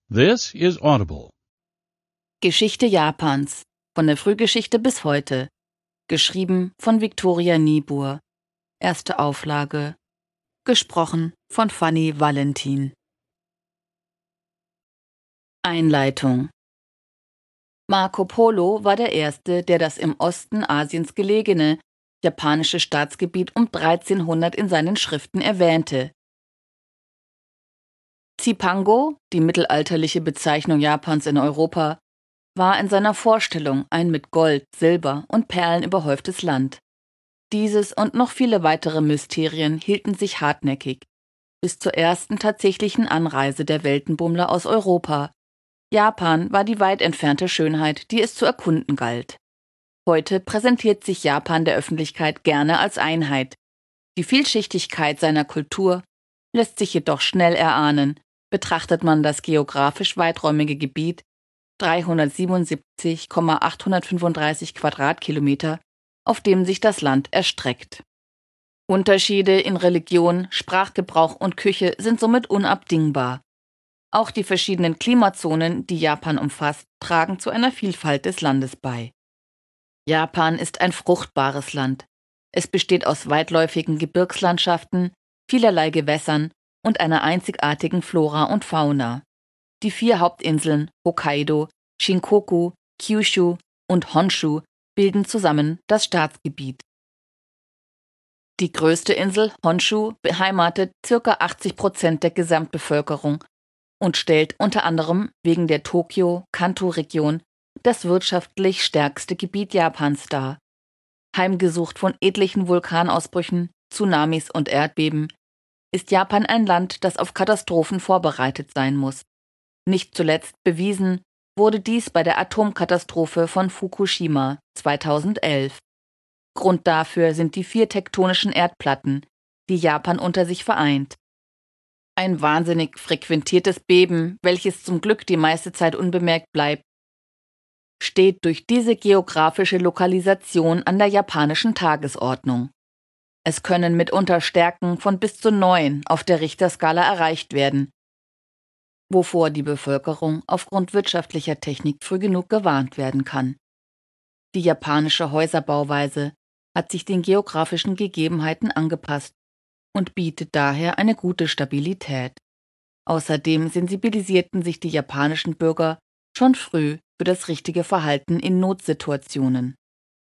This is Audible. Geschichte Japans. Von der Frühgeschichte bis heute. Geschrieben von Viktoria Niebuhr. Erste Auflage. Gesprochen von Fanny Valentin. Einleitung. Marco Polo war der Erste, der das im Osten Asiens gelegene japanische Staatsgebiet um 1300 in seinen Schriften erwähnte. Zipango, die mittelalterliche Bezeichnung Japans in Europa, war in seiner Vorstellung ein mit Gold, Silber und Perlen überhäuftes Land. Dieses und noch viele weitere Mysterien hielten sich hartnäckig, bis zur ersten tatsächlichen Anreise der Weltenbummler aus Europa. Japan war die weit entfernte Schönheit, die es zu erkunden galt. Heute präsentiert sich Japan der Öffentlichkeit gerne als Einheit. Die Vielschichtigkeit seiner Kultur lässt sich jedoch schnell erahnen, betrachtet man das geografisch weiträumige Gebiet 377,835 Quadratkilometer, auf dem sich das Land erstreckt. Unterschiede in Religion, Sprachgebrauch und Küche sind somit unabdingbar. Auch die verschiedenen Klimazonen, die Japan umfasst, tragen zu einer Vielfalt des Landes bei. Japan ist ein fruchtbares Land. Es besteht aus weitläufigen Gebirgslandschaften, vielerlei Gewässern und einer einzigartigen Flora und Fauna. Die 4 Hauptinseln Hokkaido, Shikoku, Kyushu und Honshu bilden zusammen das Staatsgebiet. Die größte Insel, Honshu, beheimatet ca. 80% der Gesamtbevölkerung und stellt unter anderem wegen der Tokio-Kanto-Region das wirtschaftlich stärkste Gebiet Japans dar. Heimgesucht von etlichen Vulkanausbrüchen, Tsunamis und Erdbeben, ist Japan ein Land, das auf Katastrophen vorbereitet sein muss. Nicht zuletzt bewiesen wurde dies bei der Atomkatastrophe von Fukushima 2011. Grund dafür sind die 4 tektonischen Erdplatten, die Japan unter sich vereint. Ein wahnsinnig frequentiertes Beben, welches zum Glück die meiste Zeit unbemerkt bleibt, steht durch diese geografische Lokalisation an der japanischen Tagesordnung. Es können mitunter Stärken von bis zu 9 auf der Richterskala erreicht werden, wovor die Bevölkerung aufgrund wirtschaftlicher Technik früh genug gewarnt werden kann. Die japanische Häuserbauweise hat sich den geografischen Gegebenheiten angepasst und bietet daher eine gute Stabilität. Außerdem sensibilisierten sich die japanischen Bürger schon früh für das richtige Verhalten in Notsituationen.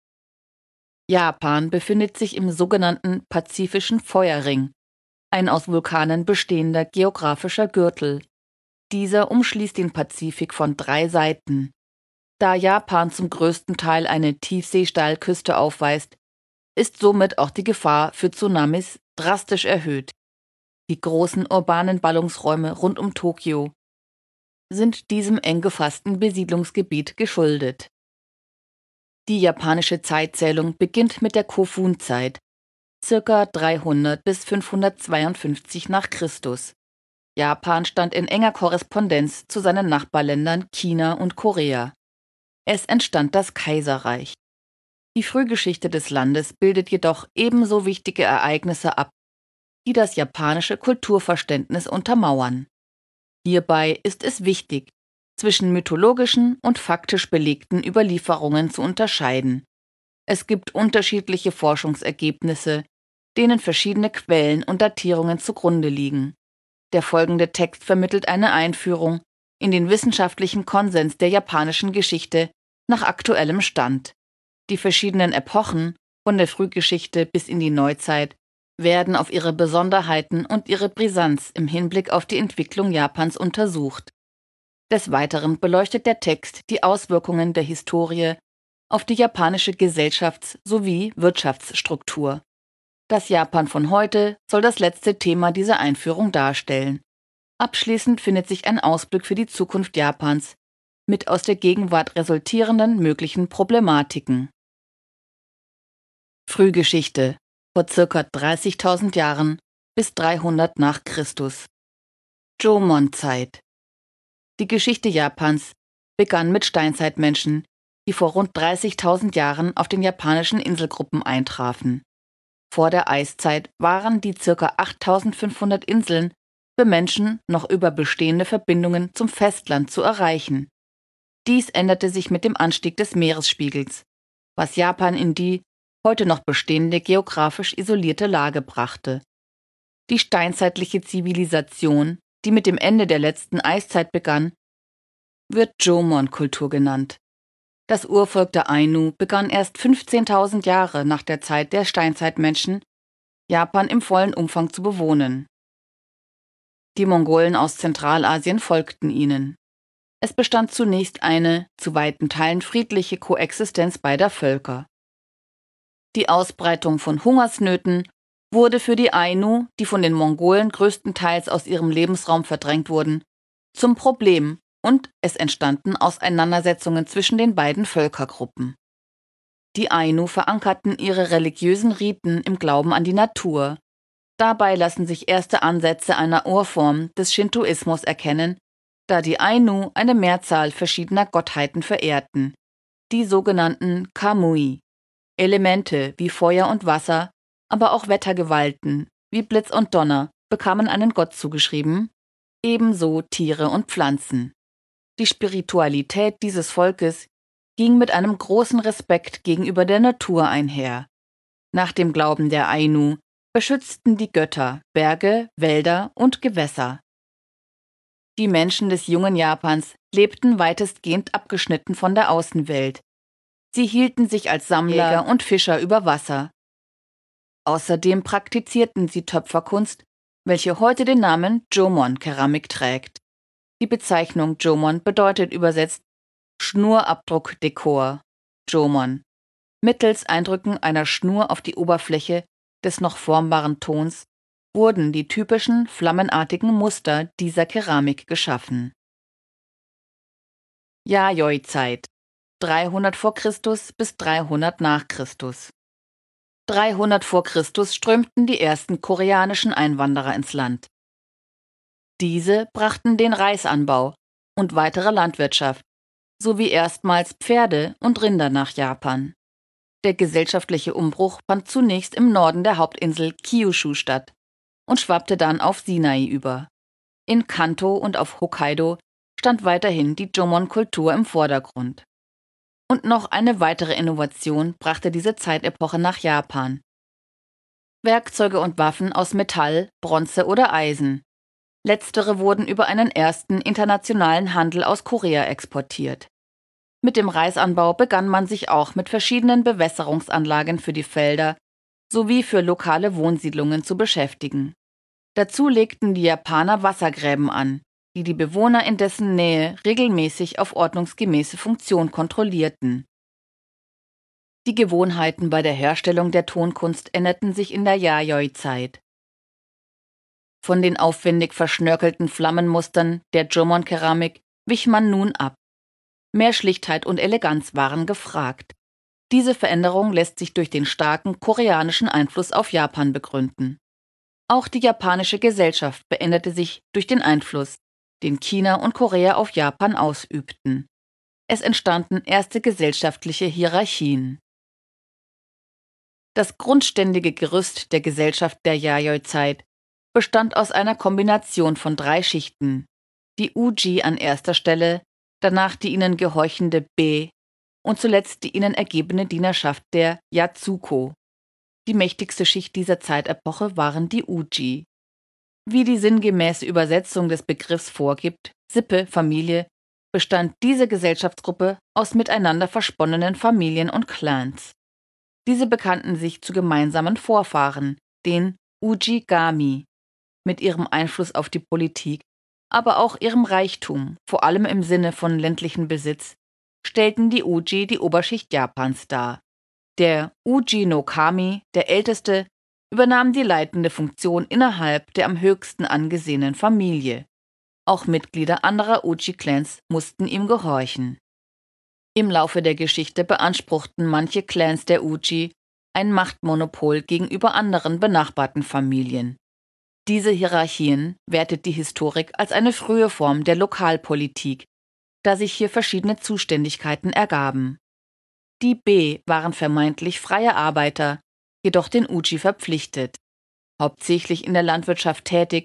Japan befindet sich im sogenannten Pazifischen Feuerring, ein aus Vulkanen bestehender geografischer Gürtel. Dieser umschließt den Pazifik von 3 Seiten. Da Japan zum größten Teil eine Tiefseesteilküste aufweist, ist somit auch die Gefahr für Tsunamis drastisch erhöht. Die großen urbanen Ballungsräume rund um Tokio sind diesem eng gefassten Besiedlungsgebiet geschuldet. Die japanische Zeitzählung beginnt mit der Kofun-Zeit, ca. 300 bis 552 nach Christus. Japan stand in enger Korrespondenz zu seinen Nachbarländern China und Korea. Es entstand das Kaiserreich. Die Frühgeschichte des Landes bildet jedoch ebenso wichtige Ereignisse ab, die das japanische Kulturverständnis untermauern. Hierbei ist es wichtig, zwischen mythologischen und faktisch belegten Überlieferungen zu unterscheiden. Es gibt unterschiedliche Forschungsergebnisse, denen verschiedene Quellen und Datierungen zugrunde liegen. Der folgende Text vermittelt eine Einführung in den wissenschaftlichen Konsens der japanischen Geschichte nach aktuellem Stand. Die verschiedenen Epochen, von der Frühgeschichte bis in die Neuzeit, werden auf ihre Besonderheiten und ihre Brisanz im Hinblick auf die Entwicklung Japans untersucht. Des Weiteren beleuchtet der Text die Auswirkungen der Historie auf die japanische Gesellschafts- sowie Wirtschaftsstruktur. Das Japan von heute soll das letzte Thema dieser Einführung darstellen. Abschließend findet sich ein Ausblick für die Zukunft Japans mit aus der Gegenwart resultierenden möglichen Problematiken. Frühgeschichte vor ca. 30.000 Jahren bis 300 nach Christus. Jomon-Zeit. Die Geschichte Japans begann mit Steinzeitmenschen, die vor rund 30.000 Jahren auf den japanischen Inselgruppen eintrafen. Vor der Eiszeit waren die ca. 8.500 Inseln für Menschen noch über bestehende Verbindungen zum Festland zu erreichen. Dies änderte sich mit dem Anstieg des Meeresspiegels, was Japan in die heute noch bestehende geografisch isolierte Lage brachte. Die steinzeitliche Zivilisation, die mit dem Ende der letzten Eiszeit begann, wird Jomon-Kultur genannt. Das Urvolk der Ainu begann erst 15.000 Jahre nach der Zeit der Steinzeitmenschen, Japan im vollen Umfang zu bewohnen. Die Mongolen aus Zentralasien folgten ihnen. Es bestand zunächst eine, zu weiten Teilen friedliche Koexistenz beider Völker. Die Ausbreitung von Hungersnöten wurde für die Ainu, die von den Mongolen größtenteils aus ihrem Lebensraum verdrängt wurden, zum Problem und es entstanden Auseinandersetzungen zwischen den beiden Völkergruppen. Die Ainu verankerten ihre religiösen Riten im Glauben an die Natur. Dabei lassen sich erste Ansätze einer Urform des Shintoismus erkennen, da die Ainu eine Mehrzahl verschiedener Gottheiten verehrten, die sogenannten Kamui, Elemente wie Feuer und Wasser, aber auch Wettergewalten wie Blitz und Donner bekamen einen Gott zugeschrieben, ebenso Tiere und Pflanzen. Die Spiritualität dieses Volkes ging mit einem großen Respekt gegenüber der Natur einher. Nach dem Glauben der Ainu beschützten die Götter Berge, Wälder und Gewässer. Die Menschen des jungen Japans lebten weitestgehend abgeschnitten von der Außenwelt. Sie hielten sich als Sammler und Fischer über Wasser. Außerdem praktizierten sie Töpferkunst, welche heute den Namen Jomon-Keramik trägt. Die Bezeichnung Jomon bedeutet übersetzt Schnurabdruckdekor, Jomon. Mittels Eindrücken einer Schnur auf die Oberfläche des noch formbaren Tons wurden die typischen flammenartigen Muster dieser Keramik geschaffen. Yayoi-Zeit 300 vor Christus bis 300 nach Christus. 300 vor Christus strömten die ersten koreanischen Einwanderer ins Land. Diese brachten den Reisanbau und weitere Landwirtschaft sowie erstmals Pferde und Rinder nach Japan. Der gesellschaftliche Umbruch fand zunächst im Norden der Hauptinsel Kyushu statt und schwappte dann auf Sinai über. In Kanto und auf Hokkaido stand weiterhin die Jomon-Kultur im Vordergrund. Und noch eine weitere Innovation brachte diese Zeitepoche nach Japan. Werkzeuge und Waffen aus Metall, Bronze oder Eisen. Letztere wurden über einen ersten internationalen Handel aus Korea exportiert. Mit dem Reisanbau begann man sich auch mit verschiedenen Bewässerungsanlagen für die Felder sowie für lokale Wohnsiedlungen zu beschäftigen. Dazu legten die Japaner Wassergräben an, die die Bewohner in dessen Nähe regelmäßig auf ordnungsgemäße Funktion kontrollierten. Die Gewohnheiten bei der Herstellung der Tonkunst änderten sich in der Yayoi-Zeit. Von den aufwendig verschnörkelten Flammenmustern der Jomon-Keramik wich man nun ab. Mehr Schlichtheit und Eleganz waren gefragt. Diese Veränderung lässt sich durch den starken koreanischen Einfluss auf Japan begründen. Auch die japanische Gesellschaft veränderte sich durch den Einfluss, den China und Korea auf Japan ausübten. Es entstanden erste gesellschaftliche Hierarchien. Das grundständige Gerüst der Gesellschaft der Yayoi-Zeit bestand aus einer Kombination von 3 Schichten. Die Uji an erster Stelle, danach die ihnen gehorchende Be und zuletzt die ihnen ergebene Dienerschaft der Yatsuko. Die mächtigste Schicht dieser Zeitepoche waren die Uji. Wie die sinngemäße Übersetzung des Begriffs vorgibt, Sippe, Familie, bestand diese Gesellschaftsgruppe aus miteinander versponnenen Familien und Clans. Diese bekannten sich zu gemeinsamen Vorfahren, den Ujigami, mit ihrem Einfluss auf die Politik, aber auch ihrem Reichtum, vor allem im Sinne von ländlichem Besitz, stellten die Uji die Oberschicht Japans dar. Der Uji no Kami, der Älteste, übernahm die leitende Funktion innerhalb der am höchsten angesehenen Familie. Auch Mitglieder anderer Uji-Clans mussten ihm gehorchen. Im Laufe der Geschichte beanspruchten manche Clans der Uji ein Machtmonopol gegenüber anderen benachbarten Familien. Diese Hierarchien wertet die Historik als eine frühe Form der Lokalpolitik, da sich hier verschiedene Zuständigkeiten ergaben. Die Be waren vermeintlich freie Arbeiter, jedoch den Uji verpflichtet. Hauptsächlich in der Landwirtschaft tätig,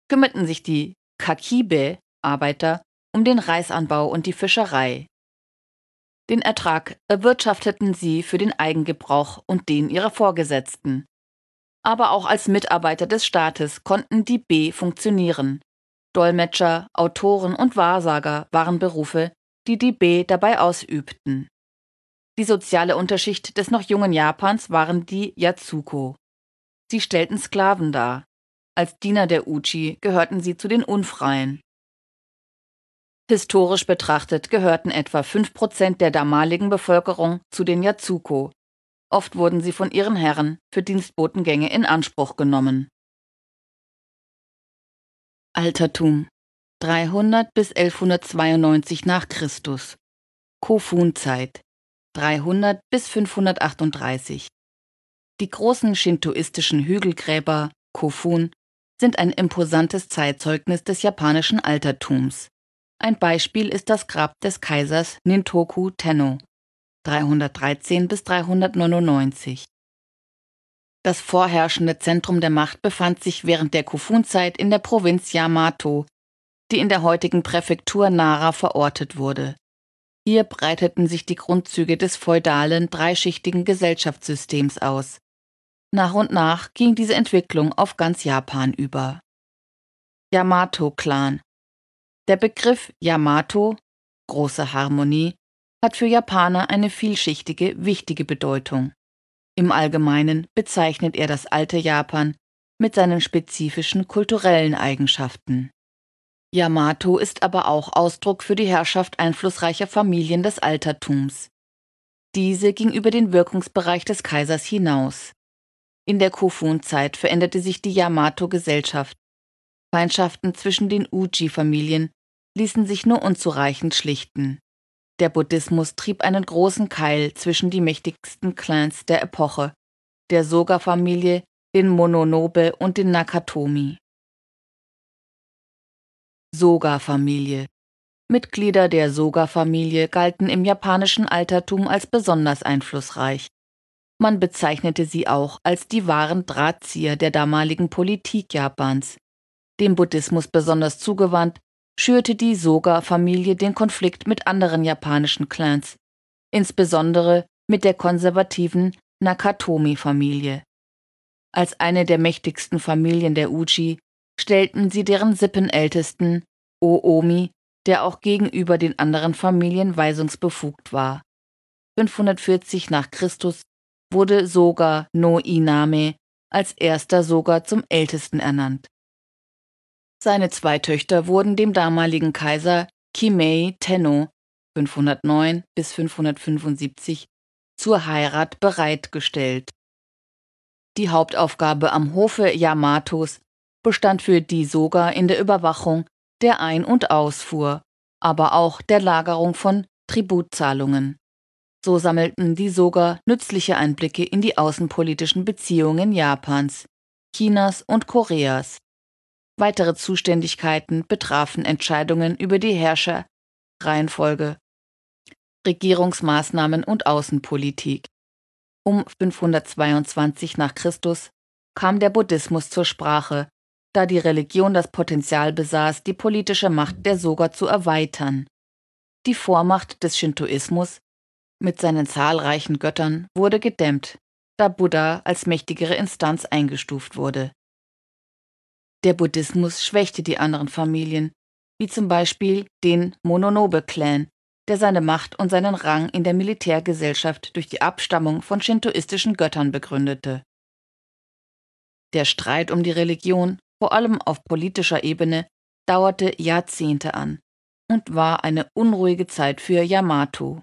kümmerten sich die Kakibe-Arbeiter um den Reisanbau und die Fischerei. Den Ertrag erwirtschafteten sie für den Eigengebrauch und den ihrer Vorgesetzten. Aber auch als Mitarbeiter des Staates konnten die B funktionieren. Dolmetscher, Autoren und Wahrsager waren Berufe, die die B dabei ausübten. Die soziale Unterschicht des noch jungen Japans waren die Yatsuko. Sie stellten Sklaven dar. Als Diener der Uji gehörten sie zu den Unfreien. Historisch betrachtet gehörten etwa 5% der damaligen Bevölkerung zu den Yatsuko. Oft wurden sie von ihren Herren für Dienstbotengänge in Anspruch genommen. Altertum 300 bis 1192 nach Christus. Kofun-Zeit 300 bis 538. Die großen shintoistischen Hügelgräber Kofun sind ein imposantes Zeitzeugnis des japanischen Altertums. Ein Beispiel ist das Grab des Kaisers Nintoku Tenno 313 bis 399. Das vorherrschende Zentrum der Macht befand sich während der Kofun-Zeit in der Provinz Yamato, die in der heutigen Präfektur Nara verortet wurde. Hier breiteten sich die Grundzüge des feudalen, dreischichtigen Gesellschaftssystems aus. Nach und nach ging diese Entwicklung auf ganz Japan über. Yamato-Clan. Der Begriff Yamato, große Harmonie, hat für Japaner eine vielschichtige, wichtige Bedeutung. Im Allgemeinen bezeichnet er das alte Japan mit seinen spezifischen kulturellen Eigenschaften. Yamato ist aber auch Ausdruck für die Herrschaft einflussreicher Familien des Altertums. Diese ging über den Wirkungsbereich des Kaisers hinaus. In der Kofun-Zeit veränderte sich die Yamato-Gesellschaft. Feindschaften zwischen den Uji-Familien ließen sich nur unzureichend schlichten. Der Buddhismus trieb einen großen Keil zwischen die mächtigsten Clans der Epoche, der Soga-Familie, den Mononobe und den Nakatomi. Soga-Familie. Mitglieder der Soga-Familie galten im japanischen Altertum als besonders einflussreich. Man bezeichnete sie auch als die wahren Drahtzieher der damaligen Politik Japans. Dem Buddhismus besonders zugewandt, schürte die Soga-Familie den Konflikt mit anderen japanischen Clans, insbesondere mit der konservativen Nakatomi-Familie. Als eine der mächtigsten Familien der Uji stellten sie deren Sippenältesten, Oomi, der auch gegenüber den anderen Familien weisungsbefugt war. 540 nach Christus wurde Soga no Iname als erster Soga zum Ältesten ernannt. Seine zwei Töchter wurden dem damaligen Kaiser Kimei Tenno 509 bis 575 zur Heirat bereitgestellt. Die Hauptaufgabe am Hofe Yamatos bestand für die Soga in der Überwachung der Ein- und Ausfuhr, aber auch der Lagerung von Tributzahlungen. So sammelten die Soga nützliche Einblicke in die außenpolitischen Beziehungen Japans, Chinas und Koreas. Weitere Zuständigkeiten betrafen Entscheidungen über die Herrscherreihenfolge, Regierungsmaßnahmen und Außenpolitik. Um 522 nach Christus kam der Buddhismus zur Sprache, da die Religion das Potenzial besaß, die politische Macht der Soga zu erweitern. Die Vormacht des Shintoismus mit seinen zahlreichen Göttern wurde gedämmt, da Buddha als mächtigere Instanz eingestuft wurde. Der Buddhismus schwächte die anderen Familien, wie zum Beispiel den Mononobe-Clan, der seine Macht und seinen Rang in der Militärgesellschaft durch die Abstammung von shintoistischen Göttern begründete. Der Streit um die Religion, vor allem auf politischer Ebene, dauerte Jahrzehnte an und war eine unruhige Zeit für Yamato.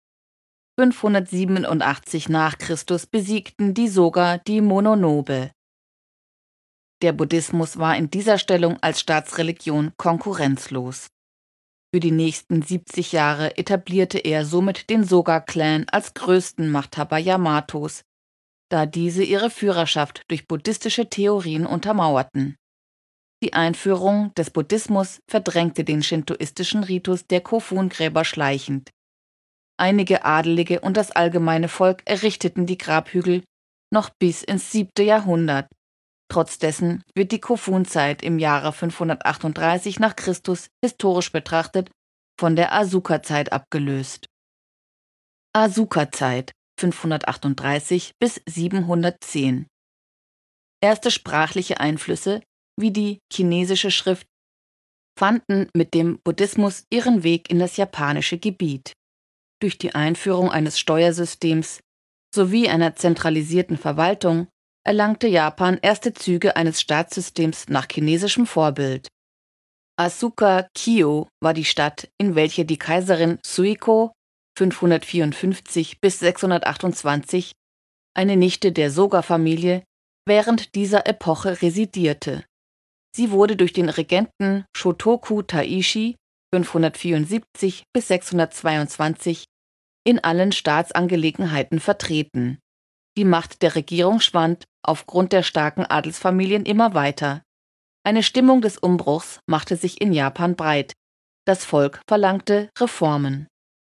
587 nach Christus besiegten die Soga die Mononobe. Der Buddhismus war in dieser Stellung als Staatsreligion konkurrenzlos. Für die nächsten 70 Jahre etablierte er somit den Soga-Clan als größten Machthaber Yamatos, da diese ihre Führerschaft durch buddhistische Theorien untermauerten. Die Einführung des Buddhismus verdrängte den shintoistischen Ritus der Kofun-Gräber schleichend. Einige Adelige und das allgemeine Volk errichteten die Grabhügel noch bis ins 7. Jahrhundert. Trotz dessen wird die Kofun-Zeit im Jahre 538 nach Christus historisch betrachtet von der Asuka-Zeit abgelöst. Asuka-Zeit 538 bis 710. Erste sprachliche Einflüsse, wie die chinesische Schrift, fanden mit dem Buddhismus ihren Weg in das japanische Gebiet. Durch die Einführung eines Steuersystems sowie einer zentralisierten Verwaltung erlangte Japan erste Züge eines Staatssystems nach chinesischem Vorbild. Asuka-Kyo war die Stadt, in welcher die Kaiserin Suiko 554 bis 628, eine Nichte der Soga-Familie, während dieser Epoche residierte. Sie wurde durch den Regenten Shotoku Taishi 574 bis 622 in allen Staatsangelegenheiten vertreten. Die Macht der Regierung schwand aufgrund der starken Adelsfamilien immer weiter. Eine Stimmung des Umbruchs machte sich in Japan breit. Das Volk verlangte Reformen.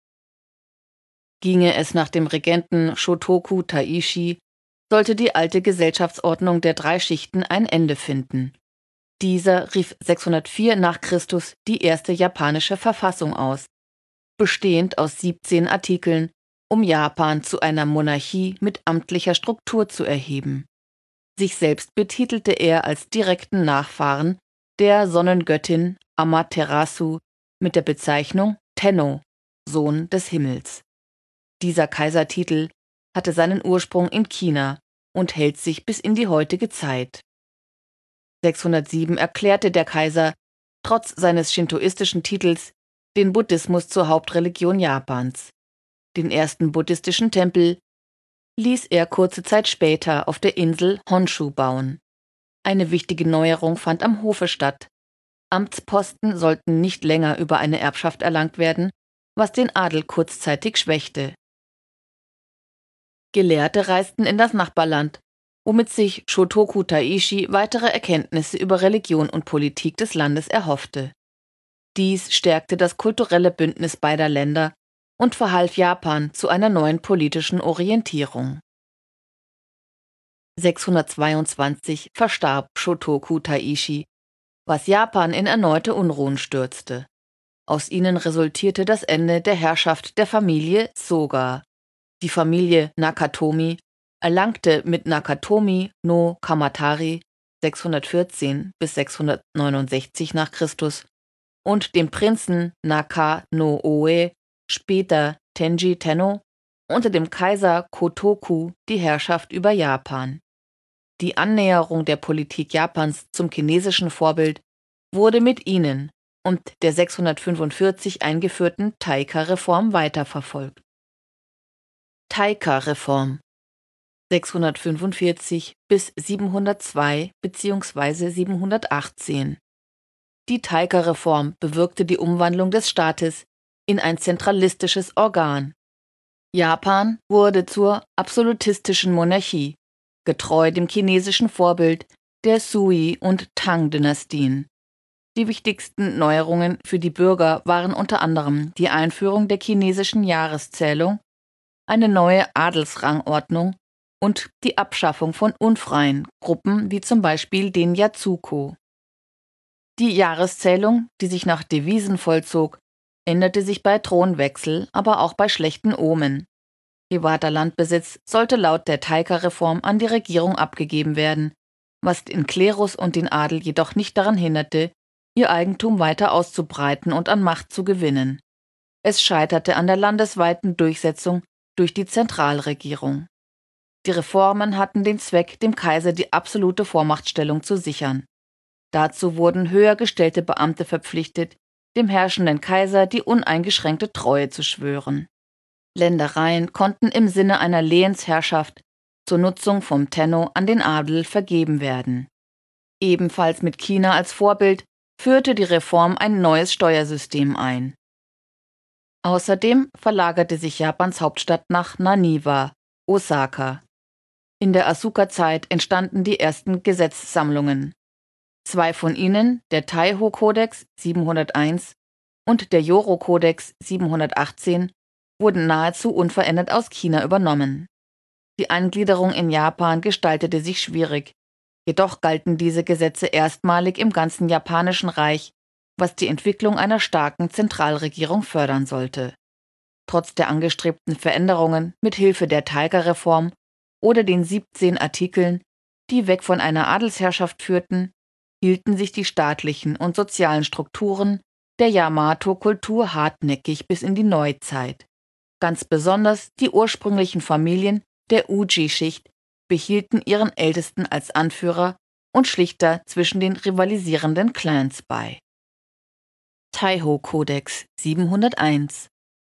Ginge es nach dem Regenten Shotoku Taishi, sollte die alte Gesellschaftsordnung der 3 Schichten ein Ende finden. Dieser rief 604 nach Christus die erste japanische Verfassung aus, bestehend aus 17 Artikeln, um Japan zu einer Monarchie mit amtlicher Struktur zu erheben. Sich selbst betitelte er als direkten Nachfahren der Sonnengöttin Amaterasu mit der Bezeichnung Tenno, Sohn des Himmels. Dieser Kaisertitel hatte seinen Ursprung in China und hält sich bis in die heutige Zeit. 607 erklärte der Kaiser, trotz seines shintoistischen Titels, den Buddhismus zur Hauptreligion Japans. Den ersten buddhistischen Tempel ließ er kurze Zeit später auf der Insel Honshu bauen. Eine wichtige Neuerung fand am Hofe statt. Amtsposten sollten nicht länger über eine Erbschaft erlangt werden, was den Adel kurzzeitig schwächte. Gelehrte reisten in das Nachbarland, womit sich Shotoku Taishi weitere Erkenntnisse über Religion und Politik des Landes erhoffte. Dies stärkte das kulturelle Bündnis beider Länder und verhalf Japan zu einer neuen politischen Orientierung. 622 verstarb Shotoku Taishi, was Japan in erneute Unruhen stürzte. Aus ihnen resultierte das Ende der Herrschaft der Familie Soga. Die Familie Nakatomi erlangte mit Nakatomi no Kamatari 614 bis 669 nach Christus und dem Prinzen Naka no Oe, später Tenji Tenno, unter dem Kaiser Kotoku die Herrschaft über Japan. Die Annäherung der Politik Japans zum chinesischen Vorbild wurde mit ihnen und der 645 eingeführten Taika-Reform weiterverfolgt. Taika-Reform 645 bis 702 bzw. 718. Die Taika-Reform bewirkte die Umwandlung des Staates in ein zentralistisches Organ. Japan wurde zur absolutistischen Monarchie, getreu dem chinesischen Vorbild der Sui- und Tang-Dynastien. Die wichtigsten Neuerungen für die Bürger waren unter anderem die Einführung der chinesischen Jahreszählung, eine neue Adelsrangordnung und die Abschaffung von unfreien Gruppen wie zum Beispiel den Yatsuko. Die Jahreszählung, die sich nach Devisen vollzog, änderte sich bei Thronwechsel, aber auch bei schlechten Omen. Privater Landbesitz sollte laut der Taika-Reform an die Regierung abgegeben werden, was den Klerus und den Adel jedoch nicht daran hinderte, ihr Eigentum weiter auszubreiten und an Macht zu gewinnen. Es scheiterte an der landesweiten Durchsetzung durch die Zentralregierung. Die Reformen hatten den Zweck, dem Kaiser die absolute Vormachtstellung zu sichern. Dazu wurden höher gestellte Beamte verpflichtet, dem herrschenden Kaiser die uneingeschränkte Treue zu schwören. Ländereien konnten im Sinne einer Lehensherrschaft zur Nutzung vom Tenno an den Adel vergeben werden. Ebenfalls mit China als Vorbild führte die Reform ein neues Steuersystem ein. Außerdem verlagerte sich Japans Hauptstadt nach Naniwa, Osaka. In der Asuka-Zeit entstanden die ersten Gesetzsammlungen. 2 von ihnen, der Taiho-Kodex 701 und der Yoro-Kodex 718, wurden nahezu unverändert aus China übernommen. Die Eingliederung in Japan gestaltete sich schwierig. Jedoch galten diese Gesetze erstmalig im ganzen Japanischen Reich, was die Entwicklung einer starken Zentralregierung fördern sollte. Trotz der angestrebten Veränderungen mit Hilfe der Taiga-Reform oder den 17 Artikeln, die weg von einer Adelsherrschaft führten, hielten sich die staatlichen und sozialen Strukturen der Yamato-Kultur hartnäckig bis in die Neuzeit. Ganz besonders die ursprünglichen Familien der Uji-Schicht behielten ihren Ältesten als Anführer und Schlichter zwischen den rivalisierenden Clans bei. Taiho-Kodex 701.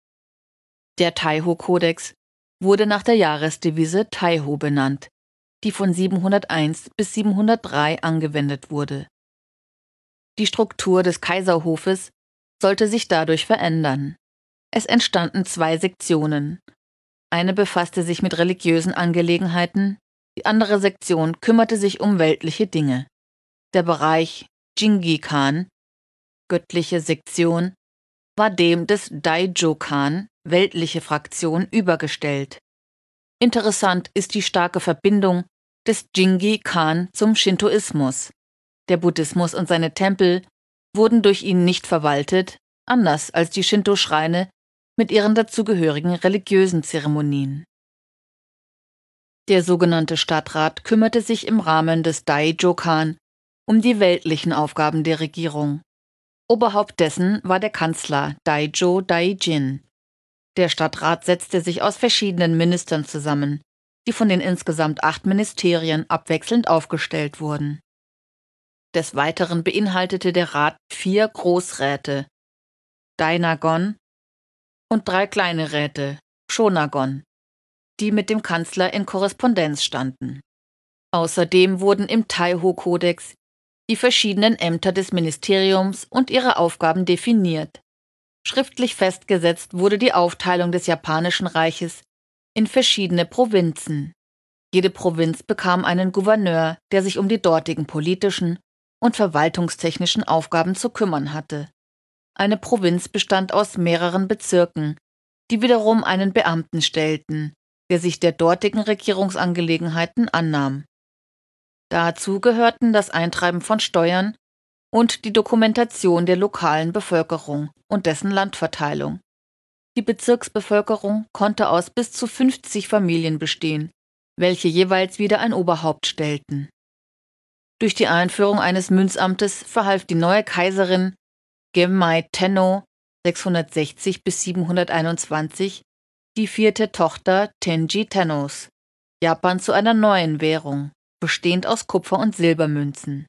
Der Taiho-Kodex wurde nach der Jahresdevise Taiho benannt, die von 701 bis 703 angewendet wurde. Die Struktur des Kaiserhofes sollte sich dadurch verändern. Es entstanden 2 Sektionen. Eine befasste sich mit religiösen Angelegenheiten, die andere Sektion kümmerte sich um weltliche Dinge. Der Bereich Jingi-kan, göttliche Sektion, war dem des Daijo-kan, weltliche Fraktion, übergestellt. Interessant ist die starke Verbindung des Jingi-kan zum Shintoismus. Der Buddhismus und seine Tempel wurden durch ihn nicht verwaltet, anders als die Shinto-Schreine mit ihren dazugehörigen religiösen Zeremonien. Der sogenannte Stadtrat kümmerte sich im Rahmen des Daijo-kan um die weltlichen Aufgaben der Regierung. Oberhaupt dessen war der Kanzler Daijo Daijin. Der Stadtrat setzte sich aus verschiedenen Ministern zusammen, die von den insgesamt 8 Ministerien abwechselnd aufgestellt wurden. Des Weiteren beinhaltete der Rat 4 Großräte, Dainagon, und 3 kleine Räte, Shonagon, die mit dem Kanzler in Korrespondenz standen. Außerdem wurden im Taiho-Kodex die verschiedenen Ämter des Ministeriums und ihre Aufgaben definiert. Schriftlich festgesetzt wurde die Aufteilung des Japanischen Reiches in verschiedene Provinzen. Jede Provinz bekam einen Gouverneur, der sich um die dortigen politischen und verwaltungstechnischen Aufgaben zu kümmern hatte. Eine Provinz bestand aus mehreren Bezirken, die wiederum einen Beamten stellten, der sich der dortigen Regierungsangelegenheiten annahm. Dazu gehörten das Eintreiben von Steuern und die Dokumentation der lokalen Bevölkerung und dessen Landverteilung. Die Bezirksbevölkerung konnte aus bis zu 50 Familien bestehen, welche jeweils wieder ein Oberhaupt stellten. Durch die Einführung eines Münzamtes verhalf die neue Kaiserin Genmei Tenno 660 bis 721, die 4. Tochter Tenji Tennos, Japan zu einer neuen Währung, bestehend aus Kupfer- und Silbermünzen.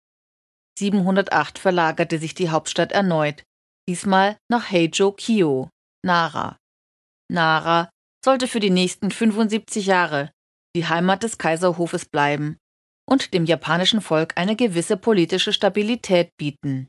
708 verlagerte sich die Hauptstadt erneut, diesmal nach Heijo-Kyo, Nara. Nara sollte für die nächsten 75 Jahre die Heimat des Kaiserhofes bleiben und dem japanischen Volk eine gewisse politische Stabilität bieten.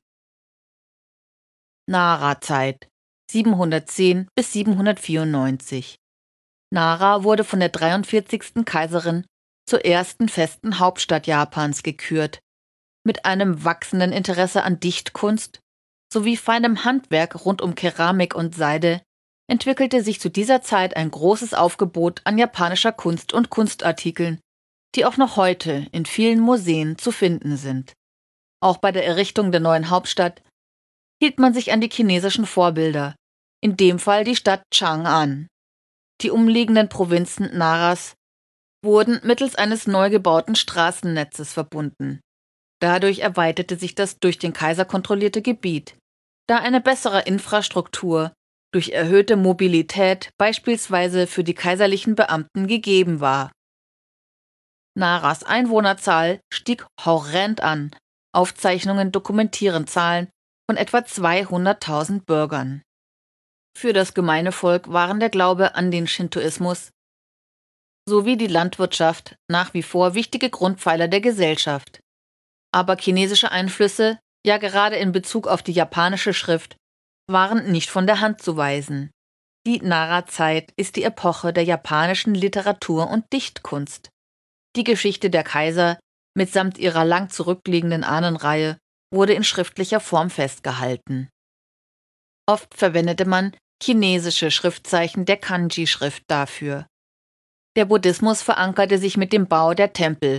Nara-Zeit 710 bis 794. Nara wurde von der 43. Kaiserin zur ersten festen Hauptstadt Japans gekürt. Mit einem wachsenden Interesse an Dichtkunst sowie feinem Handwerk rund um Keramik und Seide entwickelte sich zu dieser Zeit ein großes Aufgebot an japanischer Kunst und Kunstartikeln, die auch noch heute in vielen Museen zu finden sind. Auch bei der Errichtung der neuen Hauptstadt hielt man sich an die chinesischen Vorbilder, in dem Fall die Stadt Chang'an. Die umliegenden Provinzen Naras wurden mittels eines neu gebauten Straßennetzes verbunden. Dadurch erweiterte sich das durch den Kaiser kontrollierte Gebiet, da eine bessere Infrastruktur durch erhöhte Mobilität beispielsweise für die kaiserlichen Beamten gegeben war. Naras Einwohnerzahl stieg horrend an. Aufzeichnungen dokumentieren Zahlen von etwa 200.000 Bürgern. Für das gemeine Volk waren der Glaube an den Shintoismus sowie die Landwirtschaft nach wie vor wichtige Grundpfeiler der Gesellschaft. Aber chinesische Einflüsse, ja gerade in Bezug auf die japanische Schrift, waren nicht von der Hand zu weisen. Die Nara-Zeit ist die Epoche der japanischen Literatur- und Dichtkunst. Die Geschichte der Kaiser mitsamt ihrer lang zurückliegenden Ahnenreihe wurde in schriftlicher Form festgehalten. Oft verwendete man chinesische Schriftzeichen der Kanji-Schrift dafür. Der Buddhismus verankerte sich mit dem Bau der Tempel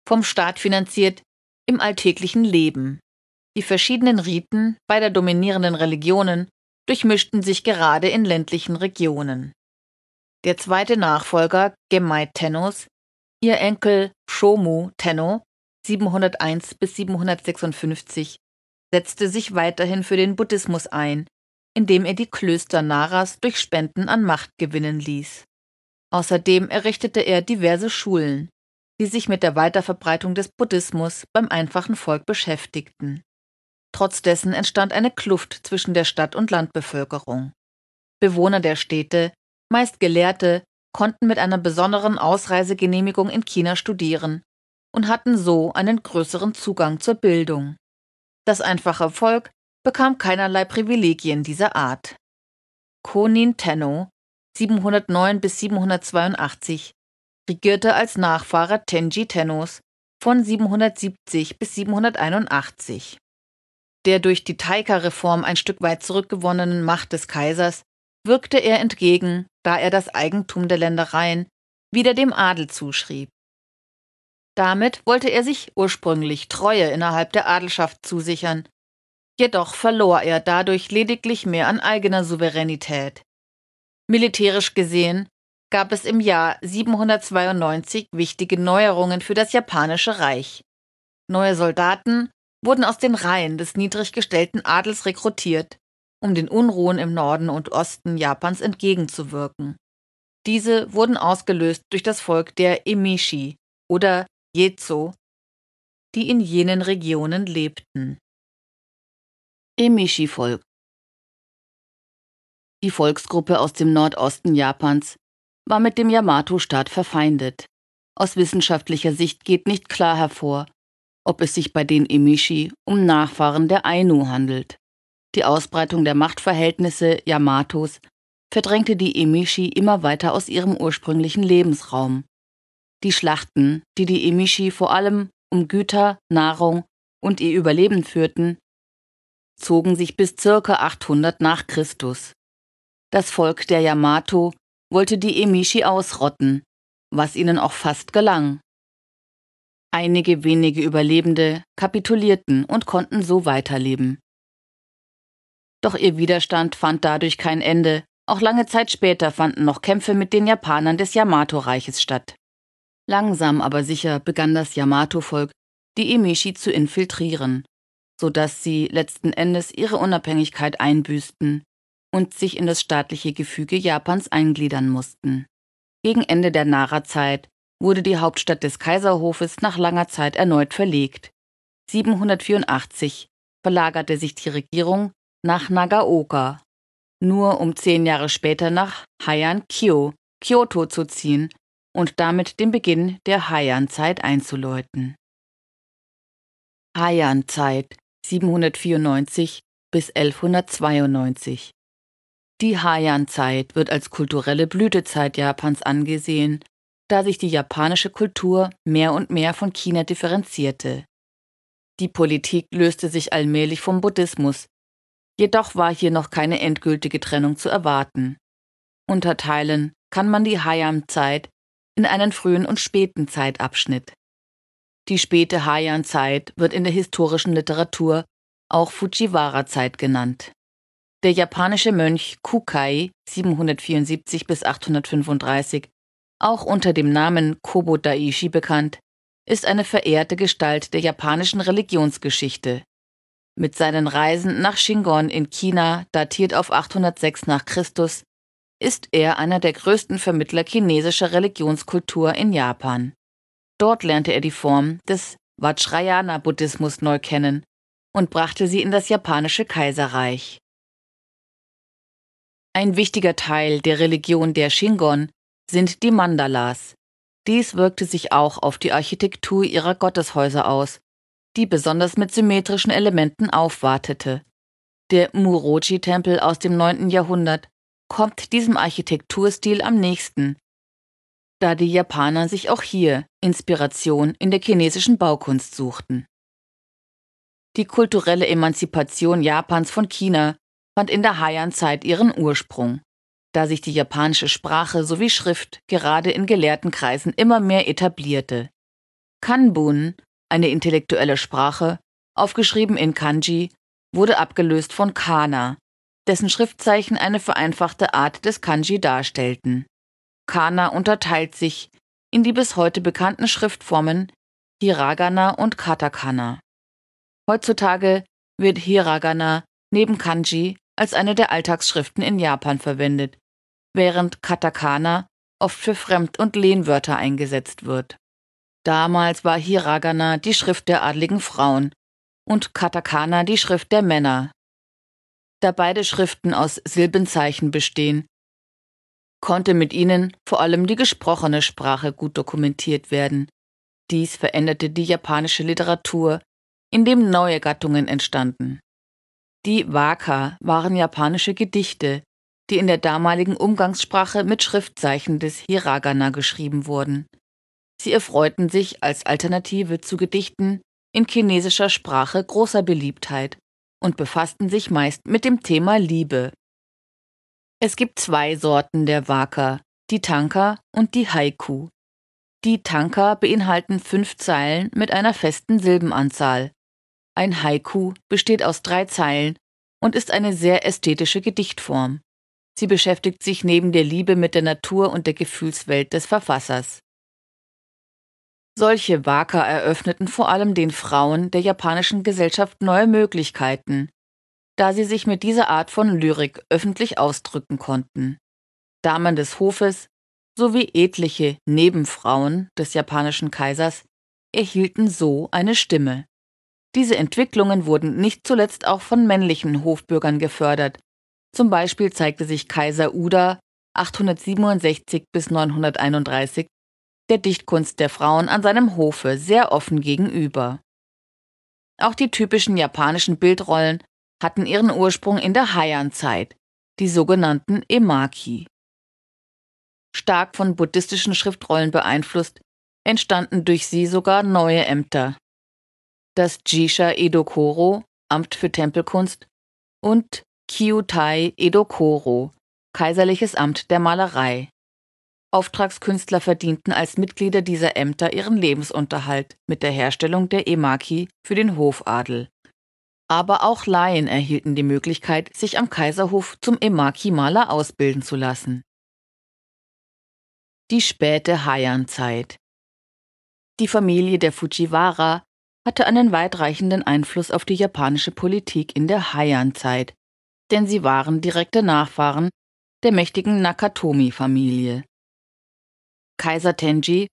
vom Staat finanziert, im alltäglichen Leben. Die verschiedenen Riten beider dominierenden Religionen durchmischten sich gerade in ländlichen Regionen. Der zweite Nachfolger, Genmei Tennos, ihr Enkel Shomu Tenno, 701 bis 756, setzte sich weiterhin für den Buddhismus ein, indem er die Klöster Naras durch Spenden an Macht gewinnen ließ. Außerdem errichtete er diverse Schulen, die sich mit der Weiterverbreitung des Buddhismus beim einfachen Volk beschäftigten. Trotz dessen entstand eine Kluft zwischen der Stadt- und Landbevölkerung. Bewohner der Städte, meist Gelehrte, konnten mit einer besonderen Ausreisegenehmigung in China studieren und hatten so einen größeren Zugang zur Bildung. Das einfache Volk bekam keinerlei Privilegien dieser Art. Kōnin Tenno, 709 bis 782, regierte als Nachfahre Tenji Tennos von 770 bis 781. Der durch die Taika-Reform ein Stück weit zurückgewonnenen Macht des Kaisers wirkte er entgegen, da er das Eigentum der Ländereien wieder dem Adel zuschrieb. Damit wollte er sich ursprünglich Treue innerhalb der Adelschaft zusichern, jedoch verlor er dadurch lediglich mehr an eigener Souveränität. Militärisch gesehen gab es im Jahr 792 wichtige Neuerungen für das Japanische Reich. Neue Soldaten wurden aus den Reihen des niedrig gestellten Adels rekrutiert, um den Unruhen im Norden und Osten Japans entgegenzuwirken. Diese wurden ausgelöst durch das Volk der Emishi oder Yezo, die in jenen Regionen lebten. Emishi-Volk. Die Volksgruppe aus dem Nordosten Japans war mit dem Yamato-Staat verfeindet. Aus wissenschaftlicher Sicht geht nicht klar hervor, ob es sich bei den Emishi um Nachfahren der Ainu handelt. Die Ausbreitung der Machtverhältnisse Yamatos verdrängte die Emishi immer weiter aus ihrem ursprünglichen Lebensraum. Die Schlachten, die die Emishi vor allem um Güter, Nahrung und ihr Überleben führten, zogen sich bis ca. 800 nach Christus. Das Volk der Yamato wollte die Emishi ausrotten, was ihnen auch fast gelang. Einige wenige Überlebende kapitulierten und konnten so weiterleben. Doch ihr Widerstand fand dadurch kein Ende. Auch lange Zeit später fanden noch Kämpfe mit den Japanern des Yamato-Reiches statt. Langsam aber sicher begann das Yamato-Volk, die Emishi zu infiltrieren, sodass sie letzten Endes ihre Unabhängigkeit einbüßten und sich in das staatliche Gefüge Japans eingliedern mussten. Gegen Ende der Nara-Zeit wurde die Hauptstadt des Kaiserhofes nach langer Zeit erneut verlegt. 784 verlagerte sich die Regierung nach Nagaoka, nur um 10 Jahre später nach Heian-kyo, Kyoto zu ziehen und damit den Beginn der Heian-Zeit einzuläuten. Heian-Zeit 794 bis 1192. Die Heian-Zeit wird als kulturelle Blütezeit Japans angesehen, da sich die japanische Kultur mehr und mehr von China differenzierte. Die Politik löste sich allmählich vom Buddhismus, jedoch war hier noch keine endgültige Trennung zu erwarten. Unterteilen kann man die Heian-Zeit in einen frühen und späten Zeitabschnitt. Die späte Heian-Zeit wird in der historischen Literatur auch Fujiwara-Zeit genannt. Der japanische Mönch Kukai 774 bis 835, auch unter dem Namen Kobo Daishi bekannt, ist eine verehrte Gestalt der japanischen Religionsgeschichte. Mit seinen Reisen nach Shingon in China, datiert auf 806 nach Christus, ist er einer der größten Vermittler chinesischer Religionskultur in Japan. Dort lernte er die Form des Vajrayana-Buddhismus neu kennen und brachte sie in das japanische Kaiserreich. Ein wichtiger Teil der Religion der Shingon sind die Mandalas. Dies wirkte sich auch auf die Architektur ihrer Gotteshäuser aus, die besonders mit symmetrischen Elementen aufwartete. Der Muroji-Tempel aus dem 9. Jahrhundert kommt diesem Architekturstil am nächsten, da die Japaner sich auch hier Inspiration in der chinesischen Baukunst suchten. Die kulturelle Emanzipation Japans von China fand in der Heian-Zeit ihren Ursprung, da sich die japanische Sprache sowie Schrift gerade in gelehrten Kreisen immer mehr etablierte. Kanbun, eine intellektuelle Sprache, aufgeschrieben in Kanji, wurde abgelöst von Kana, dessen Schriftzeichen eine vereinfachte Art des Kanji darstellten. Kana unterteilt sich in die bis heute bekannten Schriftformen Hiragana und Katakana. Heutzutage wird Hiragana neben Kanji als eine der Alltagsschriften in Japan verwendet, während Katakana oft für Fremd- und Lehnwörter eingesetzt wird. Damals war Hiragana die Schrift der adligen Frauen und Katakana die Schrift der Männer. Da beide Schriften aus Silbenzeichen bestehen, konnte mit ihnen vor allem die gesprochene Sprache gut dokumentiert werden. Dies veränderte die japanische Literatur, indem neue Gattungen entstanden. Die Waka waren japanische Gedichte, die in der damaligen Umgangssprache mit Schriftzeichen des Hiragana geschrieben wurden. Sie erfreuten sich als Alternative zu Gedichten in chinesischer Sprache großer Beliebtheit und befassten sich meist mit dem Thema Liebe. Es gibt zwei Sorten der Waka, die Tanka und die Haiku. Die Tanka beinhalten 5 Zeilen mit einer festen Silbenanzahl. Ein Haiku besteht aus 3 Zeilen und ist eine sehr ästhetische Gedichtform. Sie beschäftigt sich neben der Liebe mit der Natur und der Gefühlswelt des Verfassers. Solche Waka eröffneten vor allem den Frauen der japanischen Gesellschaft neue Möglichkeiten, da sie sich mit dieser Art von Lyrik öffentlich ausdrücken konnten. Damen des Hofes sowie etliche Nebenfrauen des japanischen Kaisers erhielten so eine Stimme. Diese Entwicklungen wurden nicht zuletzt auch von männlichen Hofbürgern gefördert. Zum Beispiel zeigte sich Kaiser Uda 867 bis 931 der Dichtkunst der Frauen an seinem Hofe sehr offen gegenüber. Auch die typischen japanischen Bildrollen hatten ihren Ursprung in der Heian-Zeit, die sogenannten Emaki. Stark von buddhistischen Schriftrollen beeinflusst, entstanden durch sie sogar neue Ämter. Das Jisha Edokoro, Amt für Tempelkunst, und Kyutai Edokoro, Kaiserliches Amt der Malerei. Auftragskünstler verdienten als Mitglieder dieser Ämter ihren Lebensunterhalt mit der Herstellung der Emaki für den Hofadel. Aber auch Laien erhielten die Möglichkeit, sich am Kaiserhof zum Emaki-Maler ausbilden zu lassen. Die späte Heian-Zeit. Die Familie der Fujiwara hatte einen weitreichenden Einfluss auf die japanische Politik in der Heian-Zeit, denn sie waren direkte Nachfahren der mächtigen Nakatomi-Familie. Kaiser Tenji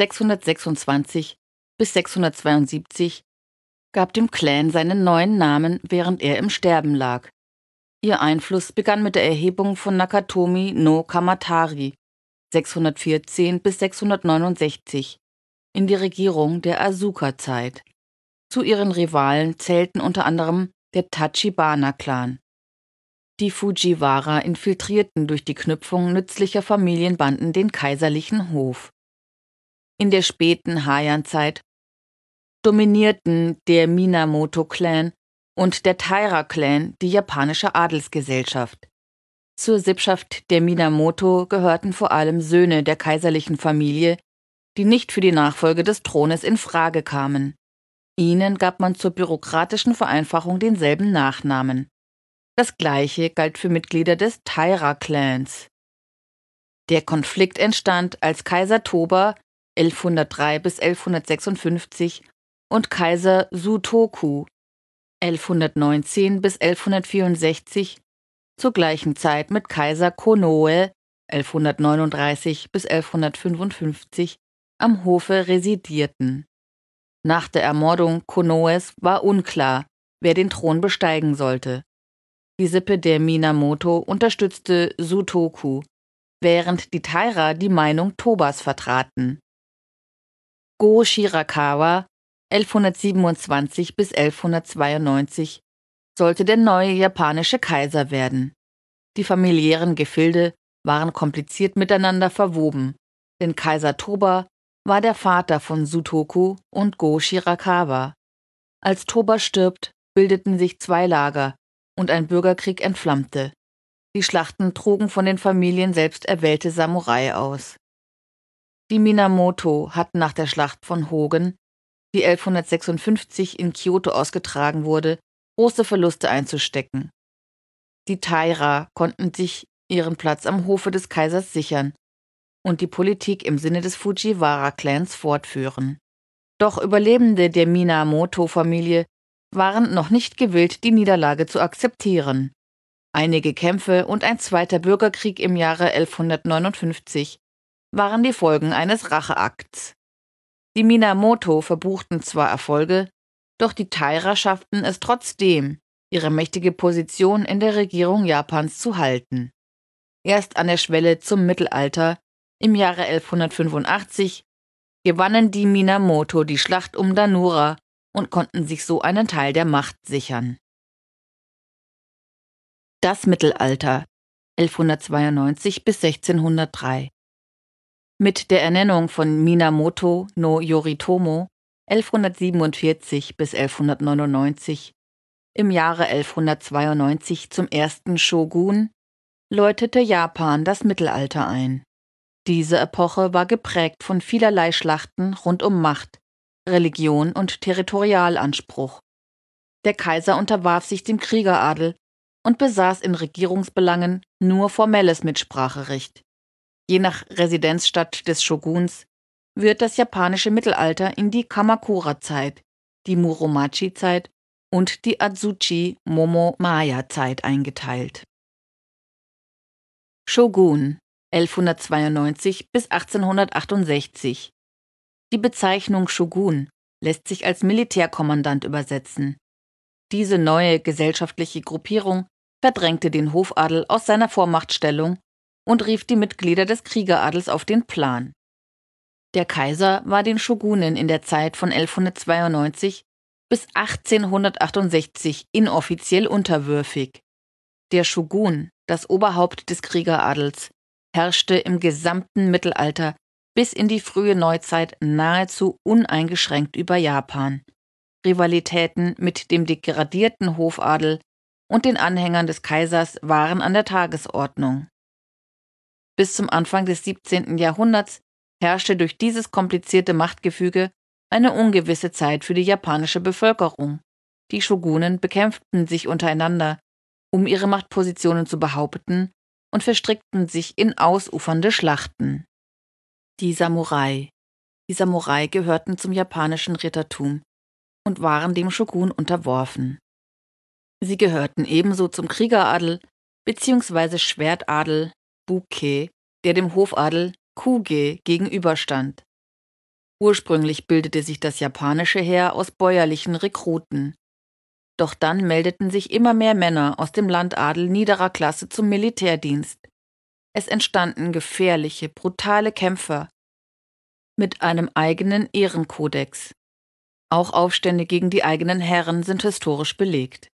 626 bis 672 gab dem Clan seinen neuen Namen, während er im Sterben lag. Ihr Einfluss begann mit der Erhebung von Nakatomi no Kamatari 614 bis 669 in die Regierung der Asuka-Zeit. Zu ihren Rivalen zählten unter anderem der Tachibana-Clan. Die Fujiwara infiltrierten durch die Knüpfung nützlicher Familienbanden den kaiserlichen Hof. In der späten Heian-Zeit dominierten der Minamoto-Clan und der Taira-Clan die japanische Adelsgesellschaft. Zur Sippschaft der Minamoto gehörten vor allem Söhne der kaiserlichen Familie, die nicht für die Nachfolge des Thrones in Frage kamen. Ihnen gab man zur bürokratischen Vereinfachung denselben Nachnamen. Das Gleiche galt für Mitglieder des Taira-Clans. Der Konflikt entstand, als Kaiser Toba 1103 bis 1156 und Kaiser Sutoku 1119 bis 1164 zur gleichen Zeit mit Kaiser Konoe 1139 bis 1155 am Hofe residierten. Nach der Ermordung Konoes war unklar, wer den Thron besteigen sollte. Die Sippe der Minamoto unterstützte Sutoku, während die Taira die Meinung Tobas vertraten. Go Shirakawa 1127 bis 1192 sollte der neue japanische Kaiser werden. Die familiären Gefilde waren kompliziert miteinander verwoben, denn Kaiser Toba war der Vater von Sutoku und Go Shirakawa. Als Toba stirbt, bildeten sich 2 Lager und ein Bürgerkrieg entflammte. Die Schlachten trugen von den Familien selbst erwählte Samurai aus. Die Minamoto hatten nach der Schlacht von Hogen, die 1156 in Kyoto ausgetragen wurde, große Verluste einzustecken. Die Taira konnten sich ihren Platz am Hofe des Kaisers sichern und die Politik im Sinne des Fujiwara-Clans fortführen. Doch Überlebende der Minamoto-Familie waren noch nicht gewillt, die Niederlage zu akzeptieren. Einige Kämpfe und ein zweiter Bürgerkrieg im Jahre 1159 waren die Folgen eines Racheakts. Die Minamoto verbuchten zwar Erfolge, doch die Taira schafften es trotzdem, ihre mächtige Position in der Regierung Japans zu halten. Erst an der Schwelle zum Mittelalter, im Jahre 1185, gewannen die Minamoto die Schlacht um Danura und konnten sich so einen Teil der Macht sichern. Das Mittelalter 1192 bis 1603. Mit der Ernennung von Minamoto no Yoritomo 1147 bis 1199 im Jahre 1192 zum ersten Shogun läutete Japan das Mittelalter ein. Diese Epoche war geprägt von vielerlei Schlachten rund um Macht, Religion und Territorialanspruch. Der Kaiser unterwarf sich dem Kriegeradel und besaß in Regierungsbelangen nur formelles Mitspracherecht. Je nach Residenzstadt des Shoguns wird das japanische Mittelalter in die Kamakura-Zeit, die Muromachi-Zeit und die Azuchi-Momo-Maya-Zeit eingeteilt. Shogun 1192 bis 1868. Die Bezeichnung Shogun lässt sich als Militärkommandant übersetzen. Diese neue gesellschaftliche Gruppierung verdrängte den Hofadel aus seiner Vormachtstellung und rief die Mitglieder des Kriegeradels auf den Plan. Der Kaiser war den Shogunen in der Zeit von 1192 bis 1868 inoffiziell unterwürfig. Der Shogun, das Oberhaupt des Kriegeradels, herrschte im gesamten Mittelalter bis in die frühe Neuzeit nahezu uneingeschränkt über Japan. Rivalitäten mit dem degradierten Hofadel und den Anhängern des Kaisers waren an der Tagesordnung. Bis zum Anfang des 17. Jahrhunderts herrschte durch dieses komplizierte Machtgefüge eine ungewisse Zeit für die japanische Bevölkerung. Die Shogunen bekämpften sich untereinander, um ihre Machtpositionen zu behaupten, und verstrickten sich in ausufernde Schlachten. Die Samurai. Die Samurai gehörten zum japanischen Rittertum und waren dem Shogun unterworfen. Sie gehörten ebenso zum Kriegeradel bzw. Schwertadel, Buke, der dem Hofadel, Kuge, gegenüberstand. Ursprünglich bildete sich das japanische Heer aus bäuerlichen Rekruten. Doch dann meldeten sich immer mehr Männer aus dem Landadel niederer Klasse zum Militärdienst. Es entstanden gefährliche, brutale Kämpfer mit einem eigenen Ehrenkodex. Auch Aufstände gegen die eigenen Herren sind historisch belegt.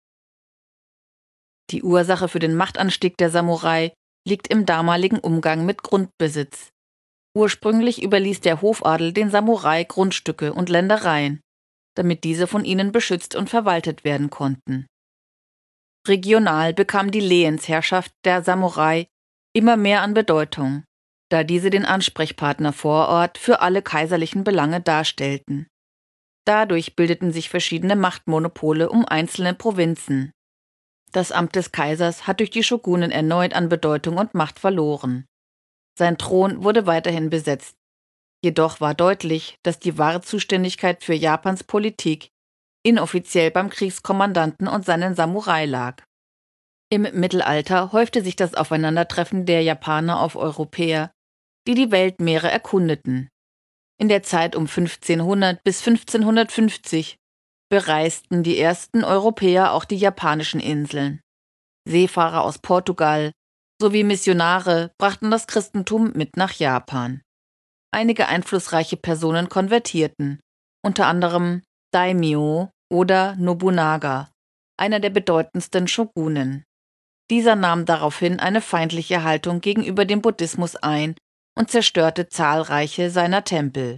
Die Ursache für den Machtanstieg der Samurai liegt im damaligen Umgang mit Grundbesitz. Ursprünglich überließ der Hofadel den Samurai Grundstücke und Ländereien, damit diese von ihnen beschützt und verwaltet werden konnten. Regional bekam die Lehensherrschaft der Samurai immer mehr an Bedeutung, da diese den Ansprechpartner vor Ort für alle kaiserlichen Belange darstellten. Dadurch bildeten sich verschiedene Machtmonopole um einzelne Provinzen. Das Amt des Kaisers hat durch die Shogunen erneut an Bedeutung und Macht verloren. Sein Thron wurde weiterhin besetzt. Jedoch war deutlich, dass die wahre Zuständigkeit für Japans Politik inoffiziell beim Kriegskommandanten und seinen Samurai lag. Im Mittelalter häufte sich das Aufeinandertreffen der Japaner auf Europäer, die die Weltmeere erkundeten. In der Zeit um 1500 bis 1550 bereisten die ersten Europäer auch die japanischen Inseln. Seefahrer aus Portugal sowie Missionare brachten das Christentum mit nach Japan. Einige einflussreiche Personen konvertierten, unter anderem Daimyo oder Nobunaga, einer der bedeutendsten Shogunen. Dieser nahm daraufhin eine feindliche Haltung gegenüber dem Buddhismus ein und zerstörte zahlreiche seiner Tempel.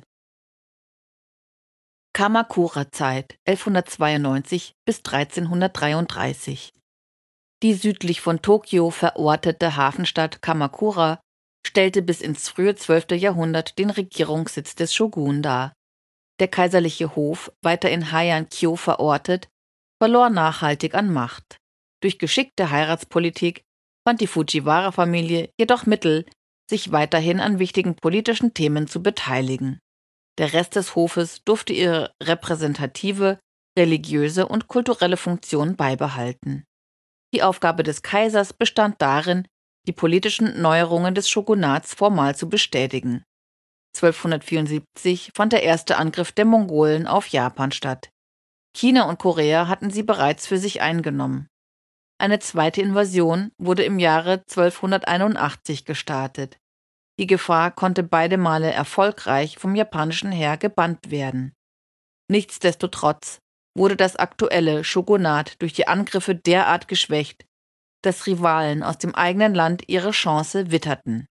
Kamakura-Zeit 1192 bis 1333. Die südlich von Tokio verortete Hafenstadt Kamakura stellte bis ins frühe 12. Jahrhundert den Regierungssitz des Shogun dar. Der kaiserliche Hof, weiter in Heian-kyo verortet, verlor nachhaltig an Macht. Durch geschickte Heiratspolitik fand die Fujiwara-Familie jedoch Mittel, sich weiterhin an wichtigen politischen Themen zu beteiligen. Der Rest des Hofes durfte ihre repräsentative, religiöse und kulturelle Funktion beibehalten. Die Aufgabe des Kaisers bestand darin, die politischen Neuerungen des Shogunats formal zu bestätigen. 1274 fand der erste Angriff der Mongolen auf Japan statt. China und Korea hatten sie bereits für sich eingenommen. Eine zweite Invasion wurde im Jahre 1281 gestartet. Die Gefahr konnte beide Male erfolgreich vom japanischen Heer gebannt werden. Nichtsdestotrotz wurde das aktuelle Shogunat durch die Angriffe derart geschwächt, dass Rivalen aus dem eigenen Land ihre Chance witterten.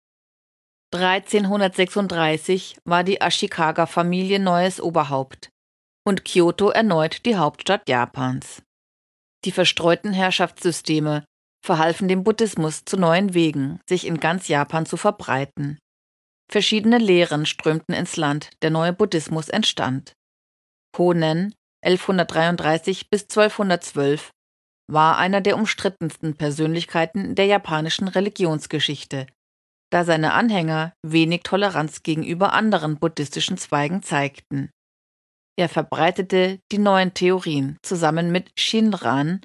1336 war die Ashikaga-Familie neues Oberhaupt und Kyoto erneut die Hauptstadt Japans. Die verstreuten Herrschaftssysteme verhalfen dem Buddhismus zu neuen Wegen, sich in ganz Japan zu verbreiten. Verschiedene Lehren strömten ins Land, der neue Buddhismus entstand. Honen, 1133 bis 1212, war einer der umstrittensten Persönlichkeiten der japanischen Religionsgeschichte, da seine Anhänger wenig Toleranz gegenüber anderen buddhistischen Zweigen zeigten. Er verbreitete die neuen Theorien zusammen mit Shinran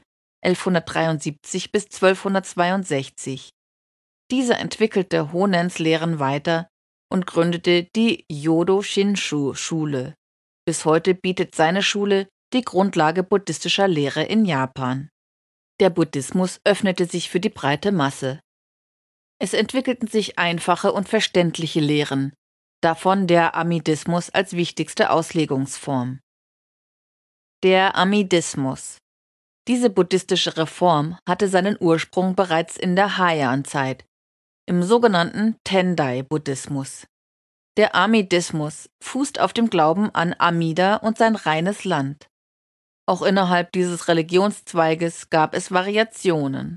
1173 bis 1262. Dieser entwickelte Honens Lehren weiter und gründete die Jodo-Shinshu-Schule. Bis heute bietet seine Schule die Grundlage buddhistischer Lehre in Japan. Der Buddhismus öffnete sich für die breite Masse. Es entwickelten sich einfache und verständliche Lehren, davon der Amidismus als wichtigste Auslegungsform. Der Amidismus. Diese buddhistische Reform hatte seinen Ursprung bereits in der Heian-Zeit, im sogenannten Tendai-Buddhismus. Der Amidismus fußt auf dem Glauben an Amida und sein reines Land. Auch innerhalb dieses Religionszweiges gab es Variationen.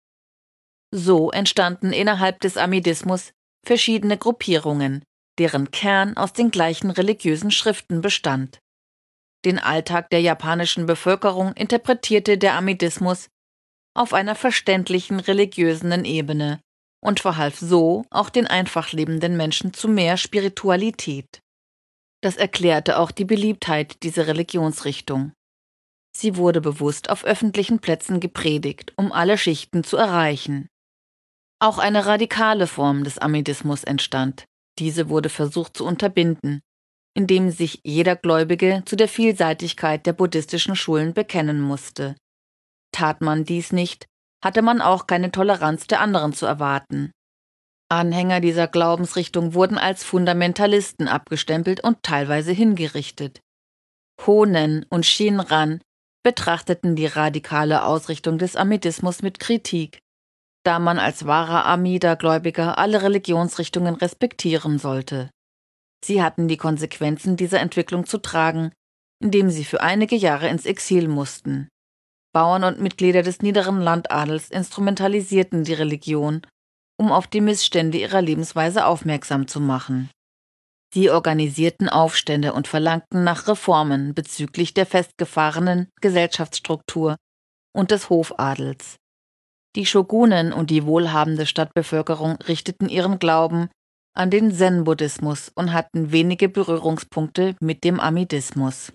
So entstanden innerhalb des Amidismus verschiedene Gruppierungen, deren Kern aus den gleichen religiösen Schriften bestand. Den Alltag der japanischen Bevölkerung interpretierte der Amidismus auf einer verständlichen religiösen Ebene und verhalf so auch den einfach lebenden Menschen zu mehr Spiritualität. Das erklärte auch die Beliebtheit dieser Religionsrichtung. Sie wurde bewusst auf öffentlichen Plätzen gepredigt, um alle Schichten zu erreichen. Auch eine radikale Form des Amidismus entstand. Diese wurde versucht zu unterbinden, indem sich jeder Gläubige zu der Vielseitigkeit der buddhistischen Schulen bekennen musste. Tat man dies nicht, hatte man auch keine Toleranz der anderen zu erwarten. Anhänger dieser Glaubensrichtung wurden als Fundamentalisten abgestempelt und teilweise hingerichtet. Honen und Shinran betrachteten die radikale Ausrichtung des Amidismus mit Kritik, da man als wahrer Amida-Gläubiger alle Religionsrichtungen respektieren sollte. Sie hatten die Konsequenzen dieser Entwicklung zu tragen, indem sie für einige Jahre ins Exil mussten. Bauern und Mitglieder des niederen Landadels instrumentalisierten die Religion, um auf die Missstände ihrer Lebensweise aufmerksam zu machen. Sie organisierten Aufstände und verlangten nach Reformen bezüglich der festgefahrenen Gesellschaftsstruktur und des Hofadels. Die Shogunen und die wohlhabende Stadtbevölkerung richteten ihren Glauben an den Zen-Buddhismus und hatten wenige Berührungspunkte mit dem Amidismus.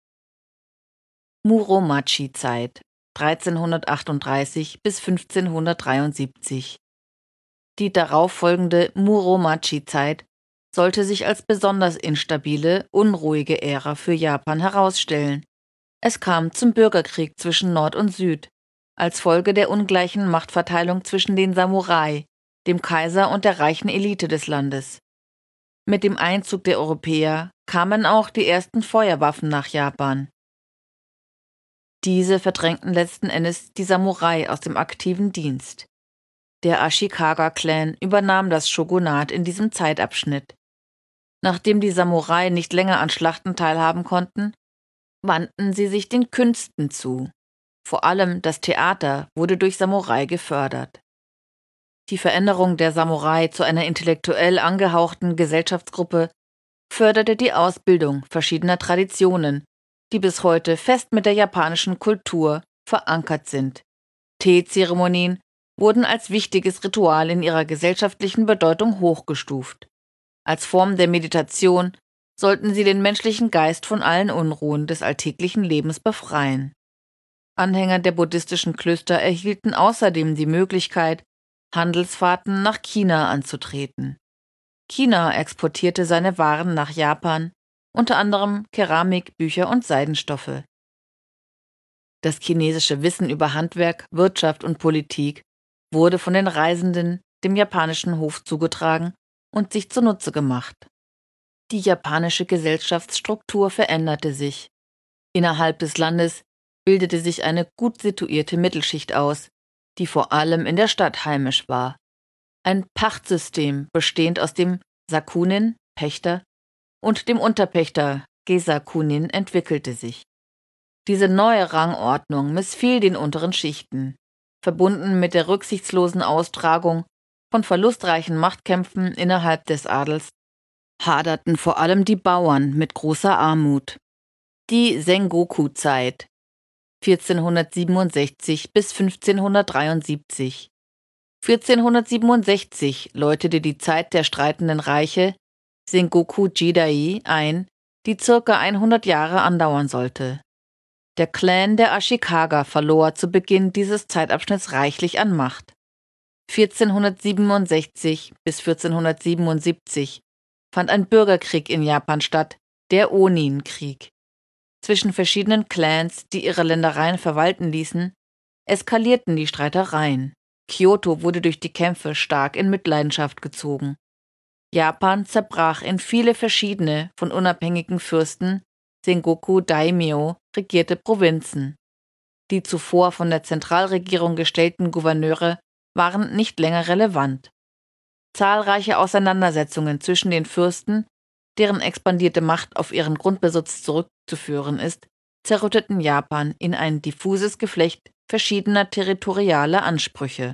Muromachi-Zeit 1338 bis 1573. Die darauffolgende Muromachi-Zeit sollte sich als besonders instabile, unruhige Ära für Japan herausstellen. Es kam zum Bürgerkrieg zwischen Nord und Süd, als Folge der ungleichen Machtverteilung zwischen den Samurai, dem Kaiser und der reichen Elite des Landes. Mit dem Einzug der Europäer kamen auch die ersten Feuerwaffen nach Japan. Diese verdrängten letzten Endes die Samurai aus dem aktiven Dienst. Der Ashikaga-Clan übernahm das Shogunat in diesem Zeitabschnitt. Nachdem die Samurai nicht länger an Schlachten teilhaben konnten, wandten sie sich den Künsten zu. Vor allem das Theater wurde durch Samurai gefördert. Die Veränderung der Samurai zu einer intellektuell angehauchten Gesellschaftsgruppe förderte die Ausbildung verschiedener Traditionen, die bis heute fest mit der japanischen Kultur verankert sind. Teezeremonien wurden als wichtiges Ritual in ihrer gesellschaftlichen Bedeutung hochgestuft. Als Form der Meditation sollten sie den menschlichen Geist von allen Unruhen des alltäglichen Lebens befreien. Anhänger der buddhistischen Klöster erhielten außerdem die Möglichkeit, Handelsfahrten nach China anzutreten. China exportierte seine Waren nach Japan, unter anderem Keramik, Bücher und Seidenstoffe. Das chinesische Wissen über Handwerk, Wirtschaft und Politik wurde von den Reisenden dem japanischen Hof zugetragen und sich zunutze gemacht. Die japanische Gesellschaftsstruktur veränderte sich. Innerhalb des Landes bildete sich eine gut situierte Mittelschicht aus, die vor allem in der Stadt heimisch war. Ein Pachtsystem bestehend aus dem Sakunin, Pächter, und dem Unterpächter Gesakunin entwickelte sich. Diese neue Rangordnung missfiel den unteren Schichten. Verbunden mit der rücksichtslosen Austragung von verlustreichen Machtkämpfen innerhalb des Adels haderten vor allem die Bauern mit großer Armut. Die Sengoku-Zeit 1467 bis 1573. 1467 läutete die Zeit der streitenden Reiche Sengoku Jidai ein, die ca. 100 Jahre andauern sollte. Der Clan der Ashikaga verlor zu Beginn dieses Zeitabschnitts reichlich an Macht. 1467 bis 1477 fand ein Bürgerkrieg in Japan statt, der Onin-Krieg. Zwischen verschiedenen Clans, die ihre Ländereien verwalten ließen, eskalierten die Streitereien. Kyoto wurde durch die Kämpfe stark in Mitleidenschaft gezogen. Japan zerbrach in viele verschiedene, von unabhängigen Fürsten, Sengoku Daimyo, regierte Provinzen. Die zuvor von der Zentralregierung gestellten Gouverneure waren nicht länger relevant. Zahlreiche Auseinandersetzungen zwischen den Fürsten, deren expandierte Macht auf ihren Grundbesitz zurückzuführen ist, zerrütteten Japan in ein diffuses Geflecht verschiedener territorialer Ansprüche.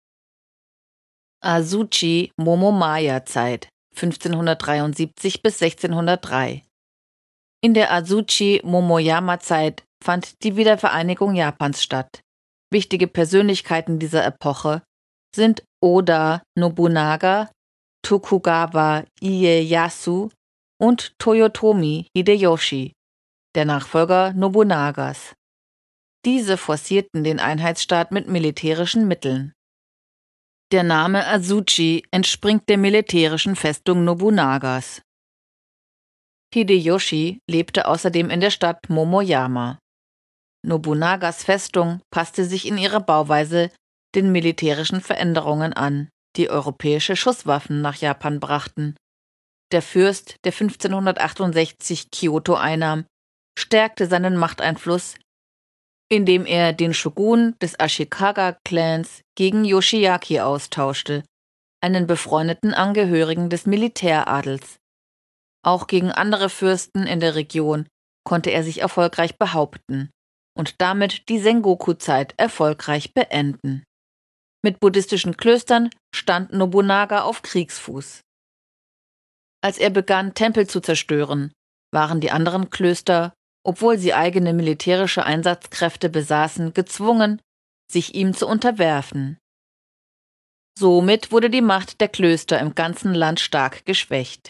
Azuchi Momomaya-Zeit 1573 bis 1603. In der Azuchi Momoyama-Zeit fand die Wiedervereinigung Japans statt. Wichtige Persönlichkeiten dieser Epoche sind Oda Nobunaga, Tokugawa Ieyasu und Toyotomi Hideyoshi, der Nachfolger Nobunagas. Diese forcierten den Einheitsstaat mit militärischen Mitteln. Der Name Azuchi entspringt der militärischen Festung Nobunagas. Hideyoshi lebte außerdem in der Stadt Momoyama. Nobunagas Festung passte sich in ihrer Bauweise den militärischen Veränderungen an, die europäische Schusswaffen nach Japan brachten. Der Fürst, der 1568 Kyoto einnahm, stärkte seinen Machteinfluss, indem er den Shogun des Ashikaga-Clans gegen Yoshiaki austauschte, einen befreundeten Angehörigen des Militäradels. Auch gegen andere Fürsten in der Region konnte er sich erfolgreich behaupten und damit die Sengoku-Zeit erfolgreich beenden. Mit buddhistischen Klöstern stand Nobunaga auf Kriegsfuß. Als er begann, Tempel zu zerstören, waren die anderen Klöster, obwohl sie eigene militärische Einsatzkräfte besaßen, gezwungen, sich ihm zu unterwerfen. Somit wurde die Macht der Klöster im ganzen Land stark geschwächt.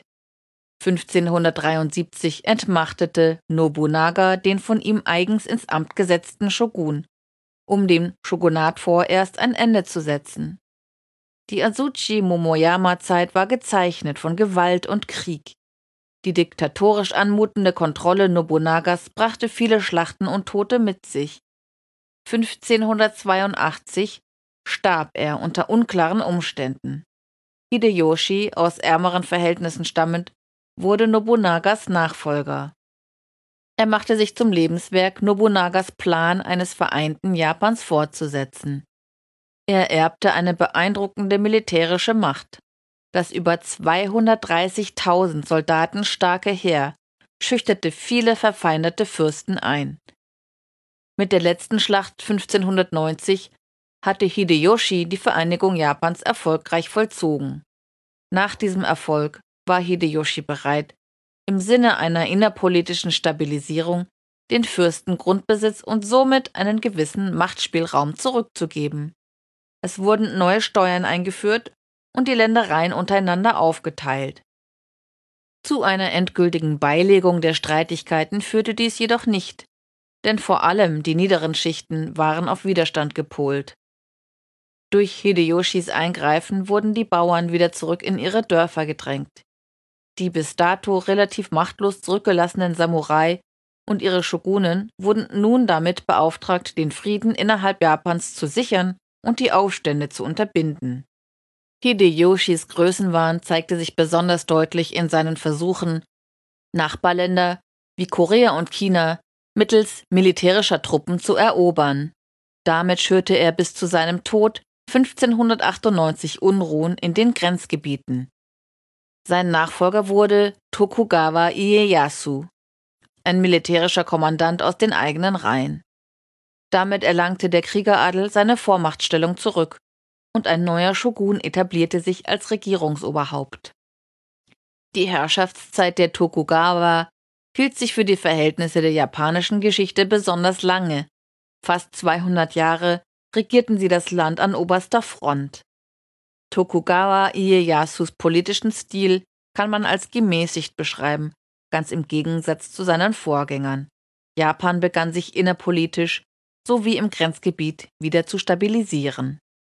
1573 entmachtete Nobunaga den von ihm eigens ins Amt gesetzten Shogun, um dem Shogunat vorerst ein Ende zu setzen. Die Azuchi Momoyama-Zeit war gezeichnet von Gewalt und Krieg. Die diktatorisch anmutende Kontrolle Nobunagas brachte viele Schlachten und Tote mit sich. 1582 starb er unter unklaren Umständen. Hideyoshi, aus ärmeren Verhältnissen stammend, wurde Nobunagas Nachfolger. Er machte sich zum Lebenswerk, Nobunagas Plan eines vereinten Japans fortzusetzen. Er erbte eine beeindruckende militärische Macht. Das über 230.000 Soldaten starke Heer schüchterte viele verfeindete Fürsten ein. Mit der letzten Schlacht 1590 hatte Hideyoshi die Vereinigung Japans erfolgreich vollzogen. Nach diesem Erfolg war Hideyoshi bereit, im Sinne einer innerpolitischen Stabilisierung den Fürsten Grundbesitz und somit einen gewissen Machtspielraum zurückzugeben. Es wurden neue Steuern eingeführt und die Ländereien untereinander aufgeteilt. Zu einer endgültigen Beilegung der Streitigkeiten führte dies jedoch nicht, denn vor allem die niederen Schichten waren auf Widerstand gepolt. Durch Hideyoshis Eingreifen wurden die Bauern wieder zurück in ihre Dörfer gedrängt. Die bis dato relativ machtlos zurückgelassenen Samurai und ihre Shogunen wurden nun damit beauftragt, den Frieden innerhalb Japans zu sichern und die Aufstände zu unterbinden. Hideyoshis Größenwahn zeigte sich besonders deutlich in seinen Versuchen, Nachbarländer wie Korea und China mittels militärischer Truppen zu erobern. Damit schürte er bis zu seinem Tod 1598 Unruhen in den Grenzgebieten. Sein Nachfolger wurde Tokugawa Ieyasu, ein militärischer Kommandant aus den eigenen Reihen. Damit erlangte der Kriegeradel seine Vormachtstellung zurück und ein neuer Shogun etablierte sich als Regierungsoberhaupt. Die Herrschaftszeit der Tokugawa hielt sich für die Verhältnisse der japanischen Geschichte besonders lange. Fast 200 Jahre regierten sie das Land an oberster Front. Tokugawa Ieyasus politischen Stil kann man als gemäßigt beschreiben, ganz im Gegensatz zu seinen Vorgängern. Japan begann sich innerpolitisch sowie im Grenzgebiet wieder zu stabilisieren.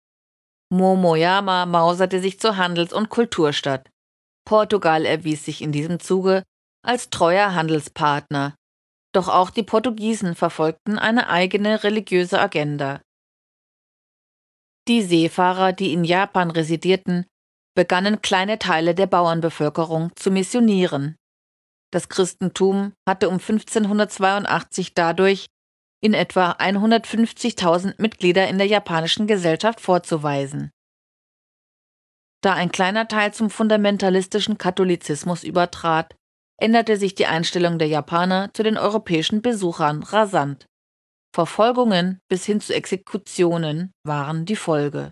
Momoyama mauserte sich zur Handels- und Kulturstadt. Portugal erwies sich in diesem Zuge als treuer Handelspartner. Doch auch die Portugiesen verfolgten eine eigene religiöse Agenda. Die Seefahrer, die in Japan residierten, begannen kleine Teile der Bauernbevölkerung zu missionieren. Das Christentum hatte um 1582 dadurch in etwa 150.000 Mitglieder in der japanischen Gesellschaft vorzuweisen. Da ein kleiner Teil zum fundamentalistischen Katholizismus übertrat, änderte sich die Einstellung der Japaner zu den europäischen Besuchern rasant. Verfolgungen bis hin zu Exekutionen waren die Folge.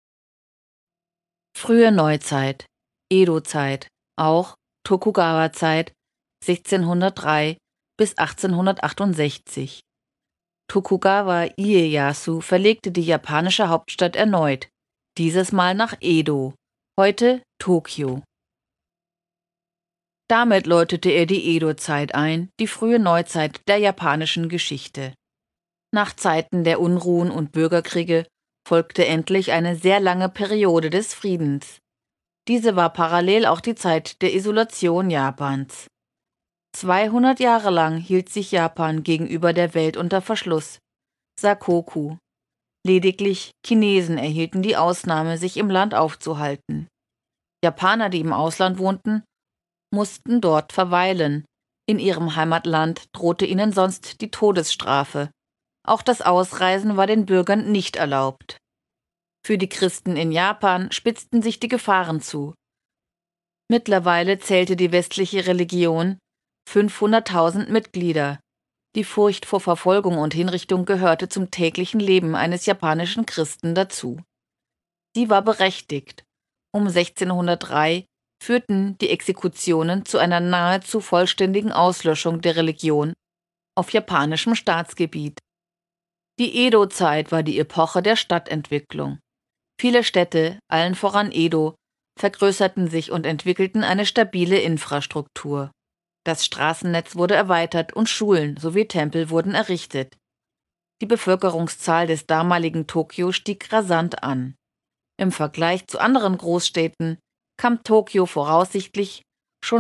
Frühe Neuzeit, Edo-Zeit, auch Tokugawa-Zeit 1603 bis 1868. Tokugawa Ieyasu verlegte die japanische Hauptstadt erneut, dieses Mal nach Edo, heute Tokio. Damit läutete er die Edo-Zeit ein, die frühe Neuzeit der japanischen Geschichte. Nach Zeiten der Unruhen und Bürgerkriege folgte endlich eine sehr lange Periode des Friedens. Diese war parallel auch die Zeit der Isolation Japans. 200 Jahre lang hielt sich Japan gegenüber der Welt unter Verschluss, Sakoku. Lediglich Chinesen erhielten die Ausnahme, sich im Land aufzuhalten. Japaner, die im Ausland wohnten, mussten dort verweilen. In ihrem Heimatland drohte ihnen sonst die Todesstrafe. Auch das Ausreisen war den Bürgern nicht erlaubt. Für die Christen in Japan spitzten sich die Gefahren zu. Mittlerweile zählte die westliche Religion 500.000 Mitglieder. Die Furcht vor Verfolgung und Hinrichtung gehörte zum täglichen Leben eines japanischen Christen dazu. Sie war berechtigt. Um 1603 führten die Exekutionen zu einer nahezu vollständigen Auslöschung der Religion auf japanischem Staatsgebiet. Die Edo-Zeit war die Epoche der Stadtentwicklung. Viele Städte, allen voran Edo, vergrößerten sich und entwickelten eine stabile Infrastruktur. Das Straßennetz wurde erweitert und Schulen sowie Tempel wurden errichtet. Die Bevölkerungszahl des damaligen Tokio stieg rasant an. Im Vergleich zu anderen Großstädten kam Tokio voraussichtlich schon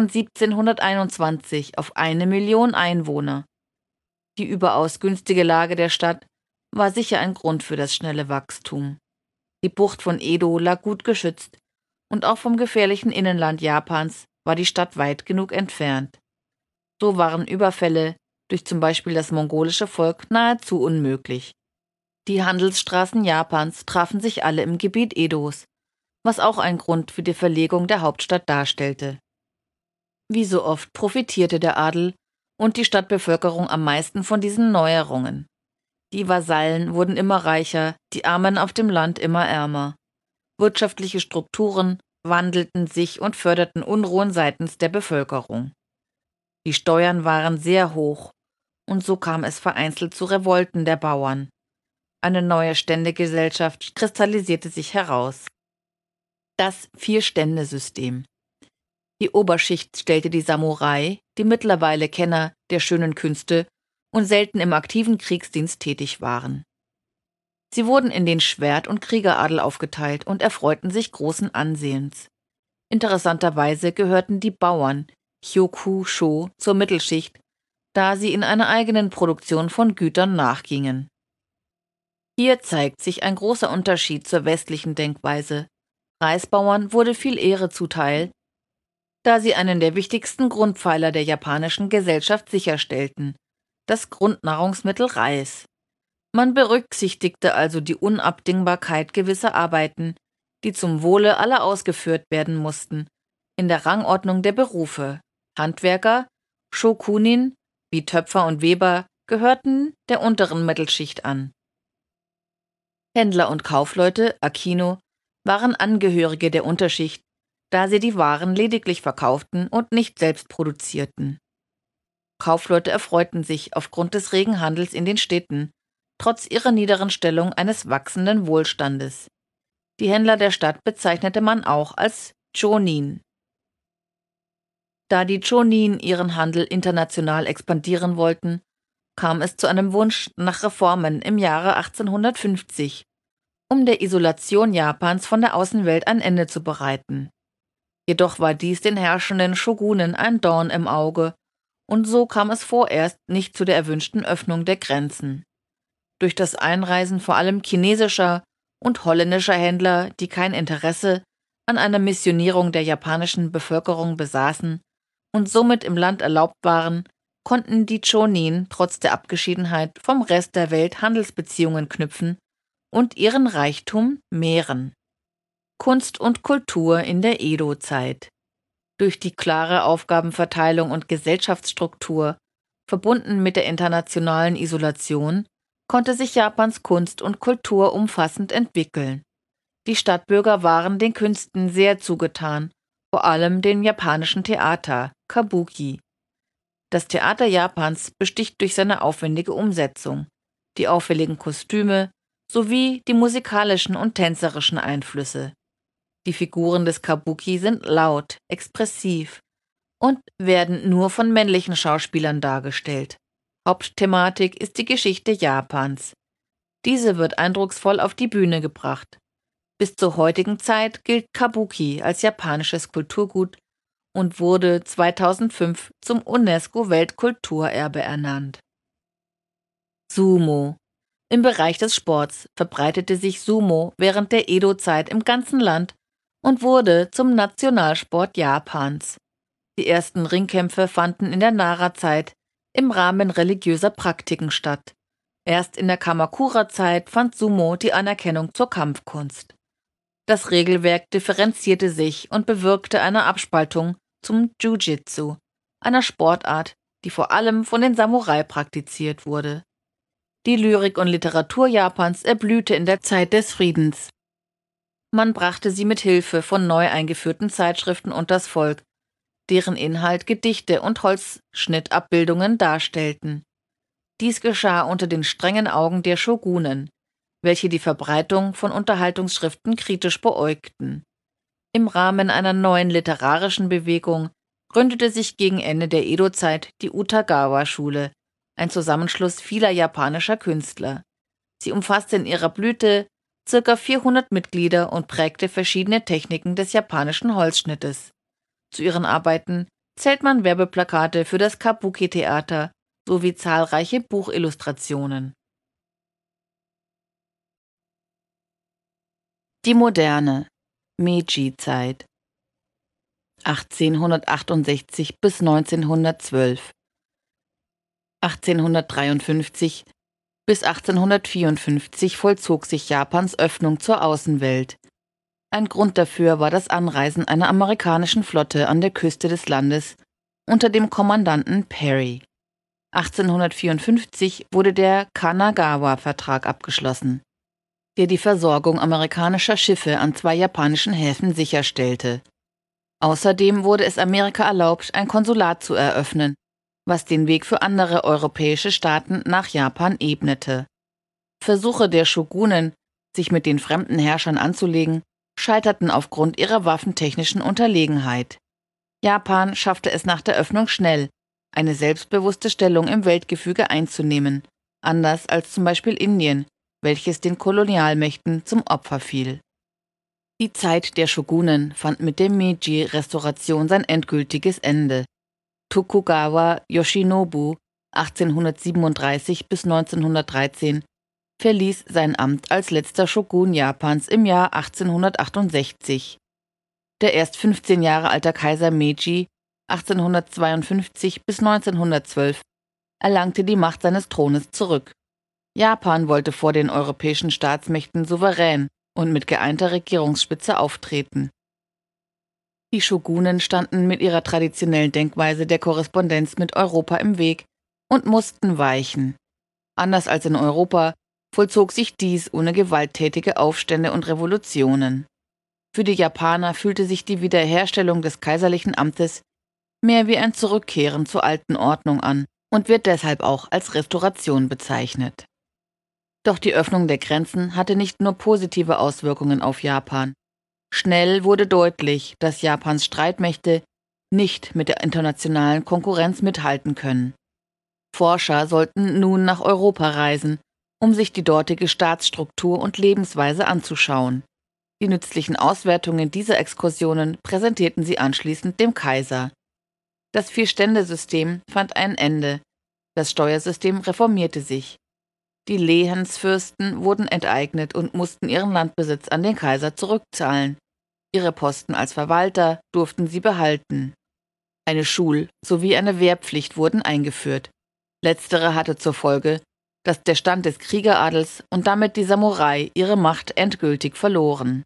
1721 auf 1 Million Einwohner. Die überaus günstige Lage der Stadt war sicher ein Grund für das schnelle Wachstum. Die Bucht von Edo lag gut geschützt und auch vom gefährlichen Innenland Japans war die Stadt weit genug entfernt. So waren Überfälle durch zum Beispiel das mongolische Volk nahezu unmöglich. Die Handelsstraßen Japans trafen sich alle im Gebiet Edos, was auch ein Grund für die Verlegung der Hauptstadt darstellte. Wie so oft profitierte der Adel und die Stadtbevölkerung am meisten von diesen Neuerungen. Die Vasallen wurden immer reicher, die Armen auf dem Land immer ärmer. Wirtschaftliche Strukturen wandelten sich und förderten Unruhen seitens der Bevölkerung. Die Steuern waren sehr hoch, und so kam es vereinzelt zu Revolten der Bauern. Eine neue Ständegesellschaft kristallisierte sich heraus. Das Vier-Stände-System. Die Oberschicht stellte die Samurai, die mittlerweile Kenner der schönen Künste und selten im aktiven Kriegsdienst tätig waren. Sie wurden in den Schwert- und Kriegeradel aufgeteilt und erfreuten sich großen Ansehens. Interessanterweise gehörten die Bauern, Hyoku-sho, zur Mittelschicht, da sie in einer eigenen Produktion von Gütern nachgingen. Hier zeigt sich ein großer Unterschied zur westlichen Denkweise. Reisbauern wurde viel Ehre zuteil, da sie einen der wichtigsten Grundpfeiler der japanischen Gesellschaft sicherstellten, das Grundnahrungsmittel Reis. Man berücksichtigte also die Unabdingbarkeit gewisser Arbeiten, die zum Wohle aller ausgeführt werden mussten, in der Rangordnung der Berufe. Handwerker, Shokunin, wie Töpfer und Weber, gehörten der unteren Mittelschicht an. Händler und Kaufleute, Akino, waren Angehörige der Unterschicht, da sie die Waren lediglich verkauften und nicht selbst produzierten. Kaufleute erfreuten sich aufgrund des regen Handels in den Städten, trotz ihrer niederen Stellung eines wachsenden Wohlstandes. Die Händler der Stadt bezeichnete man auch als Chōnin. Da die Chōnin ihren Handel international expandieren wollten, kam es zu einem Wunsch nach Reformen im Jahre 1850, um der Isolation Japans von der Außenwelt ein Ende zu bereiten. Jedoch war dies den herrschenden Shogunen ein Dorn im Auge, und so kam es vorerst nicht zu der erwünschten Öffnung der Grenzen. Durch das Einreisen vor allem chinesischer und holländischer Händler, die kein Interesse an einer Missionierung der japanischen Bevölkerung besaßen und somit im Land erlaubt waren, konnten die Chōnin trotz der Abgeschiedenheit vom Rest der Welt Handelsbeziehungen knüpfen und ihren Reichtum mehren. Kunst und Kultur in der Edo-Zeit. Durch die klare Aufgabenverteilung und Gesellschaftsstruktur, verbunden mit der internationalen Isolation, konnte sich Japans Kunst und Kultur umfassend entwickeln. Die Stadtbürger waren den Künsten sehr zugetan, vor allem dem japanischen Theater, Kabuki. Das Theater Japans besticht durch seine aufwendige Umsetzung, die auffälligen Kostüme sowie die musikalischen und tänzerischen Einflüsse. Die Figuren des Kabuki sind laut, expressiv und werden nur von männlichen Schauspielern dargestellt. Hauptthematik ist die Geschichte Japans. Diese wird eindrucksvoll auf die Bühne gebracht. Bis zur heutigen Zeit gilt Kabuki als japanisches Kulturgut und wurde 2005 zum UNESCO-Weltkulturerbe ernannt. Sumo. Im Bereich des Sports verbreitete sich Sumo während der Edo-Zeit im ganzen Land und wurde zum Nationalsport Japans. Die ersten Ringkämpfe fanden in der Nara-Zeit im Rahmen religiöser Praktiken statt. Erst in der Kamakura-Zeit fand Sumo die Anerkennung zur Kampfkunst. Das Regelwerk differenzierte sich und bewirkte eine Abspaltung zum Jiu-Jitsu, einer Sportart, die vor allem von den Samurai praktiziert wurde. Die Lyrik und Literatur Japans erblühte in der Zeit des Friedens. Man brachte sie mit Hilfe von neu eingeführten Zeitschriften unters Volk, deren Inhalt Gedichte und Holzschnittabbildungen darstellten. Dies geschah unter den strengen Augen der Shogunen, welche die Verbreitung von Unterhaltungsschriften kritisch beäugten. Im Rahmen einer neuen literarischen Bewegung gründete sich gegen Ende der Edo-Zeit die Utagawa-Schule, ein Zusammenschluss vieler japanischer Künstler. Sie umfasste in ihrer Blüte ca. 400 Mitglieder und prägte verschiedene Techniken des japanischen Holzschnittes. Zu ihren Arbeiten zählt man Werbeplakate für das Kabuki-Theater sowie zahlreiche Buchillustrationen. Die moderne Meiji-Zeit 1868 bis 1912 1853 bis 1854 vollzog sich Japans Öffnung zur Außenwelt. Ein Grund dafür war das Anreisen einer amerikanischen Flotte an der Küste des Landes unter dem Kommandanten Perry. 1854 wurde der Kanagawa-Vertrag abgeschlossen, der die Versorgung amerikanischer Schiffe an 2 japanischen Häfen sicherstellte. Außerdem wurde es Amerika erlaubt, ein Konsulat zu eröffnen, was den Weg für andere europäische Staaten nach Japan ebnete. Versuche der Shogunen, sich mit den fremden Herrschern anzulegen, scheiterten aufgrund ihrer waffentechnischen Unterlegenheit. Japan schaffte es nach der Öffnung schnell, eine selbstbewusste Stellung im Weltgefüge einzunehmen, anders als zum Beispiel Indien, welches den Kolonialmächten zum Opfer fiel. Die Zeit der Shogunen fand mit der Meiji-Restauration sein endgültiges Ende. Tokugawa Yoshinobu (1837 bis 1913) verließ sein Amt als letzter Shogun Japans im Jahr 1868. Der erst 15 Jahre alte Kaiser Meiji (1852 bis 1912) erlangte die Macht seines Thrones zurück. Japan wollte vor den europäischen Staatsmächten souverän und mit geeinter Regierungsspitze auftreten. Die Shogunen standen mit ihrer traditionellen Denkweise der Korrespondenz mit Europa im Weg und mussten weichen. Anders als in Europa vollzog sich dies ohne gewalttätige Aufstände und Revolutionen. Für die Japaner fühlte sich die Wiederherstellung des kaiserlichen Amtes mehr wie ein Zurückkehren zur alten Ordnung an und wird deshalb auch als Restauration bezeichnet. Doch die Öffnung der Grenzen hatte nicht nur positive Auswirkungen auf Japan. Schnell wurde deutlich, dass Japans Streitmächte nicht mit der internationalen Konkurrenz mithalten können. Forscher sollten nun nach Europa reisen, um sich die dortige Staatsstruktur und Lebensweise anzuschauen. Die nützlichen Auswertungen dieser Exkursionen präsentierten sie anschließend dem Kaiser. Das Vier-Stände-System fand ein Ende. Das Steuersystem reformierte sich. Die Lehensfürsten wurden enteignet und mussten ihren Landbesitz an den Kaiser zurückzahlen. Ihre Posten als Verwalter durften sie behalten. Eine Schul- sowie eine Wehrpflicht wurden eingeführt. Letztere hatte zur Folge, dass der Stand des Kriegeradels und damit die Samurai ihre Macht endgültig verloren.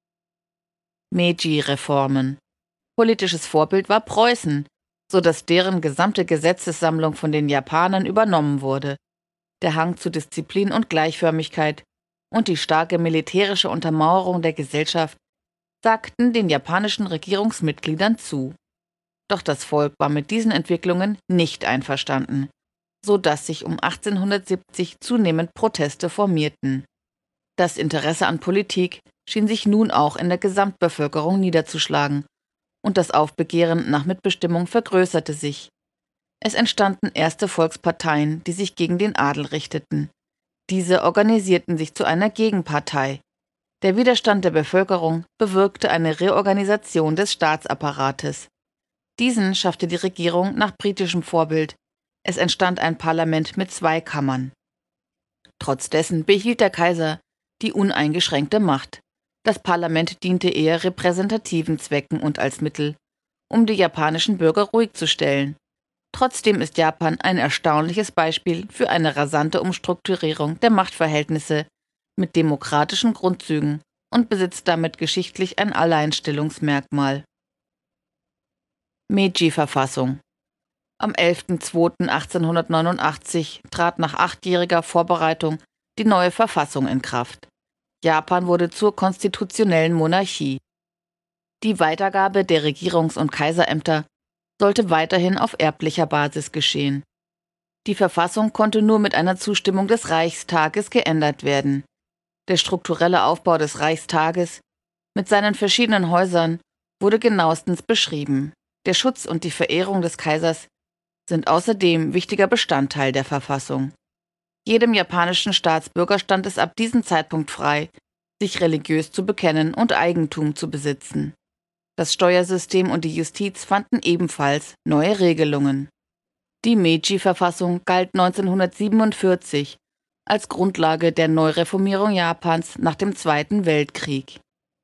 Meiji-Reformen. Politisches Vorbild war Preußen, so dass deren gesamte Gesetzessammlung von den Japanern übernommen wurde. Der Hang zu Disziplin und Gleichförmigkeit und die starke militärische Untermauerung der Gesellschaft sagten den japanischen Regierungsmitgliedern zu. Doch das Volk war mit diesen Entwicklungen nicht einverstanden, so dass sich um 1870 zunehmend Proteste formierten. Das Interesse an Politik schien sich nun auch in der Gesamtbevölkerung niederzuschlagen, und das Aufbegehren nach Mitbestimmung vergrößerte sich. Es entstanden erste Volksparteien, die sich gegen den Adel richteten. Diese organisierten sich zu einer Gegenpartei. Der Widerstand der Bevölkerung bewirkte eine Reorganisation des Staatsapparates. Diesen schaffte die Regierung nach britischem Vorbild. Es entstand ein Parlament mit 2 Kammern. Trotz dessen behielt der Kaiser die uneingeschränkte Macht. Das Parlament diente eher repräsentativen Zwecken und als Mittel, um die japanischen Bürger ruhig zu stellen. Trotzdem ist Japan ein erstaunliches Beispiel für eine rasante Umstrukturierung der Machtverhältnisse mit demokratischen Grundzügen und besitzt damit geschichtlich ein Alleinstellungsmerkmal. Meiji-Verfassung. Am 11.02.1889 trat nach 8-jähriger Vorbereitung die neue Verfassung in Kraft. Japan wurde zur konstitutionellen Monarchie. Die Weitergabe der Regierungs- und Kaiserämter sollte weiterhin auf erblicher Basis geschehen. Die Verfassung konnte nur mit einer Zustimmung des Reichstages geändert werden. Der strukturelle Aufbau des Reichstages mit seinen verschiedenen Häusern wurde genauestens beschrieben. Der Schutz und die Verehrung des Kaisers sind außerdem wichtiger Bestandteil der Verfassung. Jedem japanischen Staatsbürger stand es ab diesem Zeitpunkt frei, sich religiös zu bekennen und Eigentum zu besitzen. Das Steuersystem und die Justiz fanden ebenfalls neue Regelungen. Die Meiji-Verfassung galt 1947 als Grundlage der Neureformierung Japans nach dem Zweiten Weltkrieg.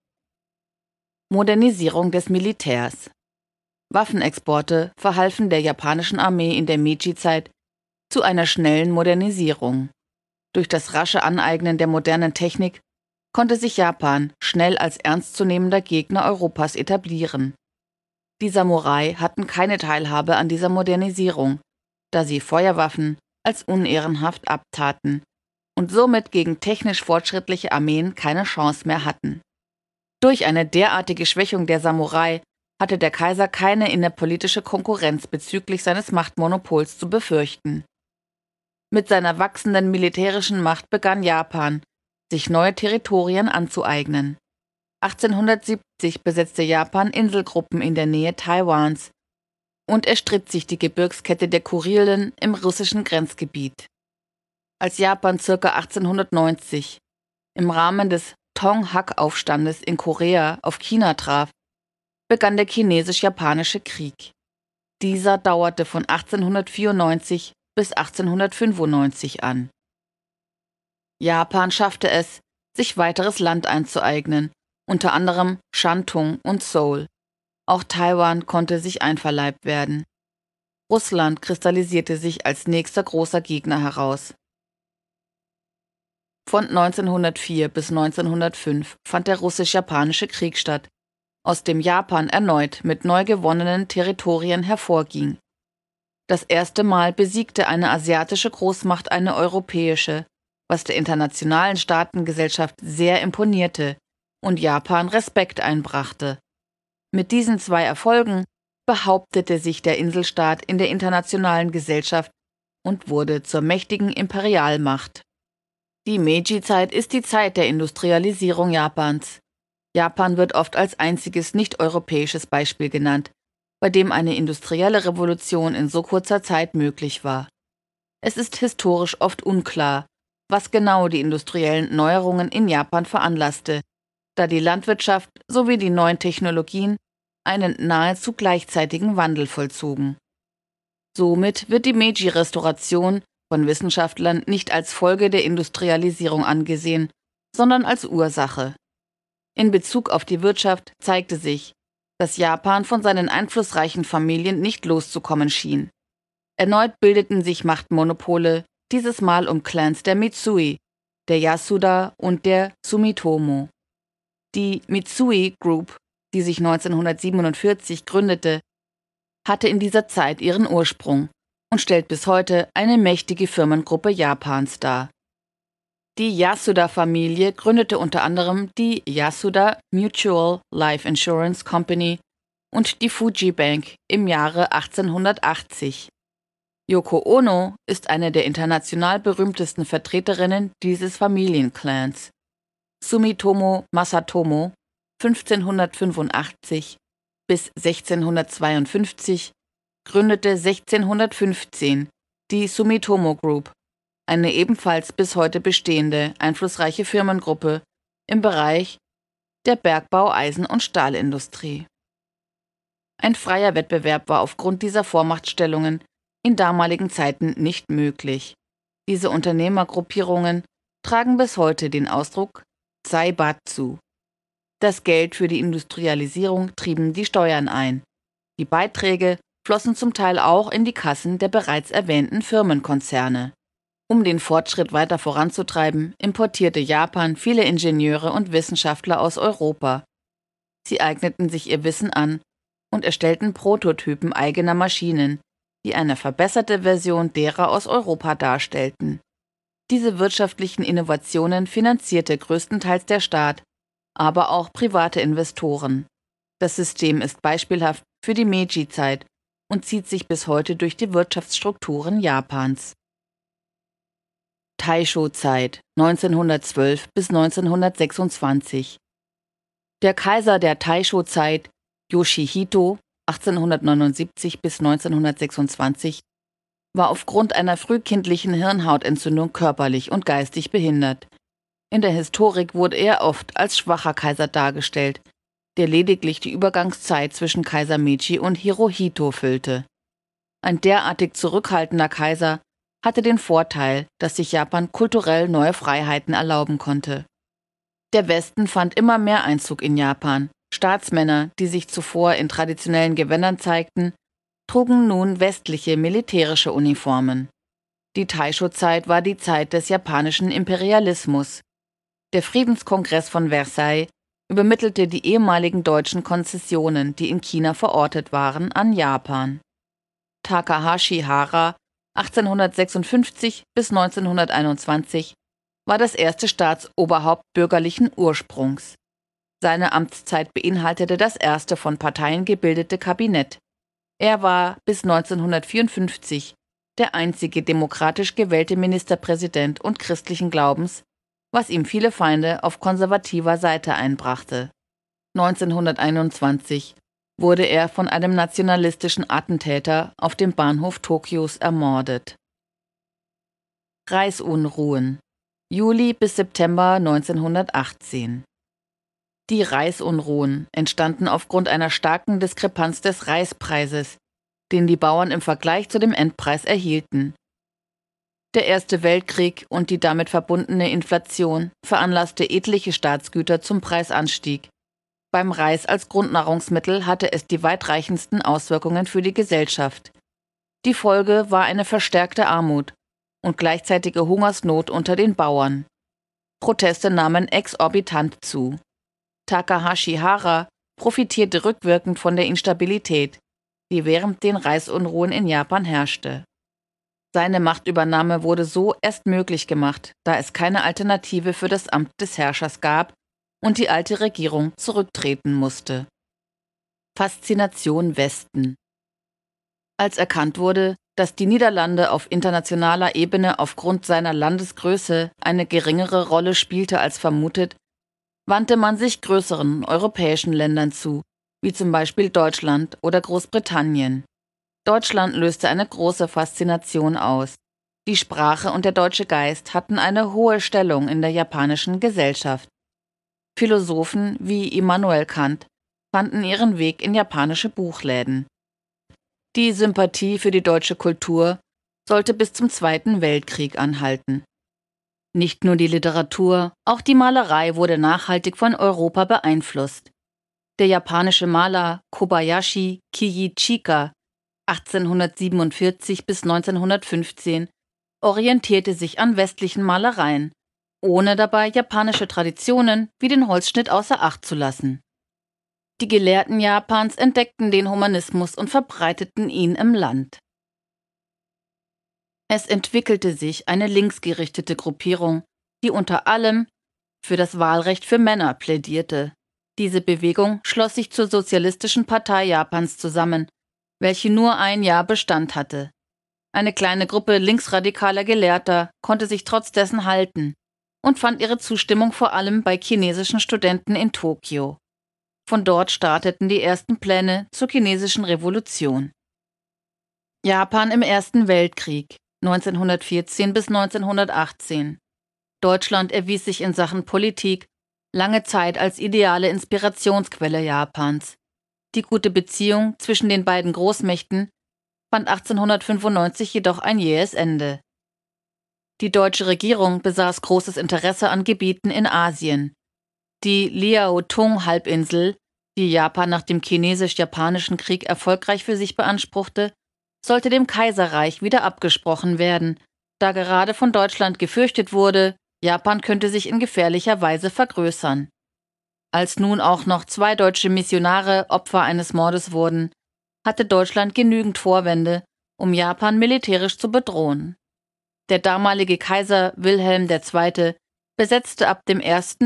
Modernisierung des Militärs. Waffenexporte verhalfen der japanischen Armee in der Meiji-Zeit zu einer schnellen Modernisierung. Durch das rasche Aneignen der modernen Technik konnte sich Japan schnell als ernstzunehmender Gegner Europas etablieren. Die Samurai hatten keine Teilhabe an dieser Modernisierung, da sie Feuerwaffen als unehrenhaft abtaten und somit gegen technisch fortschrittliche Armeen keine Chance mehr hatten. Durch eine derartige Schwächung der Samurai hatte der Kaiser keine innerpolitische Konkurrenz bezüglich seines Machtmonopols zu befürchten. Mit seiner wachsenden militärischen Macht begann Japan, sich neue Territorien anzueignen. 1870 besetzte Japan Inselgruppen in der Nähe Taiwans und erstritt sich die Gebirgskette der Kurilen im russischen Grenzgebiet. Als Japan ca. 1890 im Rahmen des Tonghak-Aufstandes in Korea auf China traf, begann der Chinesisch-Japanische Krieg. Dieser dauerte von 1894 bis 1895 an. Japan schaffte es, sich weiteres Land einzueignen, unter anderem Shantung und Seoul. Auch Taiwan konnte sich einverleibt werden. Russland kristallisierte sich als nächster großer Gegner heraus. Von 1904 bis 1905 fand der Russisch-Japanische Krieg statt, aus dem Japan erneut mit neu gewonnenen Territorien hervorging. Das erste Mal besiegte eine asiatische Großmacht eine europäische, was der internationalen Staatengesellschaft sehr imponierte und Japan Respekt einbrachte. Mit diesen 2 Erfolgen behauptete sich der Inselstaat in der internationalen Gesellschaft und wurde zur mächtigen Imperialmacht. Die Meiji-Zeit ist die Zeit der Industrialisierung Japans. Japan wird oft als einziges nicht-europäisches Beispiel genannt, bei dem eine industrielle Revolution in so kurzer Zeit möglich war. Es ist historisch oft unklar, was genau die industriellen Neuerungen in Japan veranlasste, da die Landwirtschaft sowie die neuen Technologien einen nahezu gleichzeitigen Wandel vollzogen. Somit wird die Meiji-Restauration von Wissenschaftlern nicht als Folge der Industrialisierung angesehen, sondern als Ursache. In Bezug auf die Wirtschaft zeigte sich, dass Japan von seinen einflussreichen Familien nicht loszukommen schien. Erneut bildeten sich Machtmonopole, dieses Mal um Clans der Mitsui, der Yasuda und der Sumitomo. Die Mitsui Group, die sich 1947 gründete, hatte in dieser Zeit ihren Ursprung und stellt bis heute eine mächtige Firmengruppe Japans dar. Die Yasuda-Familie gründete unter anderem die Yasuda Mutual Life Insurance Company und die Fuji Bank im Jahre 1880. Yoko Ono ist eine der international berühmtesten Vertreterinnen dieses Familienclans. Sumitomo Masatomo, 1585 bis 1652, gründete 1615 die Sumitomo Group, eine ebenfalls bis heute bestehende, einflussreiche Firmengruppe im Bereich der Bergbau-, Eisen- und Stahlindustrie. Ein freier Wettbewerb war aufgrund dieser Vormachtstellungen in damaligen Zeiten nicht möglich. Diese Unternehmergruppierungen tragen bis heute den Ausdruck Zaibatsu. Das Geld für die Industrialisierung trieben die Steuern ein. Die Beiträge flossen zum Teil auch in die Kassen der bereits erwähnten Firmenkonzerne. Um den Fortschritt weiter voranzutreiben, importierte Japan viele Ingenieure und Wissenschaftler aus Europa. Sie eigneten sich ihr Wissen an und erstellten Prototypen eigener Maschinen, die eine verbesserte Version derer aus Europa darstellten. Diese wirtschaftlichen Innovationen finanzierte größtenteils der Staat, aber auch private Investoren. Das System ist beispielhaft für die Meiji-Zeit und zieht sich bis heute durch die Wirtschaftsstrukturen Japans. Taisho-Zeit 1912 bis 1926. Der Kaiser der Taisho-Zeit, Yoshihito 1879 bis 1926, war aufgrund einer frühkindlichen Hirnhautentzündung körperlich und geistig behindert. In der Historik wurde er oft als schwacher Kaiser dargestellt, der lediglich die Übergangszeit zwischen Kaiser Meiji und Hirohito füllte. Ein derartig zurückhaltender Kaiser hatte den Vorteil, dass sich Japan kulturell neue Freiheiten erlauben konnte. Der Westen fand immer mehr Einzug in Japan. Staatsmänner, die sich zuvor in traditionellen Gewändern zeigten, trugen nun westliche militärische Uniformen. Die Taisho-Zeit war die Zeit des japanischen Imperialismus. Der Friedenskongress von Versailles übermittelte die ehemaligen deutschen Konzessionen, die in China verortet waren, an Japan. Takahashi Hara 1856 bis 1921 war das erste Staatsoberhaupt bürgerlichen Ursprungs. Seine Amtszeit beinhaltete das erste von Parteien gebildete Kabinett. Er war bis 1954 der einzige demokratisch gewählte Ministerpräsident und christlichen Glaubens, was ihm viele Feinde auf konservativer Seite einbrachte. 1921 wurde er von einem nationalistischen Attentäter auf dem Bahnhof Tokios ermordet. Reichsunruhen Juli bis September 1918. Die Reichsunruhen entstanden aufgrund einer starken Diskrepanz des Reichspreises, den die Bauern im Vergleich zu dem Endpreis erhielten. Der Erste Weltkrieg und die damit verbundene Inflation veranlasste etliche Staatsgüter zum Preisanstieg. Beim Reis als Grundnahrungsmittel hatte es die weitreichendsten Auswirkungen für die Gesellschaft. Die Folge war eine verstärkte Armut und gleichzeitige Hungersnot unter den Bauern. Proteste nahmen exorbitant zu. Takahashi Hara profitierte rückwirkend von der Instabilität, die während den Reichsunruhen in Japan herrschte. Seine Machtübernahme wurde so erst möglich gemacht, da es keine Alternative für das Amt des Herrschers gab und die alte Regierung zurücktreten musste. Faszination Westen. Als erkannt wurde, dass die Niederlande auf internationaler Ebene aufgrund seiner Landesgröße eine geringere Rolle spielte als vermutet, wandte man sich größeren europäischen Ländern zu, wie zum Beispiel Deutschland oder Großbritannien. Deutschland löste eine große Faszination aus. Die Sprache und der deutsche Geist hatten eine hohe Stellung in der japanischen Gesellschaft. Philosophen wie Immanuel Kant fanden ihren Weg in japanische Buchläden. Die Sympathie für die deutsche Kultur sollte bis zum Zweiten Weltkrieg anhalten. Nicht nur die Literatur, auch die Malerei wurde nachhaltig von Europa beeinflusst. Der japanische Maler Kobayashi Kiichika 1847 bis 1915 orientierte sich an westlichen Malereien, ohne dabei japanische Traditionen wie den Holzschnitt außer Acht zu lassen. Die Gelehrten Japans entdeckten den Humanismus und verbreiteten ihn im Land. Es entwickelte sich eine linksgerichtete Gruppierung, die unter allem für das Wahlrecht für Männer plädierte. Diese Bewegung schloss sich zur Sozialistischen Partei Japans zusammen, welche nur ein Jahr Bestand hatte. Eine kleine Gruppe linksradikaler Gelehrter konnte sich trotz dessen halten und fand ihre Zustimmung vor allem bei chinesischen Studenten in Tokio. Von dort starteten die ersten Pläne zur chinesischen Revolution. Japan im Ersten Weltkrieg 1914 bis 1918. Deutschland erwies sich in Sachen Politik lange Zeit als ideale Inspirationsquelle Japans. Die gute Beziehung zwischen den beiden Großmächten fand 1895 jedoch ein jähes Ende. Die deutsche Regierung besaß großes Interesse an Gebieten in Asien. Die Liaotung-Halbinsel, die Japan nach dem Chinesisch-Japanischen Krieg erfolgreich für sich beanspruchte, sollte dem Kaiserreich wieder abgesprochen werden, da gerade von Deutschland gefürchtet wurde, Japan könnte sich in gefährlicher Weise vergrößern. Als nun auch noch 2 deutsche Missionare Opfer eines Mordes wurden, hatte Deutschland genügend Vorwände, um Japan militärisch zu bedrohen. Der damalige Kaiser Wilhelm II. Besetzte ab dem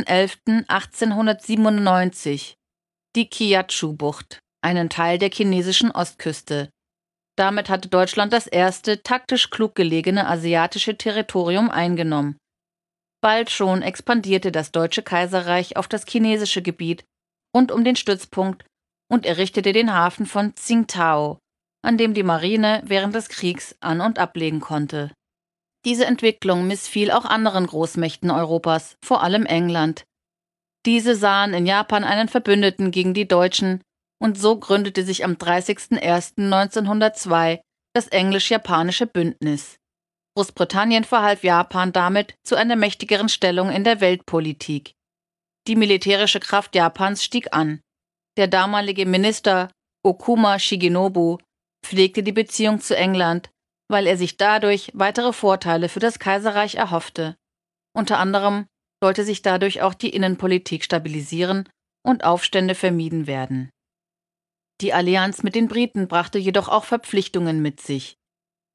1.11.1897 die Kiatschu-Bucht, einen Teil der chinesischen Ostküste. Damit hatte Deutschland das erste taktisch klug gelegene asiatische Territorium eingenommen. Bald schon expandierte das Deutsche Kaiserreich auf das chinesische Gebiet rund um den Stützpunkt und errichtete den Hafen von Tsingtao, an dem die Marine während des Kriegs an- und ablegen konnte. Diese Entwicklung missfiel auch anderen Großmächten Europas, vor allem England. Diese sahen in Japan einen Verbündeten gegen die Deutschen und so gründete sich am 30.01.1902 das Englisch-Japanische Bündnis. Großbritannien verhalf Japan damit zu einer mächtigeren Stellung in der Weltpolitik. Die militärische Kraft Japans stieg an. Der damalige Minister Okuma Shigenobu pflegte die Beziehung zu England, weil er sich dadurch weitere Vorteile für das Kaiserreich erhoffte. Unter anderem sollte sich dadurch auch die Innenpolitik stabilisieren und Aufstände vermieden werden. Die Allianz mit den Briten brachte jedoch auch Verpflichtungen mit sich.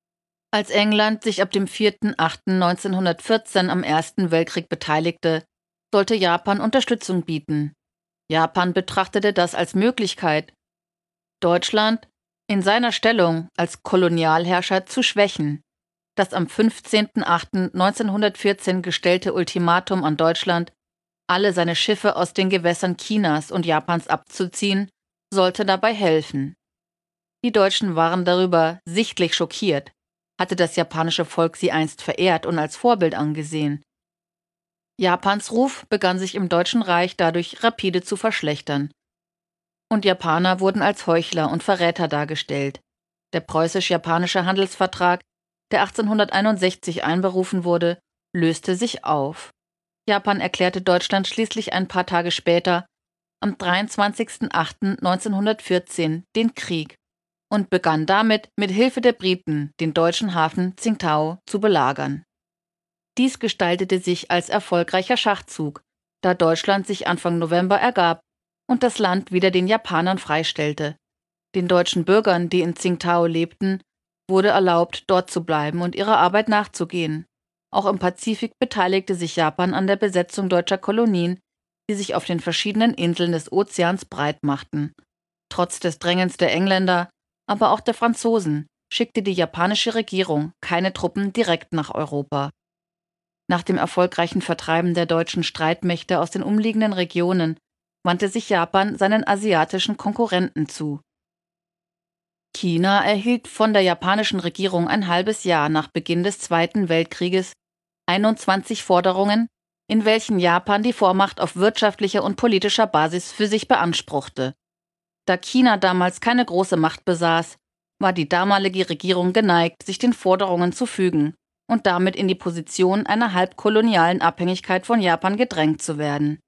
Als England sich ab dem 4.8.1914 am Ersten Weltkrieg beteiligte, sollte Japan Unterstützung bieten. Japan betrachtete das als Möglichkeit, Deutschland in seiner Stellung als Kolonialherrscher zu schwächen. Das am 15.8.1914 gestellte Ultimatum an Deutschland, alle seine Schiffe aus den Gewässern Chinas und Japans abzuziehen, sollte dabei helfen. Die Deutschen waren darüber sichtlich schockiert, hatte das japanische Volk sie einst verehrt und als Vorbild angesehen. Japans Ruf begann sich im Deutschen Reich dadurch rapide zu verschlechtern. Und Japaner wurden als Heuchler und Verräter dargestellt. Der preußisch-japanische Handelsvertrag, der 1861 einberufen wurde, löste sich auf. Japan erklärte Deutschland schließlich ein paar Tage später, am 23.08.1914, den Krieg und begann damit, mit Hilfe der Briten den deutschen Hafen Tsingtao zu belagern. Dies gestaltete sich als erfolgreicher Schachzug, da Deutschland sich Anfang November ergab und das Land wieder den Japanern freistellte. Den deutschen Bürgern, die in Tsingtao lebten, wurde erlaubt, dort zu bleiben und ihrer Arbeit nachzugehen. Auch im Pazifik beteiligte sich Japan an der Besetzung deutscher Kolonien, die sich auf den verschiedenen Inseln des Ozeans breit machten. Trotz des Drängens der Engländer, aber auch der Franzosen, schickte die japanische Regierung keine Truppen direkt nach Europa. Nach dem erfolgreichen Vertreiben der deutschen Streitmächte aus den umliegenden Regionen wandte sich Japan seinen asiatischen Konkurrenten zu. China erhielt von der japanischen Regierung ein halbes Jahr nach Beginn des Zweiten Weltkrieges 21 Forderungen, in welchen Japan die Vormacht auf wirtschaftlicher und politischer Basis für sich beanspruchte. Da China damals keine große Macht besaß, war die damalige Regierung geneigt, sich den Forderungen zu fügen und damit in die Position einer halbkolonialen Abhängigkeit von Japan gedrängt zu werden.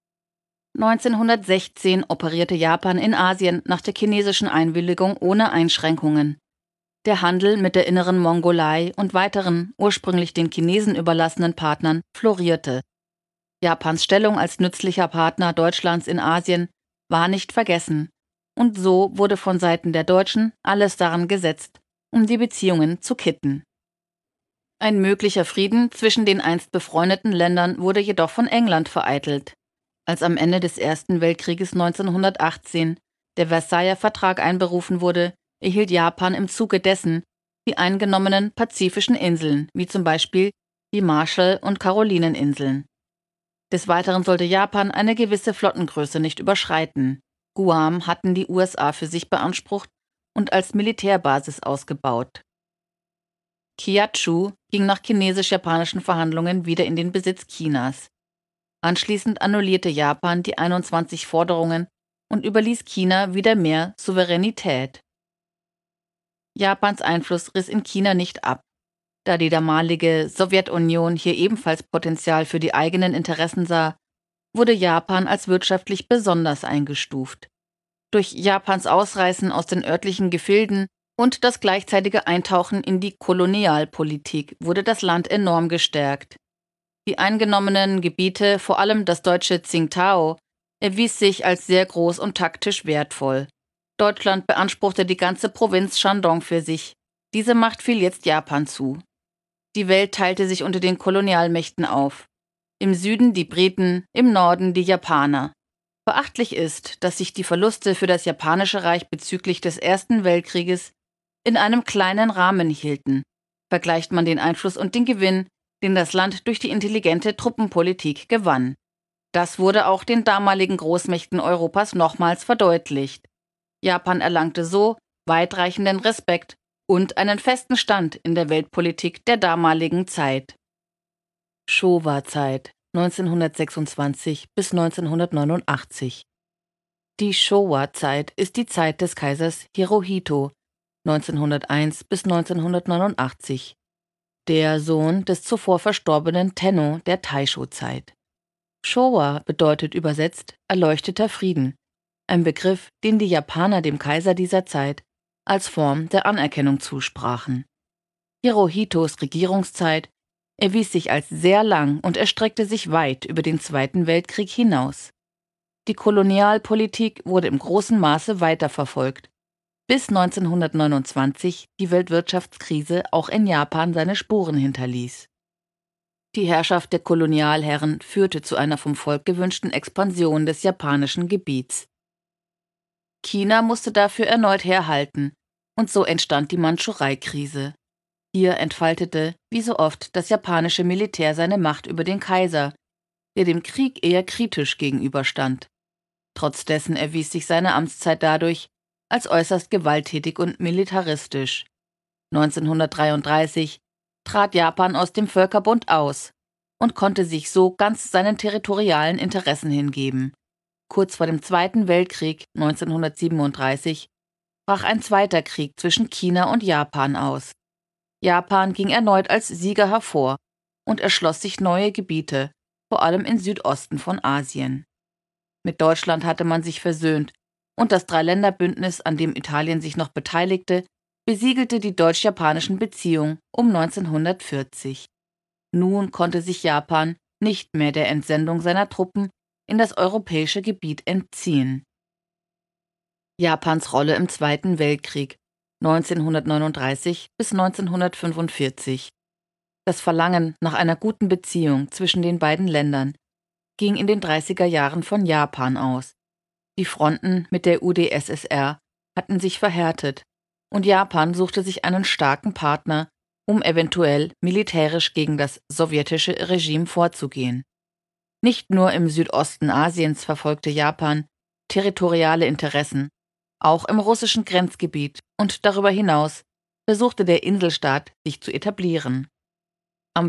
1916 operierte Japan in Asien nach der chinesischen Einwilligung ohne Einschränkungen. Der Handel mit der Inneren Mongolei und weiteren, ursprünglich den Chinesen überlassenen Partnern florierte. Japans Stellung als nützlicher Partner Deutschlands in Asien war nicht vergessen, und so wurde von Seiten der Deutschen alles daran gesetzt, um die Beziehungen zu kitten. Ein möglicher Frieden zwischen den einst befreundeten Ländern wurde jedoch von England vereitelt. Als am Ende des Ersten Weltkrieges 1918 der Versailler Vertrag einberufen wurde, erhielt Japan im Zuge dessen die eingenommenen pazifischen Inseln, wie zum Beispiel die Marshall- und Carolineninseln. Des Weiteren sollte Japan eine gewisse Flottengröße nicht überschreiten. Guam hatten die USA für sich beansprucht und als Militärbasis ausgebaut. Kyushu ging nach chinesisch-japanischen Verhandlungen wieder in den Besitz Chinas. Anschließend annullierte Japan die 21 Forderungen und überließ China wieder mehr Souveränität. Japans Einfluss riss in China nicht ab. Da die damalige Sowjetunion hier ebenfalls Potenzial für die eigenen Interessen sah, wurde Japan als wirtschaftlich besonders eingestuft. Durch Japans Ausreißen aus den örtlichen Gefilden und das gleichzeitige Eintauchen in die Kolonialpolitik wurde das Land enorm gestärkt. Die eingenommenen Gebiete, vor allem das deutsche Tsingtao, erwies sich als sehr groß und taktisch wertvoll. Deutschland beanspruchte die ganze Provinz Shandong für sich. Diese Macht fiel jetzt Japan zu. Die Welt teilte sich unter den Kolonialmächten auf. Im Süden die Briten, im Norden die Japaner. Beachtlich ist, dass sich die Verluste für das Japanische Reich bezüglich des Ersten Weltkrieges in einem kleinen Rahmen hielten. Vergleicht man den Einfluss und den Gewinn, den das Land durch die intelligente Truppenpolitik gewann. Das wurde auch den damaligen Großmächten Europas nochmals verdeutlicht. Japan erlangte so weitreichenden Respekt und einen festen Stand in der Weltpolitik der damaligen Zeit. Showa-Zeit 1926 bis 1989. Die Showa-Zeit ist die Zeit des Kaisers Hirohito 1901 bis 1989, der Sohn des zuvor verstorbenen Tenno der Taisho-Zeit. Showa bedeutet übersetzt erleuchteter Frieden, ein Begriff, den die Japaner dem Kaiser dieser Zeit als Form der Anerkennung zusprachen. Hirohitos Regierungszeit erwies sich als sehr lang und erstreckte sich weit über den Zweiten Weltkrieg hinaus. Die Kolonialpolitik wurde im großen Maße weiterverfolgt. bis 1929 die Weltwirtschaftskrise auch in Japan seine Spuren hinterließ. Die Herrschaft der Kolonialherren führte zu einer vom Volk gewünschten Expansion des japanischen Gebiets. China musste dafür erneut herhalten, und so entstand die Mandschurei-Krise. Hier entfaltete, wie so oft, das japanische Militär seine Macht über den Kaiser, der dem Krieg eher kritisch gegenüberstand. Trotz dessen erwies sich seine Amtszeit dadurch als äußerst gewalttätig und militaristisch. 1933 trat Japan aus dem Völkerbund aus und konnte sich so ganz seinen territorialen Interessen hingeben. Kurz vor dem Zweiten Weltkrieg 1937 brach ein zweiter Krieg zwischen China und Japan aus. Japan ging erneut als Sieger hervor und erschloss sich neue Gebiete, vor allem im Südosten von Asien. Mit Deutschland hatte man sich versöhnt und das Dreiländerbündnis, an dem Italien sich noch beteiligte, besiegelte die deutsch-japanischen Beziehungen um 1940. Nun konnte sich Japan nicht mehr der Entsendung seiner Truppen in das europäische Gebiet entziehen. Japans Rolle im Zweiten Weltkrieg 1939 bis 1945. Das Verlangen nach einer guten Beziehung zwischen den beiden Ländern ging in den 30er Jahren von Japan aus. Die Fronten mit der UdSSR hatten sich verhärtet und Japan suchte sich einen starken Partner, um eventuell militärisch gegen das sowjetische Regime vorzugehen. Nicht nur im Südosten Asiens verfolgte Japan territoriale Interessen, auch im russischen Grenzgebiet und darüber hinaus versuchte der Inselstaat, sich zu etablieren. Am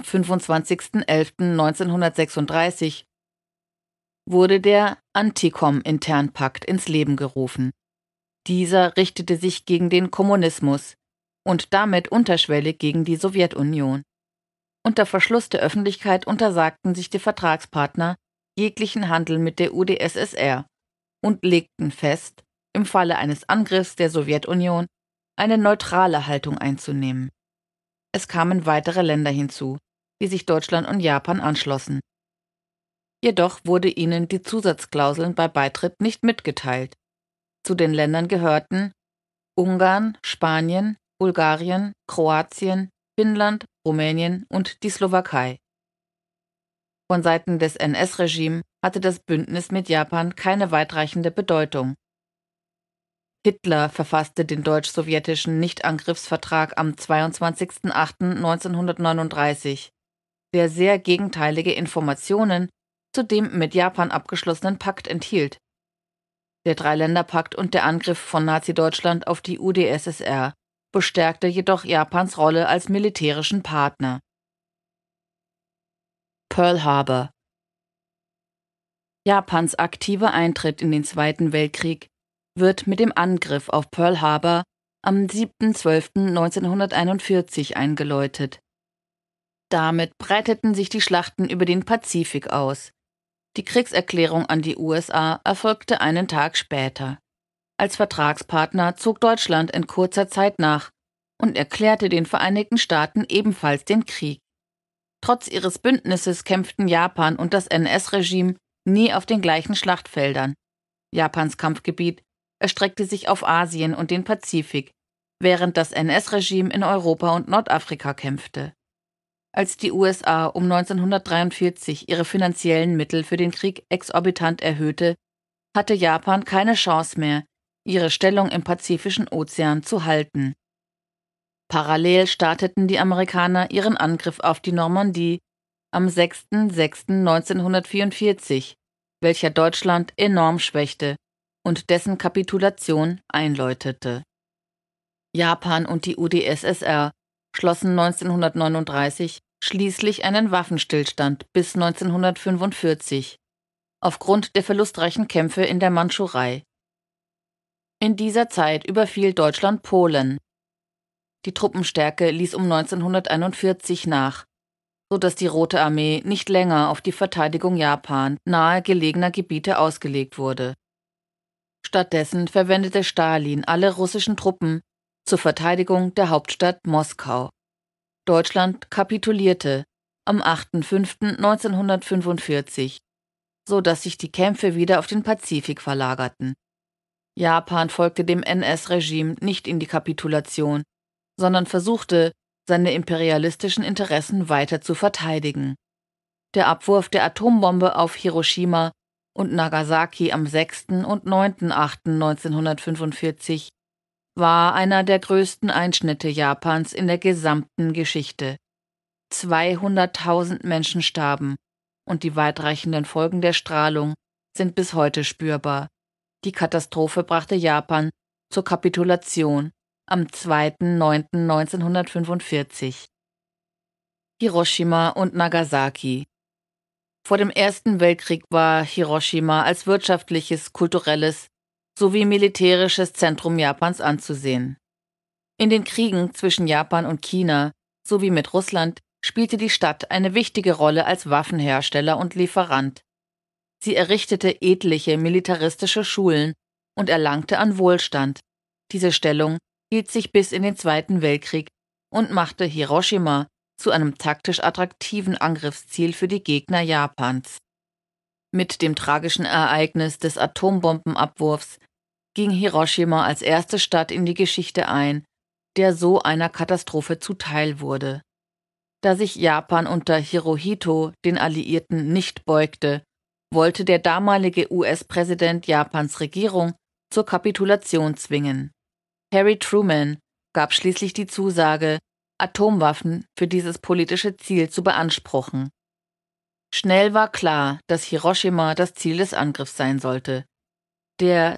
25.11.1936 wurde der Antikom-Internpakt ins Leben gerufen. Dieser richtete sich gegen den Kommunismus und damit unterschwellig gegen die Sowjetunion. Unter Verschluss der Öffentlichkeit untersagten sich die Vertragspartner jeglichen Handel mit der UdSSR und legten fest, im Falle eines Angriffs der Sowjetunion eine neutrale Haltung einzunehmen. Es kamen weitere Länder hinzu, die sich Deutschland und Japan anschlossen. Jedoch wurde ihnen die Zusatzklauseln bei Beitritt nicht mitgeteilt. Zu den Ländern gehörten Ungarn, Spanien, Bulgarien, Kroatien, Finnland, Rumänien und die Slowakei. Von Seiten des NS-Regimes hatte das Bündnis mit Japan keine weitreichende Bedeutung. Hitler verfasste den deutsch-sowjetischen Nichtangriffsvertrag am 22.08.1939, der sehr gegenteilige Informationen zu dem mit Japan abgeschlossenen Pakt enthielt. Der Dreiländerpakt und der Angriff von Nazi-Deutschland auf die UdSSR bestärkte jedoch Japans Rolle als militärischen Partner. Pearl Harbor. Japans aktiver Eintritt in den Zweiten Weltkrieg wird mit dem Angriff auf Pearl Harbor am 7.12.1941 eingeläutet. Damit breiteten sich die Schlachten über den Pazifik aus. Die Kriegserklärung an die USA erfolgte einen Tag später. Als Vertragspartner zog Deutschland in kurzer Zeit nach und erklärte den Vereinigten Staaten ebenfalls den Krieg. Trotz ihres Bündnisses kämpften Japan und das NS-Regime nie auf den gleichen Schlachtfeldern. Japans Kampfgebiet erstreckte sich auf Asien und den Pazifik, während das NS-Regime in Europa und Nordafrika kämpfte. Als die USA um 1943 ihre finanziellen Mittel für den Krieg exorbitant erhöhte, hatte Japan keine Chance mehr, ihre Stellung im Pazifischen Ozean zu halten. Parallel starteten die Amerikaner ihren Angriff auf die Normandie am 6.6.1944, welcher Deutschland enorm schwächte und dessen Kapitulation einläutete. Japan und die UdSSR schlossen 1939 schließlich einen Waffenstillstand bis 1945, aufgrund der verlustreichen Kämpfe in der Mandschurei. In dieser Zeit überfiel Deutschland Polen. Die Truppenstärke ließ um 1941 nach, sodass die Rote Armee nicht länger auf die Verteidigung Japan nahe gelegener Gebiete ausgelegt wurde. Stattdessen verwendete Stalin alle russischen Truppen zur Verteidigung der Hauptstadt Moskau. Deutschland kapitulierte am 8.5.1945, so dass sich die Kämpfe wieder auf den Pazifik verlagerten. Japan folgte dem NS-Regime nicht in die Kapitulation, sondern versuchte, seine imperialistischen Interessen weiter zu verteidigen. Der Abwurf der Atombombe auf Hiroshima und Nagasaki am 6. und 9.8.1945 war einer der größten Einschnitte Japans in der gesamten Geschichte. 200.000 Menschen starben und die weitreichenden Folgen der Strahlung sind bis heute spürbar. Die Katastrophe brachte Japan zur Kapitulation am 2.9.1945. Hiroshima und Nagasaki. Vor dem Ersten Weltkrieg war Hiroshima als wirtschaftliches, kulturelles sowie militärisches Zentrum Japans anzusehen. In den Kriegen zwischen Japan und China sowie mit Russland spielte die Stadt eine wichtige Rolle als Waffenhersteller und Lieferant. Sie errichtete etliche militaristische Schulen und erlangte an Wohlstand. Diese Stellung hielt sich bis in den Zweiten Weltkrieg und machte Hiroshima zu einem taktisch attraktiven Angriffsziel für die Gegner Japans. Mit dem tragischen Ereignis des Atombombenabwurfs ging Hiroshima als erste Stadt in die Geschichte ein, der so einer Katastrophe zuteil wurde. Da sich Japan unter Hirohito den Alliierten nicht beugte, wollte der damalige US-Präsident Japans Regierung zur Kapitulation zwingen. Harry Truman gab schließlich die Zusage, Atomwaffen für dieses politische Ziel zu beanspruchen. Schnell war klar, dass Hiroshima das Ziel des Angriffs sein sollte. Der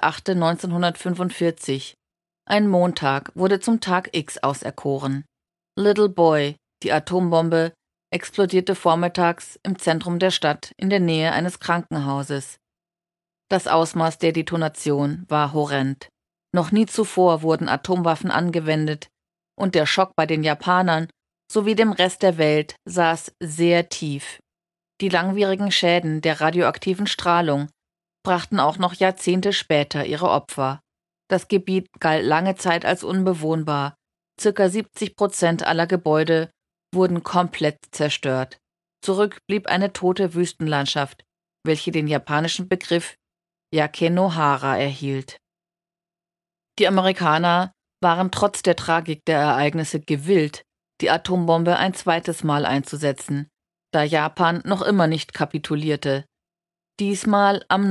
6.8.1945, ein Montag, wurde zum Tag X auserkoren. Little Boy, die Atombombe, explodierte vormittags im Zentrum der Stadt in der Nähe eines Krankenhauses. Das Ausmaß der Detonation war horrend. Noch nie zuvor wurden Atomwaffen angewendet und der Schock bei den Japanern sowie dem Rest der Welt saß sehr tief. Die langwierigen Schäden der radioaktiven Strahlung brachten auch noch Jahrzehnte später ihre Opfer. Das Gebiet galt lange Zeit als unbewohnbar. Circa 70% aller Gebäude wurden komplett zerstört. Zurück blieb eine tote Wüstenlandschaft, welche den japanischen Begriff Yakenohara erhielt. Die Amerikaner waren trotz der Tragik der Ereignisse gewillt, die Atombombe ein zweites Mal einzusetzen, da Japan noch immer nicht kapitulierte. Diesmal am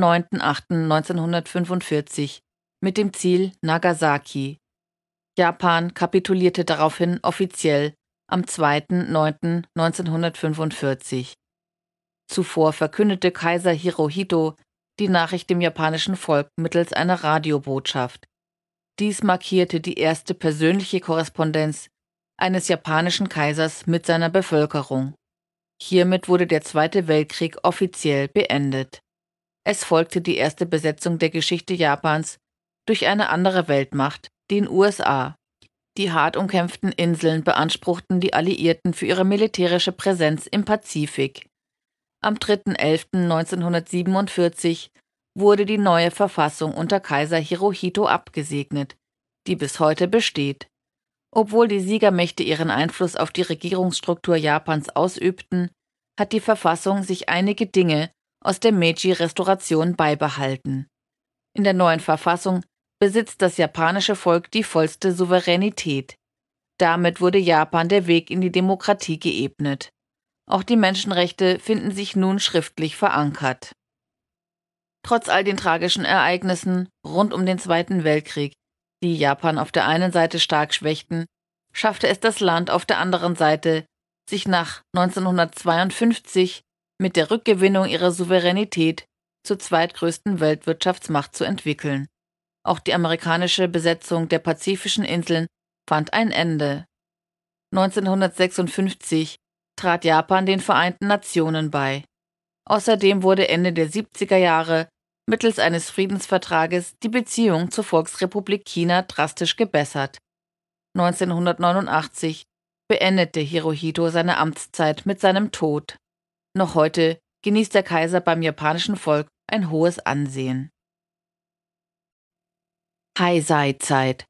9.8.1945 mit dem Ziel Nagasaki. Japan kapitulierte daraufhin offiziell am 2.9.1945. Zuvor verkündete Kaiser Hirohito die Nachricht dem japanischen Volk mittels einer Radiobotschaft. Dies markierte die erste persönliche Korrespondenz eines japanischen Kaisers mit seiner Bevölkerung. Hiermit wurde der Zweite Weltkrieg offiziell beendet. Es folgte die erste Besetzung der Geschichte Japans durch eine andere Weltmacht, den USA. Die hart umkämpften Inseln beanspruchten die Alliierten für ihre militärische Präsenz im Pazifik. Am 3.11.1947 wurde die neue Verfassung unter Kaiser Hirohito abgesegnet, die bis heute besteht. Obwohl die Siegermächte ihren Einfluss auf die Regierungsstruktur Japans ausübten, hat die Verfassung sich einige Dinge aus der Meiji-Restauration beibehalten. In der neuen Verfassung besitzt das japanische Volk die vollste Souveränität. Damit wurde Japan der Weg in die Demokratie geebnet. Auch die Menschenrechte finden sich nun schriftlich verankert. Trotz all den tragischen Ereignissen rund um den Zweiten Weltkrieg, die Japan auf der einen Seite stark schwächten, schaffte es das Land auf der anderen Seite, sich nach 1952 mit der Rückgewinnung ihrer Souveränität zur zweitgrößten Weltwirtschaftsmacht zu entwickeln. Auch die amerikanische Besetzung der pazifischen Inseln fand ein Ende. 1956 trat Japan den Vereinten Nationen bei. Außerdem wurde Ende der 70er Jahre mittels eines Friedensvertrages die Beziehung zur Volksrepublik China drastisch gebessert. 1989 beendete Hirohito seine Amtszeit mit seinem Tod. Noch heute genießt der Kaiser beim japanischen Volk ein hohes Ansehen. Heisei-Zeit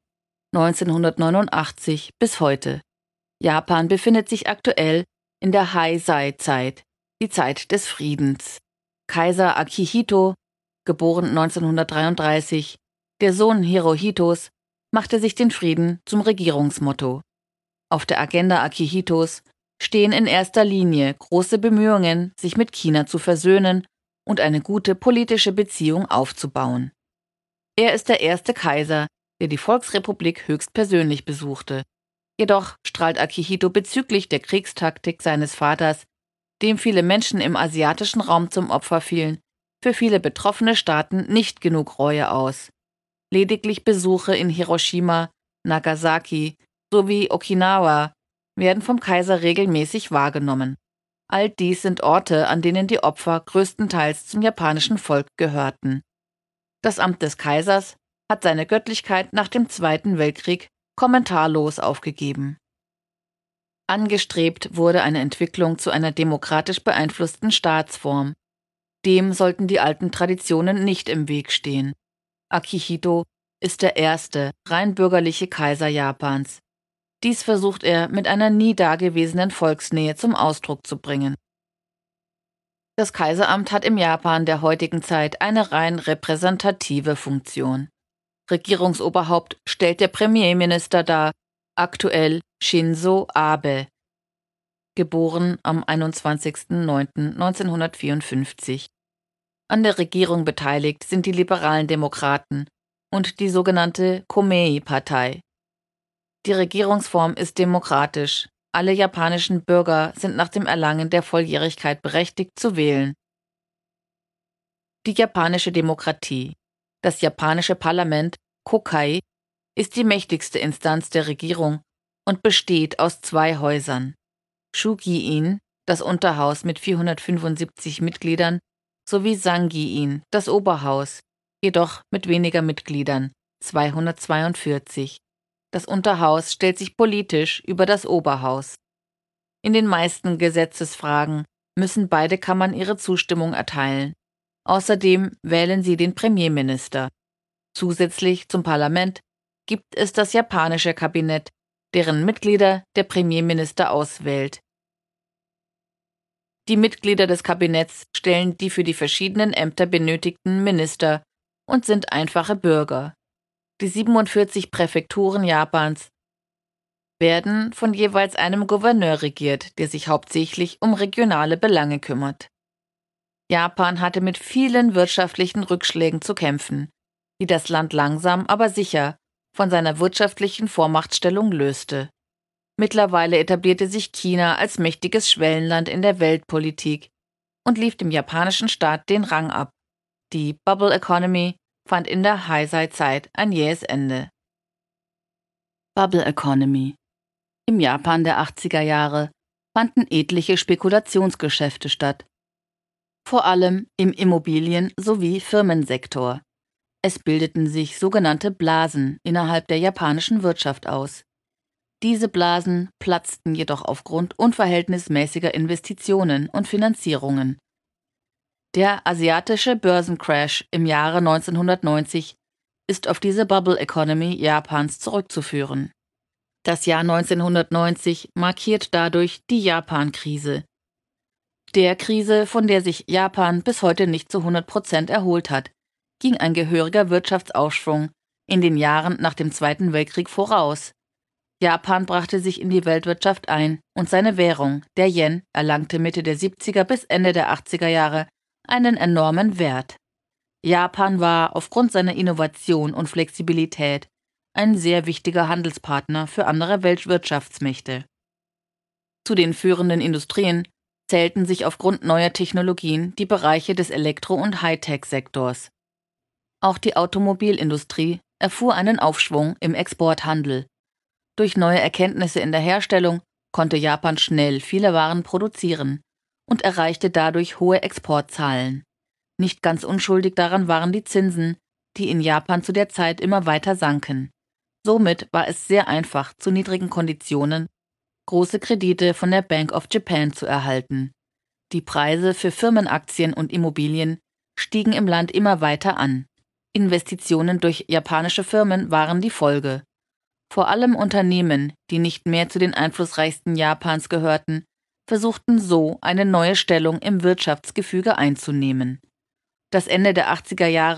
1989 bis heute. Japan befindet sich aktuell in der Heisei-Zeit, die Zeit des Friedens. Kaiser Akihito, geboren 1933, Der Sohn Hirohitos machte sich den Frieden zum Regierungsmotto. Auf der Agenda Akihitos stehen in erster Linie große Bemühungen, sich mit China zu versöhnen und eine gute politische Beziehung aufzubauen. Er ist der erste Kaiser, der die Volksrepublik höchstpersönlich besuchte. Jedoch strahlt Akihito bezüglich der Kriegstaktik seines Vaters, dem viele Menschen im asiatischen Raum zum Opfer fielen, für viele betroffene Staaten nicht genug Reue aus. Lediglich Besuche in Hiroshima, Nagasaki sowie Okinawa werden vom Kaiser regelmäßig wahrgenommen. All dies sind Orte, an denen die Opfer größtenteils zum japanischen Volk gehörten. Das Amt des Kaisers hat seine Göttlichkeit nach dem Zweiten Weltkrieg kommentarlos aufgegeben. Angestrebt wurde eine Entwicklung zu einer demokratisch beeinflussten Staatsform. Dem sollten die alten Traditionen nicht im Weg stehen. Akihito ist der erste rein bürgerliche Kaiser Japans. Dies versucht er mit einer nie dagewesenen Volksnähe zum Ausdruck zu bringen. Das Kaiseramt hat im Japan der heutigen Zeit eine rein repräsentative Funktion. Regierungsoberhaupt stellt der Premierminister dar, aktuell Shinzo Abe, geboren am 21.09.1954. An der Regierung beteiligt sind die liberalen Demokraten und die sogenannte Komeii-Partei. Die Regierungsform ist demokratisch. Alle japanischen Bürger sind nach dem Erlangen der Volljährigkeit berechtigt zu wählen. Die japanische Demokratie. Das japanische Parlament, Kokai, ist die mächtigste Instanz der Regierung und besteht aus zwei Häusern. Shugi-in, das Unterhaus mit 475 Mitgliedern, sowie Sangi-in, das Oberhaus, jedoch mit weniger Mitgliedern, 242. Das Unterhaus stellt sich politisch über das Oberhaus. In den meisten Gesetzesfragen müssen beide Kammern ihre Zustimmung erteilen. Außerdem wählen sie den Premierminister. Zusätzlich zum Parlament gibt es das japanische Kabinett, deren Mitglieder der Premierminister auswählt. Die Mitglieder des Kabinetts stellen die für die verschiedenen Ämter benötigten Minister und sind einfache Bürger. Die 47 Präfekturen Japans werden von jeweils einem Gouverneur regiert, der sich hauptsächlich um regionale Belange kümmert. Japan hatte mit vielen wirtschaftlichen Rückschlägen zu kämpfen, die das Land langsam, aber sicher von seiner wirtschaftlichen Vormachtstellung löste. Mittlerweile etablierte sich China als mächtiges Schwellenland in der Weltpolitik und lief dem japanischen Staat den Rang ab. Die Bubble Economy fand in der Heisei-Zeit ein jähes Ende. Bubble Economy. Im Japan der 80er Jahre fanden etliche Spekulationsgeschäfte statt, vor allem im Immobilien- sowie Firmensektor. Es bildeten sich sogenannte Blasen innerhalb der japanischen Wirtschaft aus. Diese Blasen platzten jedoch aufgrund unverhältnismäßiger Investitionen und Finanzierungen. Der asiatische Börsencrash im Jahre 1990 ist auf diese Bubble Economy Japans zurückzuführen. Das Jahr 1990 markiert dadurch die Japan-Krise. Der Krise, von der sich Japan bis heute nicht zu 100% erholt hat, ging ein gehöriger Wirtschaftsaufschwung in den Jahren nach dem Zweiten Weltkrieg voraus. Japan brachte sich in die Weltwirtschaft ein und seine Währung, der Yen, erlangte Mitte der 70er bis Ende der 80er Jahre einen enormen Wert. Japan war aufgrund seiner Innovation und Flexibilität ein sehr wichtiger Handelspartner für andere Weltwirtschaftsmächte. Zu den führenden Industrien zählten sich aufgrund neuer Technologien die Bereiche des Elektro- und Hightech-Sektors. Auch die Automobilindustrie erfuhr einen Aufschwung im Exporthandel. Durch neue Erkenntnisse in der Herstellung konnte Japan schnell viele Waren produzieren und erreichte dadurch hohe Exportzahlen. Nicht ganz unschuldig daran waren die Zinsen, die in Japan zu der Zeit immer weiter sanken. Somit war es sehr einfach, zu niedrigen Konditionen große Kredite von der Bank of Japan zu erhalten. Die Preise für Firmenaktien und Immobilien stiegen im Land immer weiter an. Investitionen durch japanische Firmen waren die Folge. Vor allem Unternehmen, die nicht mehr zu den einflussreichsten Japans gehörten, versuchten so eine neue Stellung im Wirtschaftsgefüge einzunehmen. Das Ende der 80er Jahre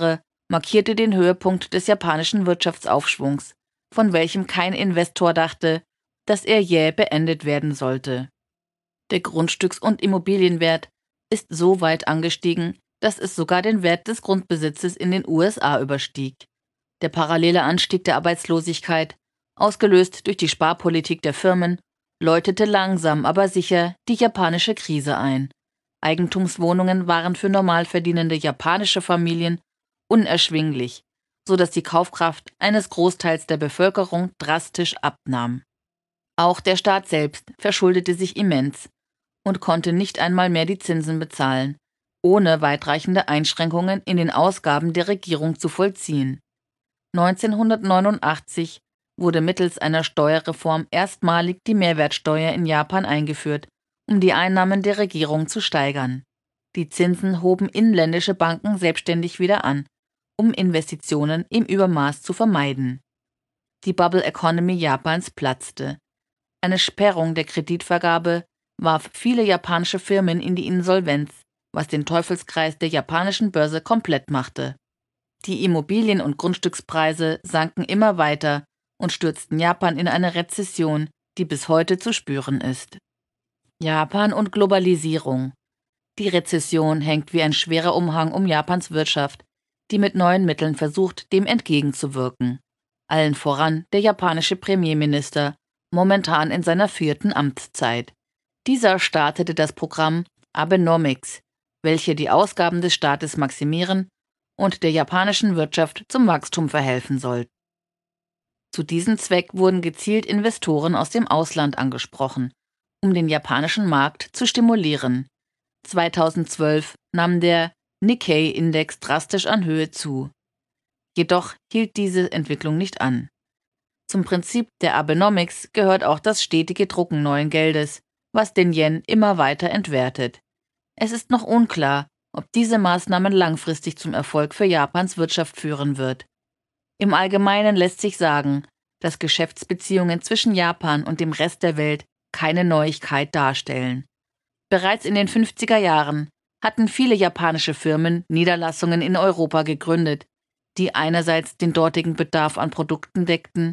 markierte den Höhepunkt des japanischen Wirtschaftsaufschwungs, von welchem kein Investor dachte, dass er jäh beendet werden sollte. Der Grundstücks- und Immobilienwert ist so weit angestiegen, dass es sogar den Wert des Grundbesitzes in den USA überstieg. Der parallele Anstieg der Arbeitslosigkeit, ausgelöst durch die Sparpolitik der Firmen, läutete langsam aber sicher die japanische Krise ein. Eigentumswohnungen waren für normal verdienende japanische Familien unerschwinglich, so dass die Kaufkraft eines Großteils der Bevölkerung drastisch abnahm. Auch der Staat selbst verschuldete sich immens und konnte nicht einmal mehr die Zinsen bezahlen, ohne weitreichende Einschränkungen in den Ausgaben der Regierung zu vollziehen. 1989 wurde mittels einer Steuerreform erstmalig die Mehrwertsteuer in Japan eingeführt, um die Einnahmen der Regierung zu steigern. Die Zinsen hoben inländische Banken selbstständig wieder an, um Investitionen im Übermaß zu vermeiden. Die Bubble Economy Japans platzte. Eine Sperrung der Kreditvergabe warf viele japanische Firmen in die Insolvenz, was den Teufelskreis der japanischen Börse komplett machte. Die Immobilien- und Grundstückspreise sanken immer weiter und stürzten Japan in eine Rezession, die bis heute zu spüren ist. Japan und Globalisierung. Die Rezession hängt wie ein schwerer Umhang um Japans Wirtschaft, die mit neuen Mitteln versucht, dem entgegenzuwirken. Allen voran der japanische Premierminister, momentan in seiner 4. Amtszeit. Dieser startete das Programm Abenomics, welche die Ausgaben des Staates maximieren und der japanischen Wirtschaft zum Wachstum verhelfen soll. Zu diesem Zweck wurden gezielt Investoren aus dem Ausland angesprochen, um den japanischen Markt zu stimulieren. 2012 nahm der Nikkei-Index drastisch an Höhe zu. Jedoch hielt diese Entwicklung nicht an. Zum Prinzip der Abenomics gehört auch das stetige Drucken neuen Geldes, was den Yen immer weiter entwertet. Es ist noch unklar, ob diese Maßnahmen langfristig zum Erfolg für Japans Wirtschaft führen wird. Im Allgemeinen lässt sich sagen, dass Geschäftsbeziehungen zwischen Japan und dem Rest der Welt keine Neuigkeit darstellen. Bereits in den 50er Jahren hatten viele japanische Firmen Niederlassungen in Europa gegründet, die einerseits den dortigen Bedarf an Produkten deckten,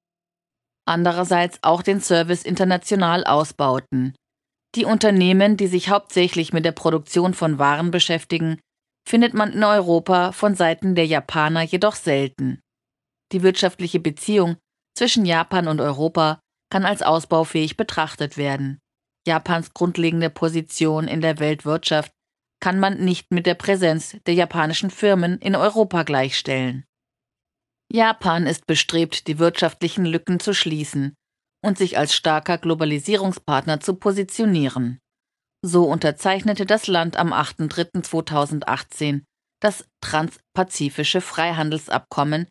andererseits auch den Service international ausbauten. Die Unternehmen, die sich hauptsächlich mit der Produktion von Waren beschäftigen, findet man in Europa von Seiten der Japaner jedoch selten. Die wirtschaftliche Beziehung zwischen Japan und Europa kann als ausbaufähig betrachtet werden. Japans grundlegende Position in der Weltwirtschaft kann man nicht mit der Präsenz der japanischen Firmen in Europa gleichstellen. Japan ist bestrebt, die wirtschaftlichen Lücken zu schließen und sich als starker Globalisierungspartner zu positionieren. So unterzeichnete das Land am 8.3.2018 das Transpazifische Freihandelsabkommen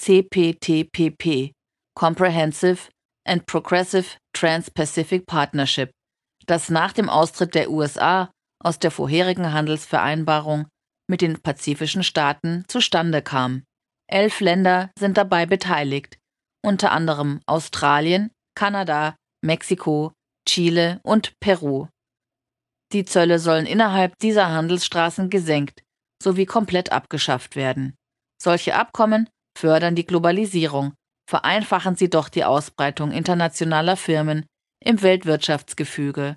CPTPP, Comprehensive and Progressive Trans-Pacific Partnership, das nach dem Austritt der USA aus der vorherigen Handelsvereinbarung mit den pazifischen Staaten zustande kam. 11 Länder sind dabei beteiligt, unter anderem Australien, Kanada, Mexiko, Chile und Peru. Die Zölle sollen innerhalb dieser Handelsstraßen gesenkt sowie komplett abgeschafft werden. Solche Abkommen fördern die Globalisierung, vereinfachen sie doch die Ausbreitung internationaler Firmen im Weltwirtschaftsgefüge.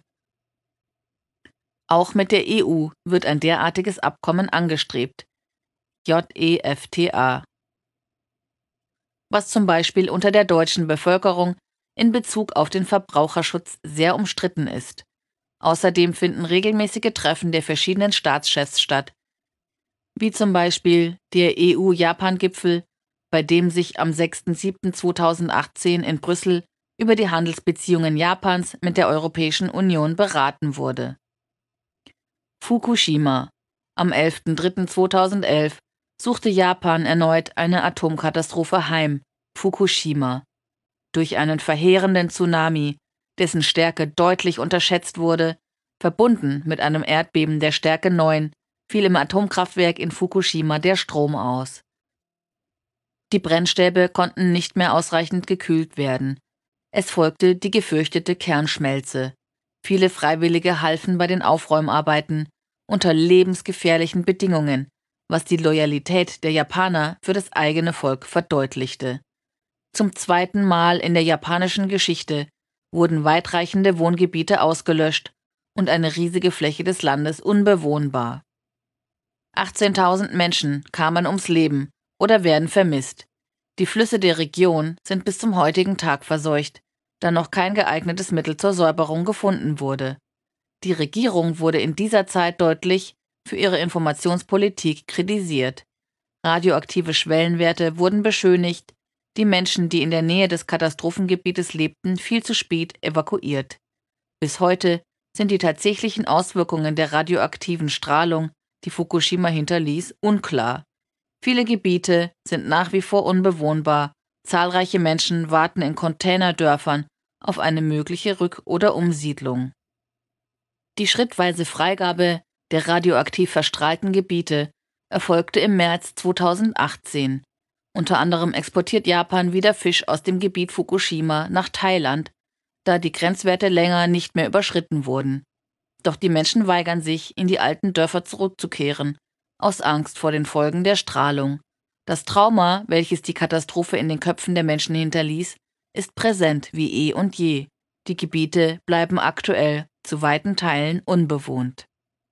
Auch mit der EU wird ein derartiges Abkommen angestrebt, JEFTA, was zum Beispiel unter der deutschen Bevölkerung in Bezug auf den Verbraucherschutz sehr umstritten ist. Außerdem finden regelmäßige Treffen der verschiedenen Staatschefs statt, wie zum Beispiel der EU-Japan-Gipfel, bei dem sich am 6.7.2018 in Brüssel über die Handelsbeziehungen Japans mit der Europäischen Union beraten wurde. Fukushima. Am 11.3.2011 suchte Japan erneut eine Atomkatastrophe heim, Fukushima. Durch einen verheerenden Tsunami, dessen Stärke deutlich unterschätzt wurde, verbunden mit einem Erdbeben der Stärke 9, fiel im Atomkraftwerk in Fukushima der Strom aus. Die Brennstäbe konnten nicht mehr ausreichend gekühlt werden. Es folgte die gefürchtete Kernschmelze. Viele Freiwillige halfen bei den Aufräumarbeiten unter lebensgefährlichen Bedingungen, was die Loyalität der Japaner für das eigene Volk verdeutlichte. Zum zweiten Mal in der japanischen Geschichte wurden weitreichende Wohngebiete ausgelöscht und eine riesige Fläche des Landes unbewohnbar. 18.000 Menschen kamen ums Leben oder werden vermisst. Die Flüsse der Region sind bis zum heutigen Tag verseucht, da noch kein geeignetes Mittel zur Säuberung gefunden wurde. Die Regierung wurde in dieser Zeit deutlich für ihre Informationspolitik kritisiert. Radioaktive Schwellenwerte wurden beschönigt, die Menschen, die in der Nähe des Katastrophengebietes lebten, viel zu spät evakuiert. Bis heute sind die tatsächlichen Auswirkungen der radioaktiven Strahlung, die Fukushima hinterließ, unklar. Viele Gebiete sind nach wie vor unbewohnbar, zahlreiche Menschen warten in Containerdörfern auf eine mögliche Rück- oder Umsiedlung. Die schrittweise Freigabe der radioaktiv verstrahlten Gebiete erfolgte im März 2018. Unter anderem exportiert Japan wieder Fisch aus dem Gebiet Fukushima nach Thailand, da die Grenzwerte länger nicht mehr überschritten wurden. Doch die Menschen weigern sich, in die alten Dörfer zurückzukehren, aus Angst vor den Folgen der Strahlung. Das Trauma, welches die Katastrophe in den Köpfen der Menschen hinterließ, ist präsent wie eh und je. Die Gebiete bleiben aktuell zu weiten Teilen unbewohnt.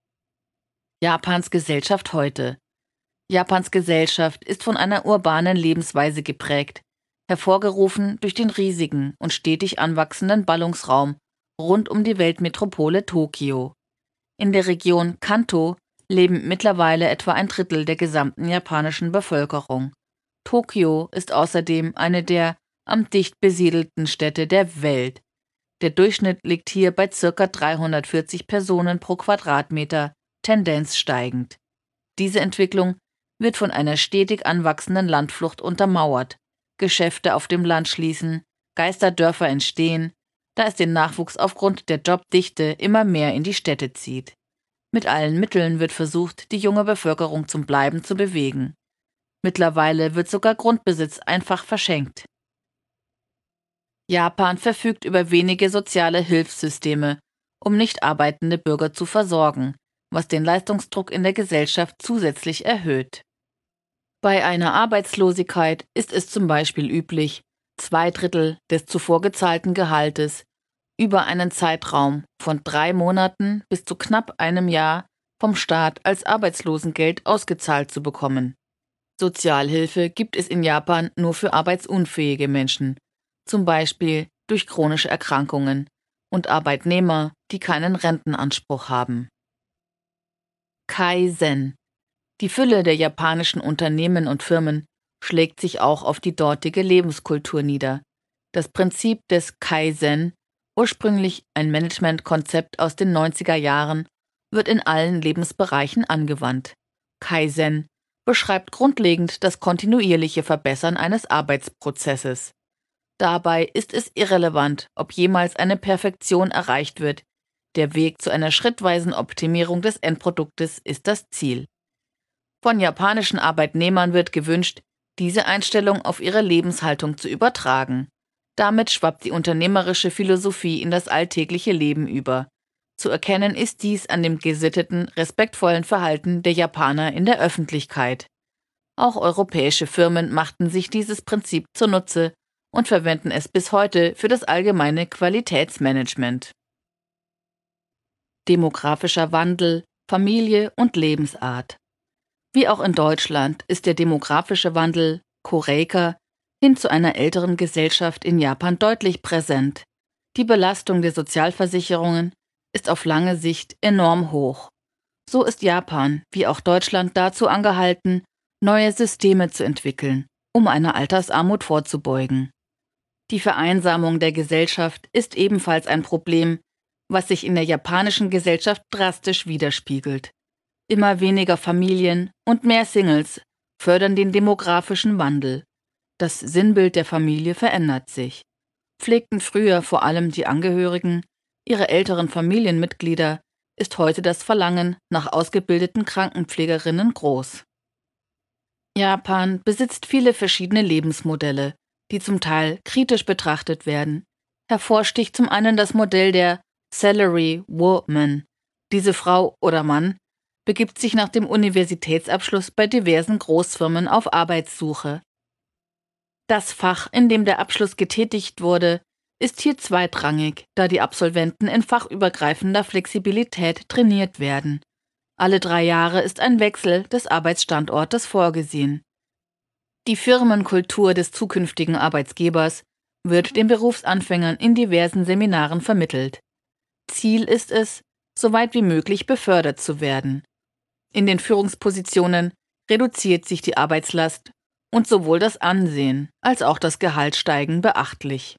Japans Gesellschaft heute. Japans Gesellschaft ist von einer urbanen Lebensweise geprägt, hervorgerufen durch den riesigen und stetig anwachsenden Ballungsraum rund um die Weltmetropole Tokio. In der Region Kanto leben mittlerweile etwa ein Drittel der gesamten japanischen Bevölkerung. Tokio ist außerdem eine der am dicht besiedelten Städte der Welt. Der Durchschnitt liegt hier bei ca. 340 Personen pro Quadratmeter, Tendenz steigend. Diese Entwicklung wird von einer stetig anwachsenden Landflucht untermauert. Geschäfte auf dem Land schließen, Geisterdörfer entstehen, da es den Nachwuchs aufgrund der Jobdichte immer mehr in die Städte zieht. Mit allen Mitteln wird versucht, die junge Bevölkerung zum Bleiben zu bewegen. Mittlerweile wird sogar Grundbesitz einfach verschenkt. Japan verfügt über wenige soziale Hilfssysteme, um nicht arbeitende Bürger zu versorgen, was den Leistungsdruck in der Gesellschaft zusätzlich erhöht. Bei einer Arbeitslosigkeit ist es zum Beispiel üblich, 2/3 des zuvor gezahlten Gehaltes über einen Zeitraum von 3 Monaten bis zu knapp einem Jahr vom Staat als Arbeitslosengeld ausgezahlt zu bekommen. Sozialhilfe gibt es in Japan nur für arbeitsunfähige Menschen, zum Beispiel durch chronische Erkrankungen, und Arbeitnehmer, die keinen Rentenanspruch haben. Kaizen. Die Fülle der japanischen Unternehmen und Firmen schlägt sich auch auf die dortige Lebenskultur nieder. Das Prinzip des Kaizen, ursprünglich ein Managementkonzept aus den 90er Jahren, wird in allen Lebensbereichen angewandt. Kaizen beschreibt grundlegend das kontinuierliche Verbessern eines Arbeitsprozesses. Dabei ist es irrelevant, ob jemals eine Perfektion erreicht wird. Der Weg zu einer schrittweisen Optimierung des Endproduktes ist das Ziel. Von japanischen Arbeitnehmern wird gewünscht, diese Einstellung auf ihre Lebenshaltung zu übertragen. Damit schwappt die unternehmerische Philosophie in das alltägliche Leben über. Zu erkennen ist dies an dem gesitteten, respektvollen Verhalten der Japaner in der Öffentlichkeit. Auch europäische Firmen machten sich dieses Prinzip zunutze und verwenden es bis heute für das allgemeine Qualitätsmanagement. Demografischer Wandel, Familie und Lebensart. Wie auch in Deutschland ist der demografische Wandel, Koreika, hin zu einer älteren Gesellschaft in Japan deutlich präsent. Die Belastung der Sozialversicherungen ist auf lange Sicht enorm hoch. So ist Japan, wie auch Deutschland, dazu angehalten, neue Systeme zu entwickeln, um einer Altersarmut vorzubeugen. Die Vereinsamung der Gesellschaft ist ebenfalls ein Problem, was sich in der japanischen Gesellschaft drastisch widerspiegelt. Immer weniger Familien und mehr Singles fördern den demografischen Wandel. Das Sinnbild der Familie verändert sich. Pflegten früher vor allem die Angehörigen ihre älteren Familienmitglieder, ist heute das Verlangen nach ausgebildeten Krankenpflegerinnen groß. Japan besitzt viele verschiedene Lebensmodelle, die zum Teil kritisch betrachtet werden. Hervorsticht zum einen das Modell der Salary Woman. Diese Frau oder Mann begibt sich nach dem Universitätsabschluss bei diversen Großfirmen auf Arbeitssuche. Das Fach, in dem der Abschluss getätigt wurde, ist hier zweitrangig, da die Absolventen in fachübergreifender Flexibilität trainiert werden. Alle 3 Jahre ist ein Wechsel des Arbeitsstandortes vorgesehen. Die Firmenkultur des zukünftigen Arbeitgebers wird den Berufsanfängern in diversen Seminaren vermittelt. Ziel ist es, so weit wie möglich befördert zu werden. In den Führungspositionen reduziert sich die Arbeitslast und sowohl das Ansehen als auch das Gehalt steigen beachtlich.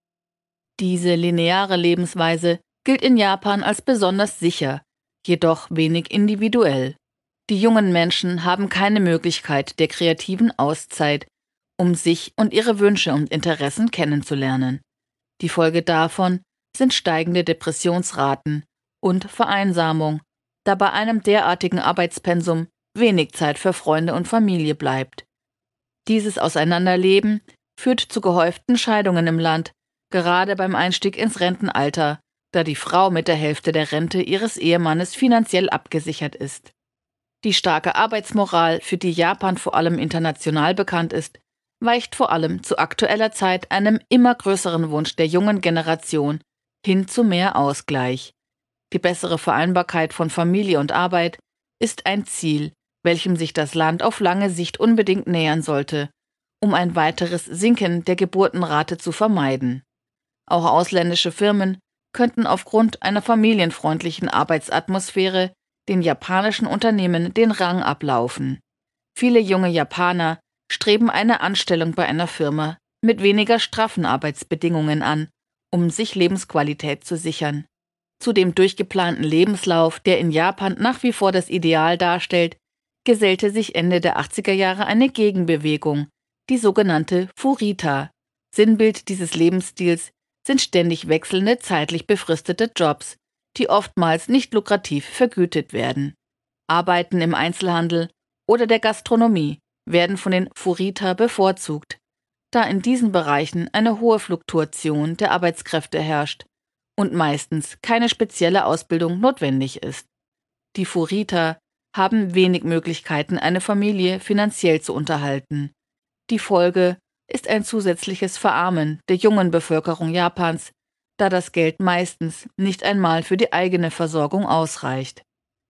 Diese lineare Lebensweise gilt in Japan als besonders sicher, jedoch wenig individuell. Die jungen Menschen haben keine Möglichkeit der kreativen Auszeit, um sich und ihre Wünsche und Interessen kennenzulernen. Die Folge davon sind steigende Depressionsraten und Vereinsamung, da bei einem derartigen Arbeitspensum wenig Zeit für Freunde und Familie bleibt. Dieses Auseinanderleben führt zu gehäuften Scheidungen im Land, gerade beim Einstieg ins Rentenalter, da die Frau mit der Hälfte der Rente ihres Ehemannes finanziell abgesichert ist. Die starke Arbeitsmoral, für die Japan vor allem international bekannt ist, weicht vor allem zu aktueller Zeit einem immer größeren Wunsch der jungen Generation hin zu mehr Ausgleich. Die bessere Vereinbarkeit von Familie und Arbeit ist ein Ziel, welchem sich das Land auf lange Sicht unbedingt nähern sollte, um ein weiteres Sinken der Geburtenrate zu vermeiden. Auch ausländische Firmen könnten aufgrund einer familienfreundlichen Arbeitsatmosphäre den japanischen Unternehmen den Rang ablaufen. Viele junge Japaner streben eine Anstellung bei einer Firma mit weniger straffen Arbeitsbedingungen an, um sich Lebensqualität zu sichern. Zu dem durchgeplanten Lebenslauf, der in Japan nach wie vor das Ideal darstellt, gesellte sich Ende der 80er Jahre eine Gegenbewegung, die sogenannte Furita. Sinnbild dieses Lebensstils sind ständig wechselnde, zeitlich befristete Jobs, die oftmals nicht lukrativ vergütet werden. Arbeiten im Einzelhandel oder der Gastronomie werden von den Furita bevorzugt, da in diesen Bereichen eine hohe Fluktuation der Arbeitskräfte herrscht und meistens keine spezielle Ausbildung notwendig ist. Die Furita haben wenig Möglichkeiten, eine Familie finanziell zu unterhalten. Die Folge ist ein zusätzliches Verarmen der jungen Bevölkerung Japans, da das Geld meistens nicht einmal für die eigene Versorgung ausreicht.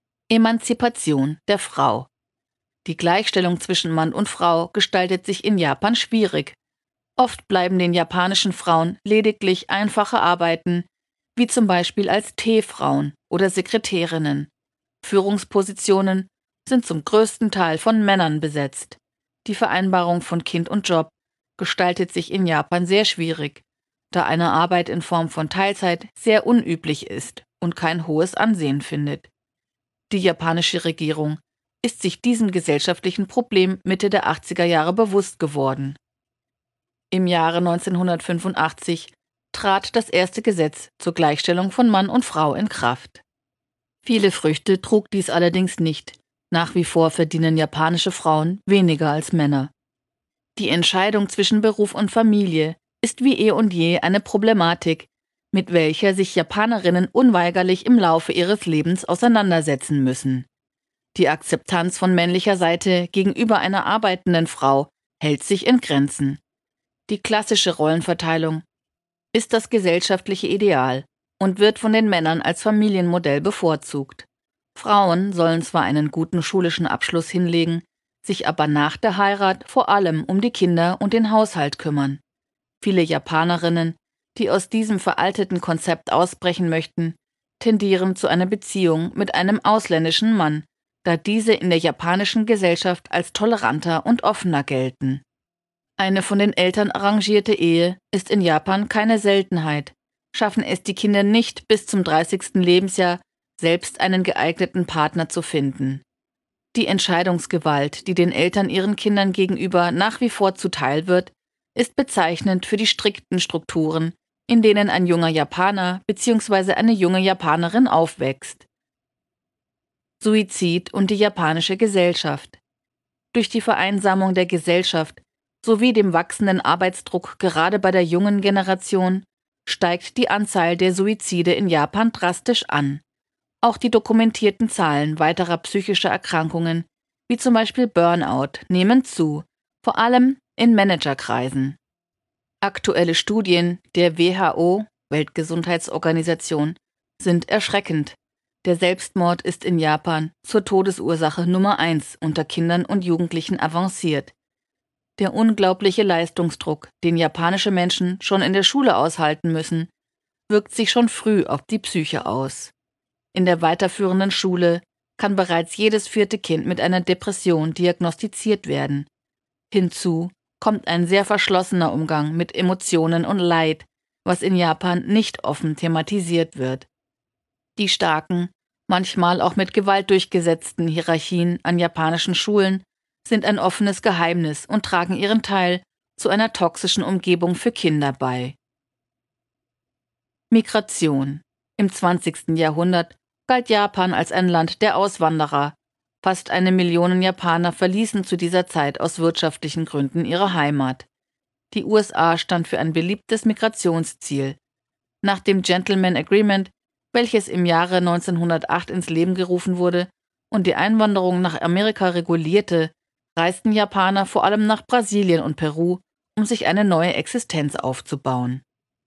Emanzipation der Frau. Die Gleichstellung zwischen Mann und Frau gestaltet sich in Japan schwierig. Oft bleiben den japanischen Frauen lediglich einfache Arbeiten, wie zum Beispiel als Teefrauen oder Sekretärinnen. Führungspositionen sind zum größten Teil von Männern besetzt. Die Vereinbarung von Kind und Job gestaltet sich in Japan sehr schwierig, da eine Arbeit in Form von Teilzeit sehr unüblich ist und kein hohes Ansehen findet. Die japanische Regierung ist sich diesem gesellschaftlichen Problem Mitte der 80er Jahre bewusst geworden. Im Jahre 1985 trat das erste Gesetz zur Gleichstellung von Mann und Frau in Kraft. Viele Früchte trug dies allerdings nicht. Nach wie vor verdienen japanische Frauen weniger als Männer. Die Entscheidung zwischen Beruf und Familie ist wie eh und je eine Problematik, mit welcher sich Japanerinnen unweigerlich im Laufe ihres Lebens auseinandersetzen müssen. Die Akzeptanz von männlicher Seite gegenüber einer arbeitenden Frau hält sich in Grenzen. Die klassische Rollenverteilung ist das gesellschaftliche Ideal und wird von den Männern als Familienmodell bevorzugt. Frauen sollen zwar einen guten schulischen Abschluss hinlegen, sich aber nach der Heirat vor allem um die Kinder und den Haushalt kümmern. Viele Japanerinnen, die aus diesem veralteten Konzept ausbrechen möchten, tendieren zu einer Beziehung mit einem ausländischen Mann, da diese in der japanischen Gesellschaft als toleranter und offener gelten. Eine von den Eltern arrangierte Ehe ist in Japan keine Seltenheit. Schaffen es die Kinder nicht bis zum 30. Lebensjahr, selbst einen geeigneten Partner zu finden. Die Entscheidungsgewalt, die den Eltern ihren Kindern gegenüber nach wie vor zuteil wird, ist bezeichnend für die strikten Strukturen, in denen ein junger Japaner bzw. eine junge Japanerin aufwächst. Suizid und die japanische Gesellschaft. Durch die Vereinsamung der Gesellschaft sowie dem wachsenden Arbeitsdruck gerade bei der jungen Generation steigt die Anzahl der Suizide in Japan drastisch an. Auch die dokumentierten Zahlen weiterer psychischer Erkrankungen, wie zum Beispiel Burnout, nehmen zu, vor allem in Managerkreisen. Aktuelle Studien der WHO, Weltgesundheitsorganisation, sind erschreckend. Der Selbstmord ist in Japan zur Todesursache Nummer 1 unter Kindern und Jugendlichen avanciert. Der unglaubliche Leistungsdruck, den japanische Menschen schon in der Schule aushalten müssen, wirkt sich schon früh auf die Psyche aus. In der weiterführenden Schule kann bereits jedes 4. Kind mit einer Depression diagnostiziert werden. Hinzu kommt ein sehr verschlossener Umgang mit Emotionen und Leid, was in Japan nicht offen thematisiert wird. Die starken, manchmal auch mit Gewalt durchgesetzten Hierarchien an japanischen Schulen sind ein offenes Geheimnis und tragen ihren Teil zu einer toxischen Umgebung für Kinder bei. Migration. Im 20. Jahrhundert galt Japan als ein Land der Auswanderer. Fast 1 Million Japaner verließen zu dieser Zeit aus wirtschaftlichen Gründen ihre Heimat. Die USA stand für ein beliebtes Migrationsziel. Nach dem Gentleman Agreement, welches im Jahre 1908 ins Leben gerufen wurde und die Einwanderung nach Amerika regulierte, reisten Japaner vor allem nach Brasilien und Peru, um sich eine neue Existenz aufzubauen.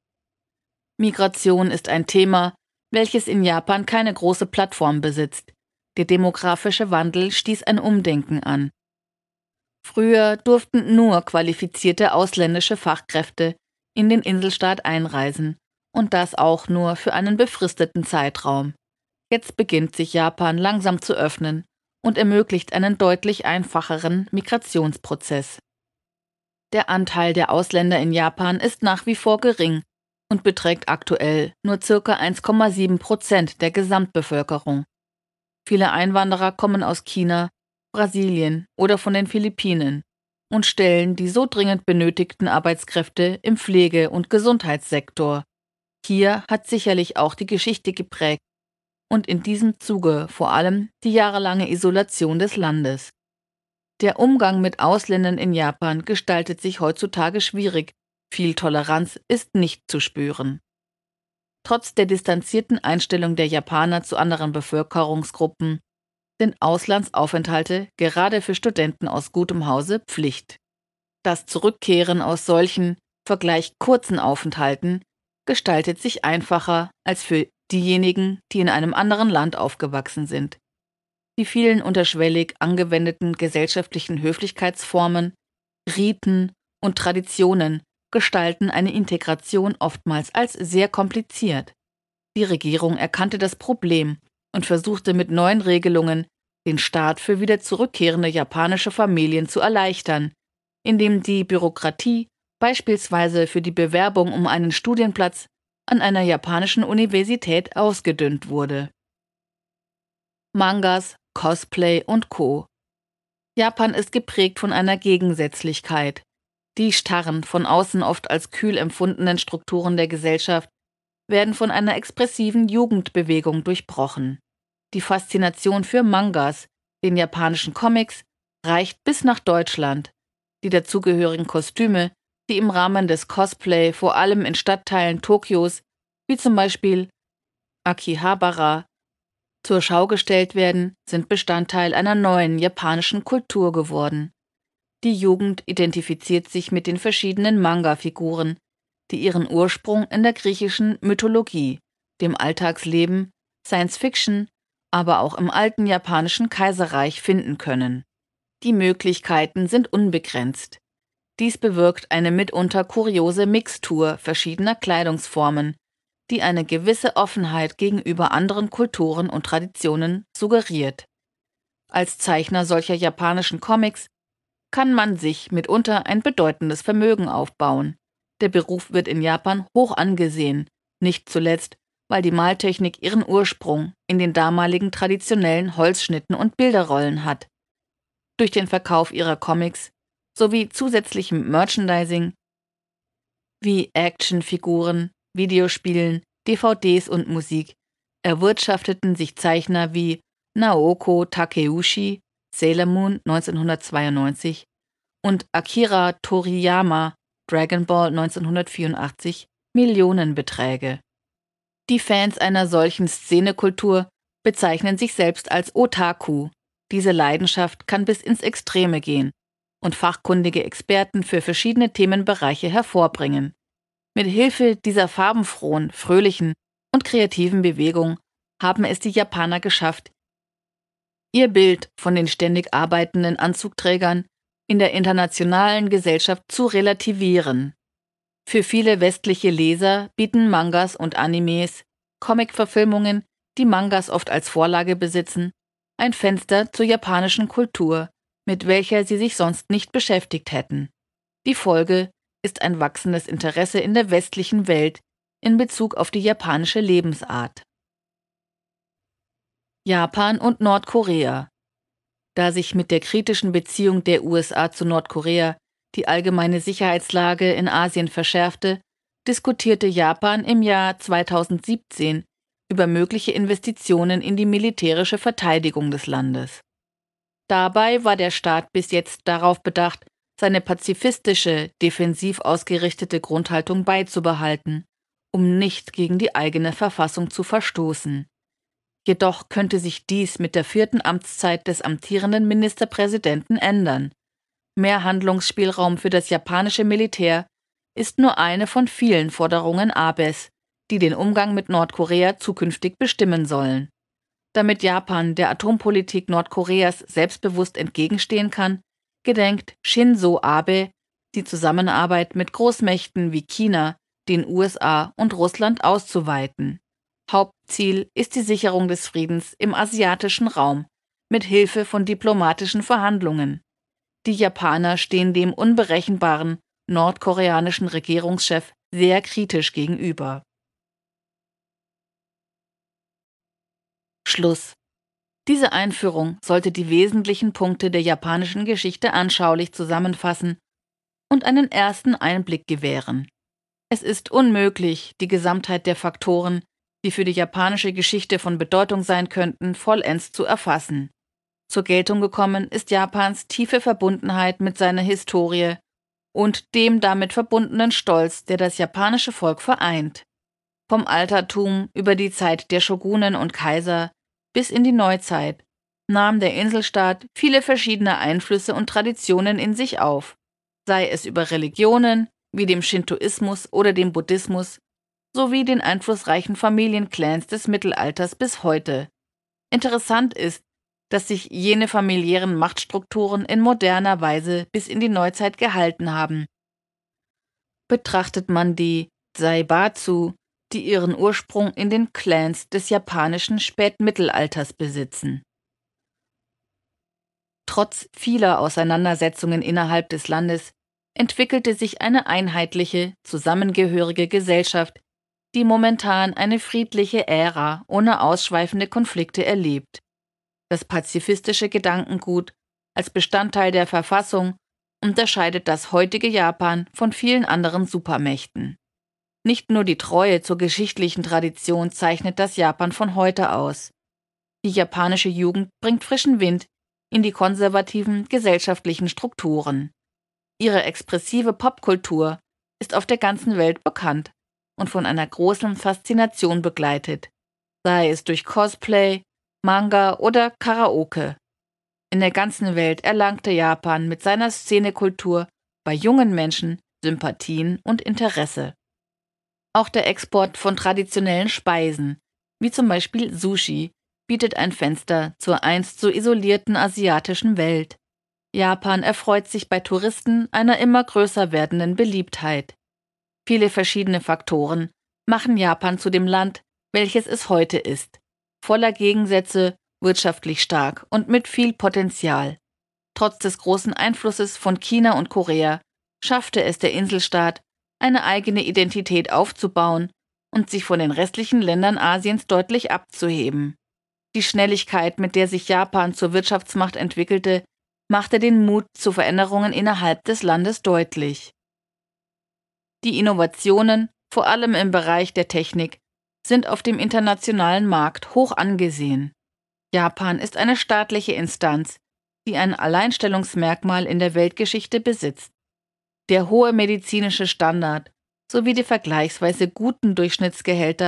Migration ist ein Thema, welches in Japan keine große Plattform besitzt. Der demografische Wandel stieß ein Umdenken an. Früher durften nur qualifizierte ausländische Fachkräfte in den Inselstaat einreisen, und das auch nur für einen befristeten Zeitraum. Jetzt beginnt sich Japan langsam zu öffnen und ermöglicht einen deutlich einfacheren Migrationsprozess. Der Anteil der Ausländer in Japan ist nach wie vor gering und beträgt aktuell nur ca. 1,7% der Gesamtbevölkerung. Viele Einwanderer kommen aus China, Brasilien oder von den Philippinen und stellen die so dringend benötigten Arbeitskräfte im Pflege- und Gesundheitssektor. Hier hat sicherlich auch die Geschichte geprägt und in diesem Zuge vor allem die jahrelange Isolation des Landes. Der Umgang mit Ausländern in Japan gestaltet sich heutzutage schwierig. Viel Toleranz ist nicht zu spüren. Trotz der distanzierten Einstellung der Japaner zu anderen Bevölkerungsgruppen sind Auslandsaufenthalte gerade für Studenten aus gutem Hause Pflicht. Das Zurückkehren aus solchen, vergleich kurzen Aufenthalten gestaltet sich einfacher als für diejenigen, die in einem anderen Land aufgewachsen sind. Die vielen unterschwellig angewendeten gesellschaftlichen Höflichkeitsformen, Riten und Traditionen gestalten eine Integration oftmals als sehr kompliziert. Die Regierung erkannte das Problem und versuchte mit neuen Regelungen, den Start für wieder zurückkehrende japanische Familien zu erleichtern, indem die Bürokratie beispielsweise für die Bewerbung um einen Studienplatz an einer japanischen Universität ausgedünnt wurde. Mangas, Cosplay und Co. Japan ist geprägt von einer Gegensätzlichkeit. Die starren, von außen oft als kühl empfundenen Strukturen der Gesellschaft werden von einer expressiven Jugendbewegung durchbrochen. Die Faszination für Mangas, den japanischen Comics, reicht bis nach Deutschland. Die dazugehörigen Kostüme, die im Rahmen des Cosplay vor allem in Stadtteilen Tokios, wie zum Beispiel Akihabara, zur Schau gestellt werden, sind Bestandteil einer neuen japanischen Kultur geworden. Die Jugend identifiziert sich mit den verschiedenen Manga-Figuren, die ihren Ursprung in der griechischen Mythologie, dem Alltagsleben, Science Fiction, aber auch im alten japanischen Kaiserreich finden können. Die Möglichkeiten sind unbegrenzt. Dies bewirkt eine mitunter kuriose Mixtur verschiedener Kleidungsformen, die eine gewisse Offenheit gegenüber anderen Kulturen und Traditionen suggeriert. Als Zeichner solcher japanischen Comics kann man sich mitunter ein bedeutendes Vermögen aufbauen. Der Beruf wird in Japan hoch angesehen, nicht zuletzt, weil die Maltechnik ihren Ursprung in den damaligen traditionellen Holzschnitten und Bilderrollen hat. Durch den Verkauf ihrer Comics sowie zusätzlichem Merchandising wie Actionfiguren, Videospielen, DVDs und Musik erwirtschafteten sich Zeichner wie Naoko Takeuchi, Sailor Moon 1992 und Akira Toriyama, Dragon Ball 1984, Millionenbeträge. Die Fans einer solchen Szenekultur bezeichnen sich selbst als Otaku. Diese Leidenschaft kann bis ins Extreme gehen und fachkundige Experten für verschiedene Themenbereiche hervorbringen. Mit Hilfe dieser farbenfrohen, fröhlichen und kreativen Bewegung haben es die Japaner geschafft, ihr Bild von den ständig arbeitenden Anzugträgern in der internationalen Gesellschaft zu relativieren. Für viele westliche Leser bieten Mangas und Animes, Comic-Verfilmungen, die Mangas oft als Vorlage besitzen, ein Fenster zur japanischen Kultur, mit welcher sie sich sonst nicht beschäftigt hätten. Die Folge ist ein wachsendes Interesse in der westlichen Welt in Bezug auf die japanische Lebensart. Japan und Nordkorea. Da sich mit der kritischen Beziehung der USA zu Nordkorea die allgemeine Sicherheitslage in Asien verschärfte, diskutierte Japan im Jahr 2017 über mögliche Investitionen in die militärische Verteidigung des Landes. Dabei war der Staat bis jetzt darauf bedacht, seine pazifistische, defensiv ausgerichtete Grundhaltung beizubehalten, um nicht gegen die eigene Verfassung zu verstoßen. Jedoch könnte sich dies mit der 4. Amtszeit des amtierenden Ministerpräsidenten ändern. Mehr Handlungsspielraum für das japanische Militär ist nur eine von vielen Forderungen Abes, die den Umgang mit Nordkorea zukünftig bestimmen sollen. Damit Japan der Atompolitik Nordkoreas selbstbewusst entgegenstehen kann, gedenkt Shinzo Abe, die Zusammenarbeit mit Großmächten wie China, den USA und Russland auszuweiten. Hauptziel ist die Sicherung des Friedens im asiatischen Raum mit Hilfe von diplomatischen Verhandlungen. Die Japaner stehen dem unberechenbaren nordkoreanischen Regierungschef sehr kritisch gegenüber. Schluss. Diese Einführung sollte die wesentlichen Punkte der japanischen Geschichte anschaulich zusammenfassen und einen ersten Einblick gewähren. Es ist unmöglich, die Gesamtheit der Faktoren, die für die japanische Geschichte von Bedeutung sein könnten, vollends zu erfassen. Zur Geltung gekommen ist Japans tiefe Verbundenheit mit seiner Historie und dem damit verbundenen Stolz, der das japanische Volk vereint. Vom Altertum über die Zeit der Shogunen und Kaiser bis in die Neuzeit nahm der Inselstaat viele verschiedene Einflüsse und Traditionen in sich auf, sei es über Religionen wie dem Shintoismus oder dem Buddhismus, sowie den einflussreichen Familienclans des Mittelalters bis heute. Interessant ist, dass sich jene familiären Machtstrukturen in moderner Weise bis in die Neuzeit gehalten haben. Betrachtet man die Zaibatsu, die ihren Ursprung in den Clans des japanischen Spätmittelalters besitzen. Trotz vieler Auseinandersetzungen innerhalb des Landes entwickelte sich eine einheitliche, zusammengehörige Gesellschaft, die momentan eine friedliche Ära ohne ausschweifende Konflikte erlebt. Das pazifistische Gedankengut als Bestandteil der Verfassung unterscheidet das heutige Japan von vielen anderen Supermächten. Nicht nur die Treue zur geschichtlichen Tradition zeichnet das Japan von heute aus. Die japanische Jugend bringt frischen Wind in die konservativen gesellschaftlichen Strukturen. Ihre expressive Popkultur ist auf der ganzen Welt bekannt und von einer großen Faszination begleitet, sei es durch Cosplay, Manga oder Karaoke. In der ganzen Welt erlangte Japan mit seiner Szenekultur bei jungen Menschen Sympathien und Interesse. Auch der Export von traditionellen Speisen, wie zum Beispiel Sushi, bietet ein Fenster zur einst so isolierten asiatischen Welt. Japan erfreut sich bei Touristen einer immer größer werdenden Beliebtheit. Viele verschiedene Faktoren machen Japan zu dem Land, welches es heute ist. Voller Gegensätze, wirtschaftlich stark und mit viel Potenzial. Trotz des großen Einflusses von China und Korea schaffte es der Inselstaat, eine eigene Identität aufzubauen und sich von den restlichen Ländern Asiens deutlich abzuheben. Die Schnelligkeit, mit der sich Japan zur Wirtschaftsmacht entwickelte, machte den Mut zu Veränderungen innerhalb des Landes deutlich. Die Innovationen, vor allem im Bereich der Technik, sind auf dem internationalen Markt hoch angesehen. Japan ist eine staatliche Instanz, die ein Alleinstellungsmerkmal in der Weltgeschichte besitzt. Der hohe medizinische Standard sowie die vergleichsweise guten Durchschnittsgehälter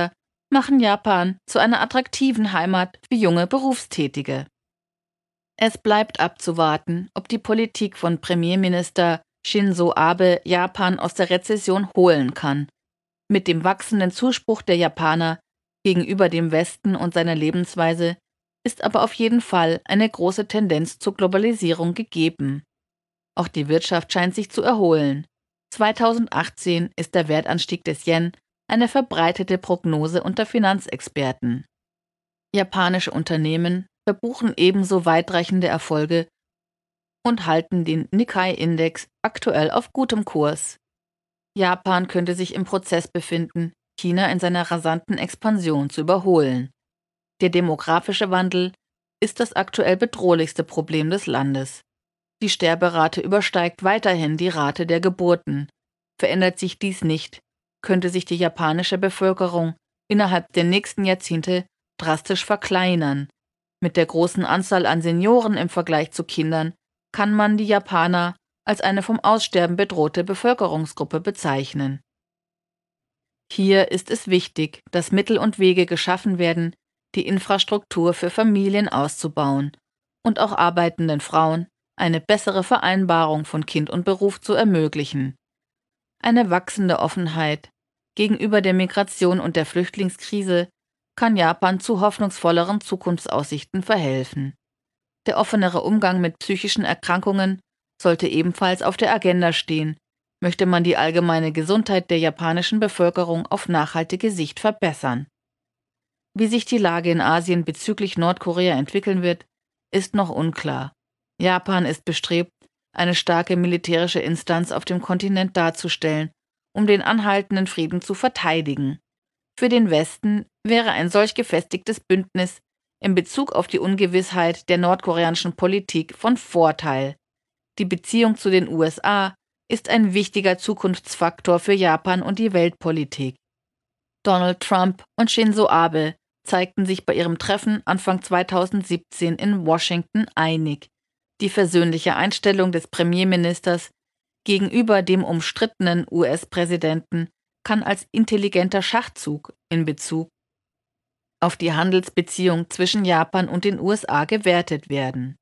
machen Japan zu einer attraktiven Heimat für junge Berufstätige. Es bleibt abzuwarten, ob die Politik von Premierminister Shinzo Abe Japan aus der Rezession holen kann. Mit dem wachsenden Zuspruch der Japaner gegenüber dem Westen und seiner Lebensweise ist aber auf jeden Fall eine große Tendenz zur Globalisierung gegeben. Auch die Wirtschaft scheint sich zu erholen. 2018 ist der Wertanstieg des Yen eine verbreitete Prognose unter Finanzexperten. Japanische Unternehmen verbuchen ebenso weitreichende Erfolge und halten den Nikkei-Index aktuell auf gutem Kurs. Japan könnte sich im Prozess befinden, China in seiner rasanten Expansion zu überholen. Der demografische Wandel ist das aktuell bedrohlichste Problem des Landes. Die Sterberate übersteigt weiterhin die Rate der Geburten. Verändert sich dies nicht, könnte sich die japanische Bevölkerung innerhalb der nächsten Jahrzehnte drastisch verkleinern. Mit der großen Anzahl an Senioren im Vergleich zu Kindern kann man die Japaner als eine vom Aussterben bedrohte Bevölkerungsgruppe bezeichnen. Hier ist es wichtig, dass Mittel und Wege geschaffen werden, die Infrastruktur für Familien auszubauen und auch arbeitenden Frauen eine bessere Vereinbarung von Kind und Beruf zu ermöglichen. Eine wachsende Offenheit gegenüber der Migration und der Flüchtlingskrise kann Japan zu hoffnungsvolleren Zukunftsaussichten verhelfen. Der offenere Umgang mit psychischen Erkrankungen sollte ebenfalls auf der Agenda stehen, möchte man die allgemeine Gesundheit der japanischen Bevölkerung auf nachhaltige Sicht verbessern. Wie sich die Lage in Asien bezüglich Nordkorea entwickeln wird, ist noch unklar. Japan ist bestrebt, eine starke militärische Instanz auf dem Kontinent darzustellen, um den anhaltenden Frieden zu verteidigen. Für den Westen wäre ein solch gefestigtes Bündnis in Bezug auf die Ungewissheit der nordkoreanischen Politik von Vorteil. Die Beziehung zu den USA ist ein wichtiger Zukunftsfaktor für Japan und die Weltpolitik. Donald Trump und Shinzo Abe zeigten sich bei ihrem Treffen Anfang 2017 in Washington einig. Die versöhnliche Einstellung des Premierministers gegenüber dem umstrittenen US-Präsidenten kann als intelligenter Schachzug in Bezug auf die Handelsbeziehung zwischen Japan und den USA gewertet werden.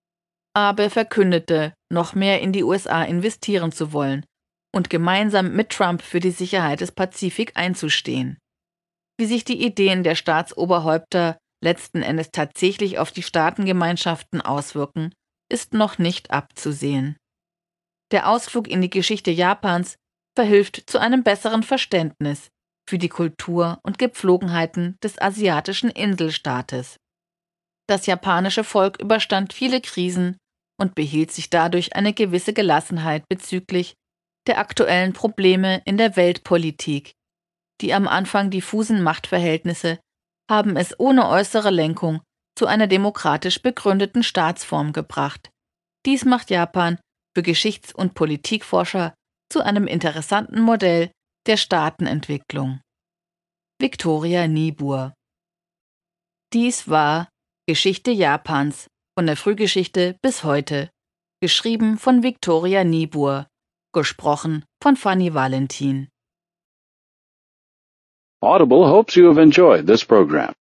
Abe verkündete, noch mehr in die USA investieren zu wollen und gemeinsam mit Trump für die Sicherheit des Pazifik einzustehen. Wie sich die Ideen der Staatsoberhäupter letzten Endes tatsächlich auf die Staatengemeinschaften auswirken, ist noch nicht abzusehen. Der Ausflug in die Geschichte Japans verhilft zu einem besseren Verständnis für die Kultur und Gepflogenheiten des asiatischen Inselstaates. Das japanische Volk überstand viele Krisen und behielt sich dadurch eine gewisse Gelassenheit bezüglich der aktuellen Probleme in der Weltpolitik. Die am Anfang diffusen Machtverhältnisse haben es ohne äußere Lenkung zu einer demokratisch begründeten Staatsform gebracht. Dies macht Japan für Geschichts- und Politikforscher zu einem interessanten Modell der Staatenentwicklung. Victoria Niebuhr. Dies war Geschichte Japans, von der Frühgeschichte bis heute, geschrieben von Victoria Niebuhr, gesprochen von Fanny Valentin. Audible hopes you have enjoyed this program.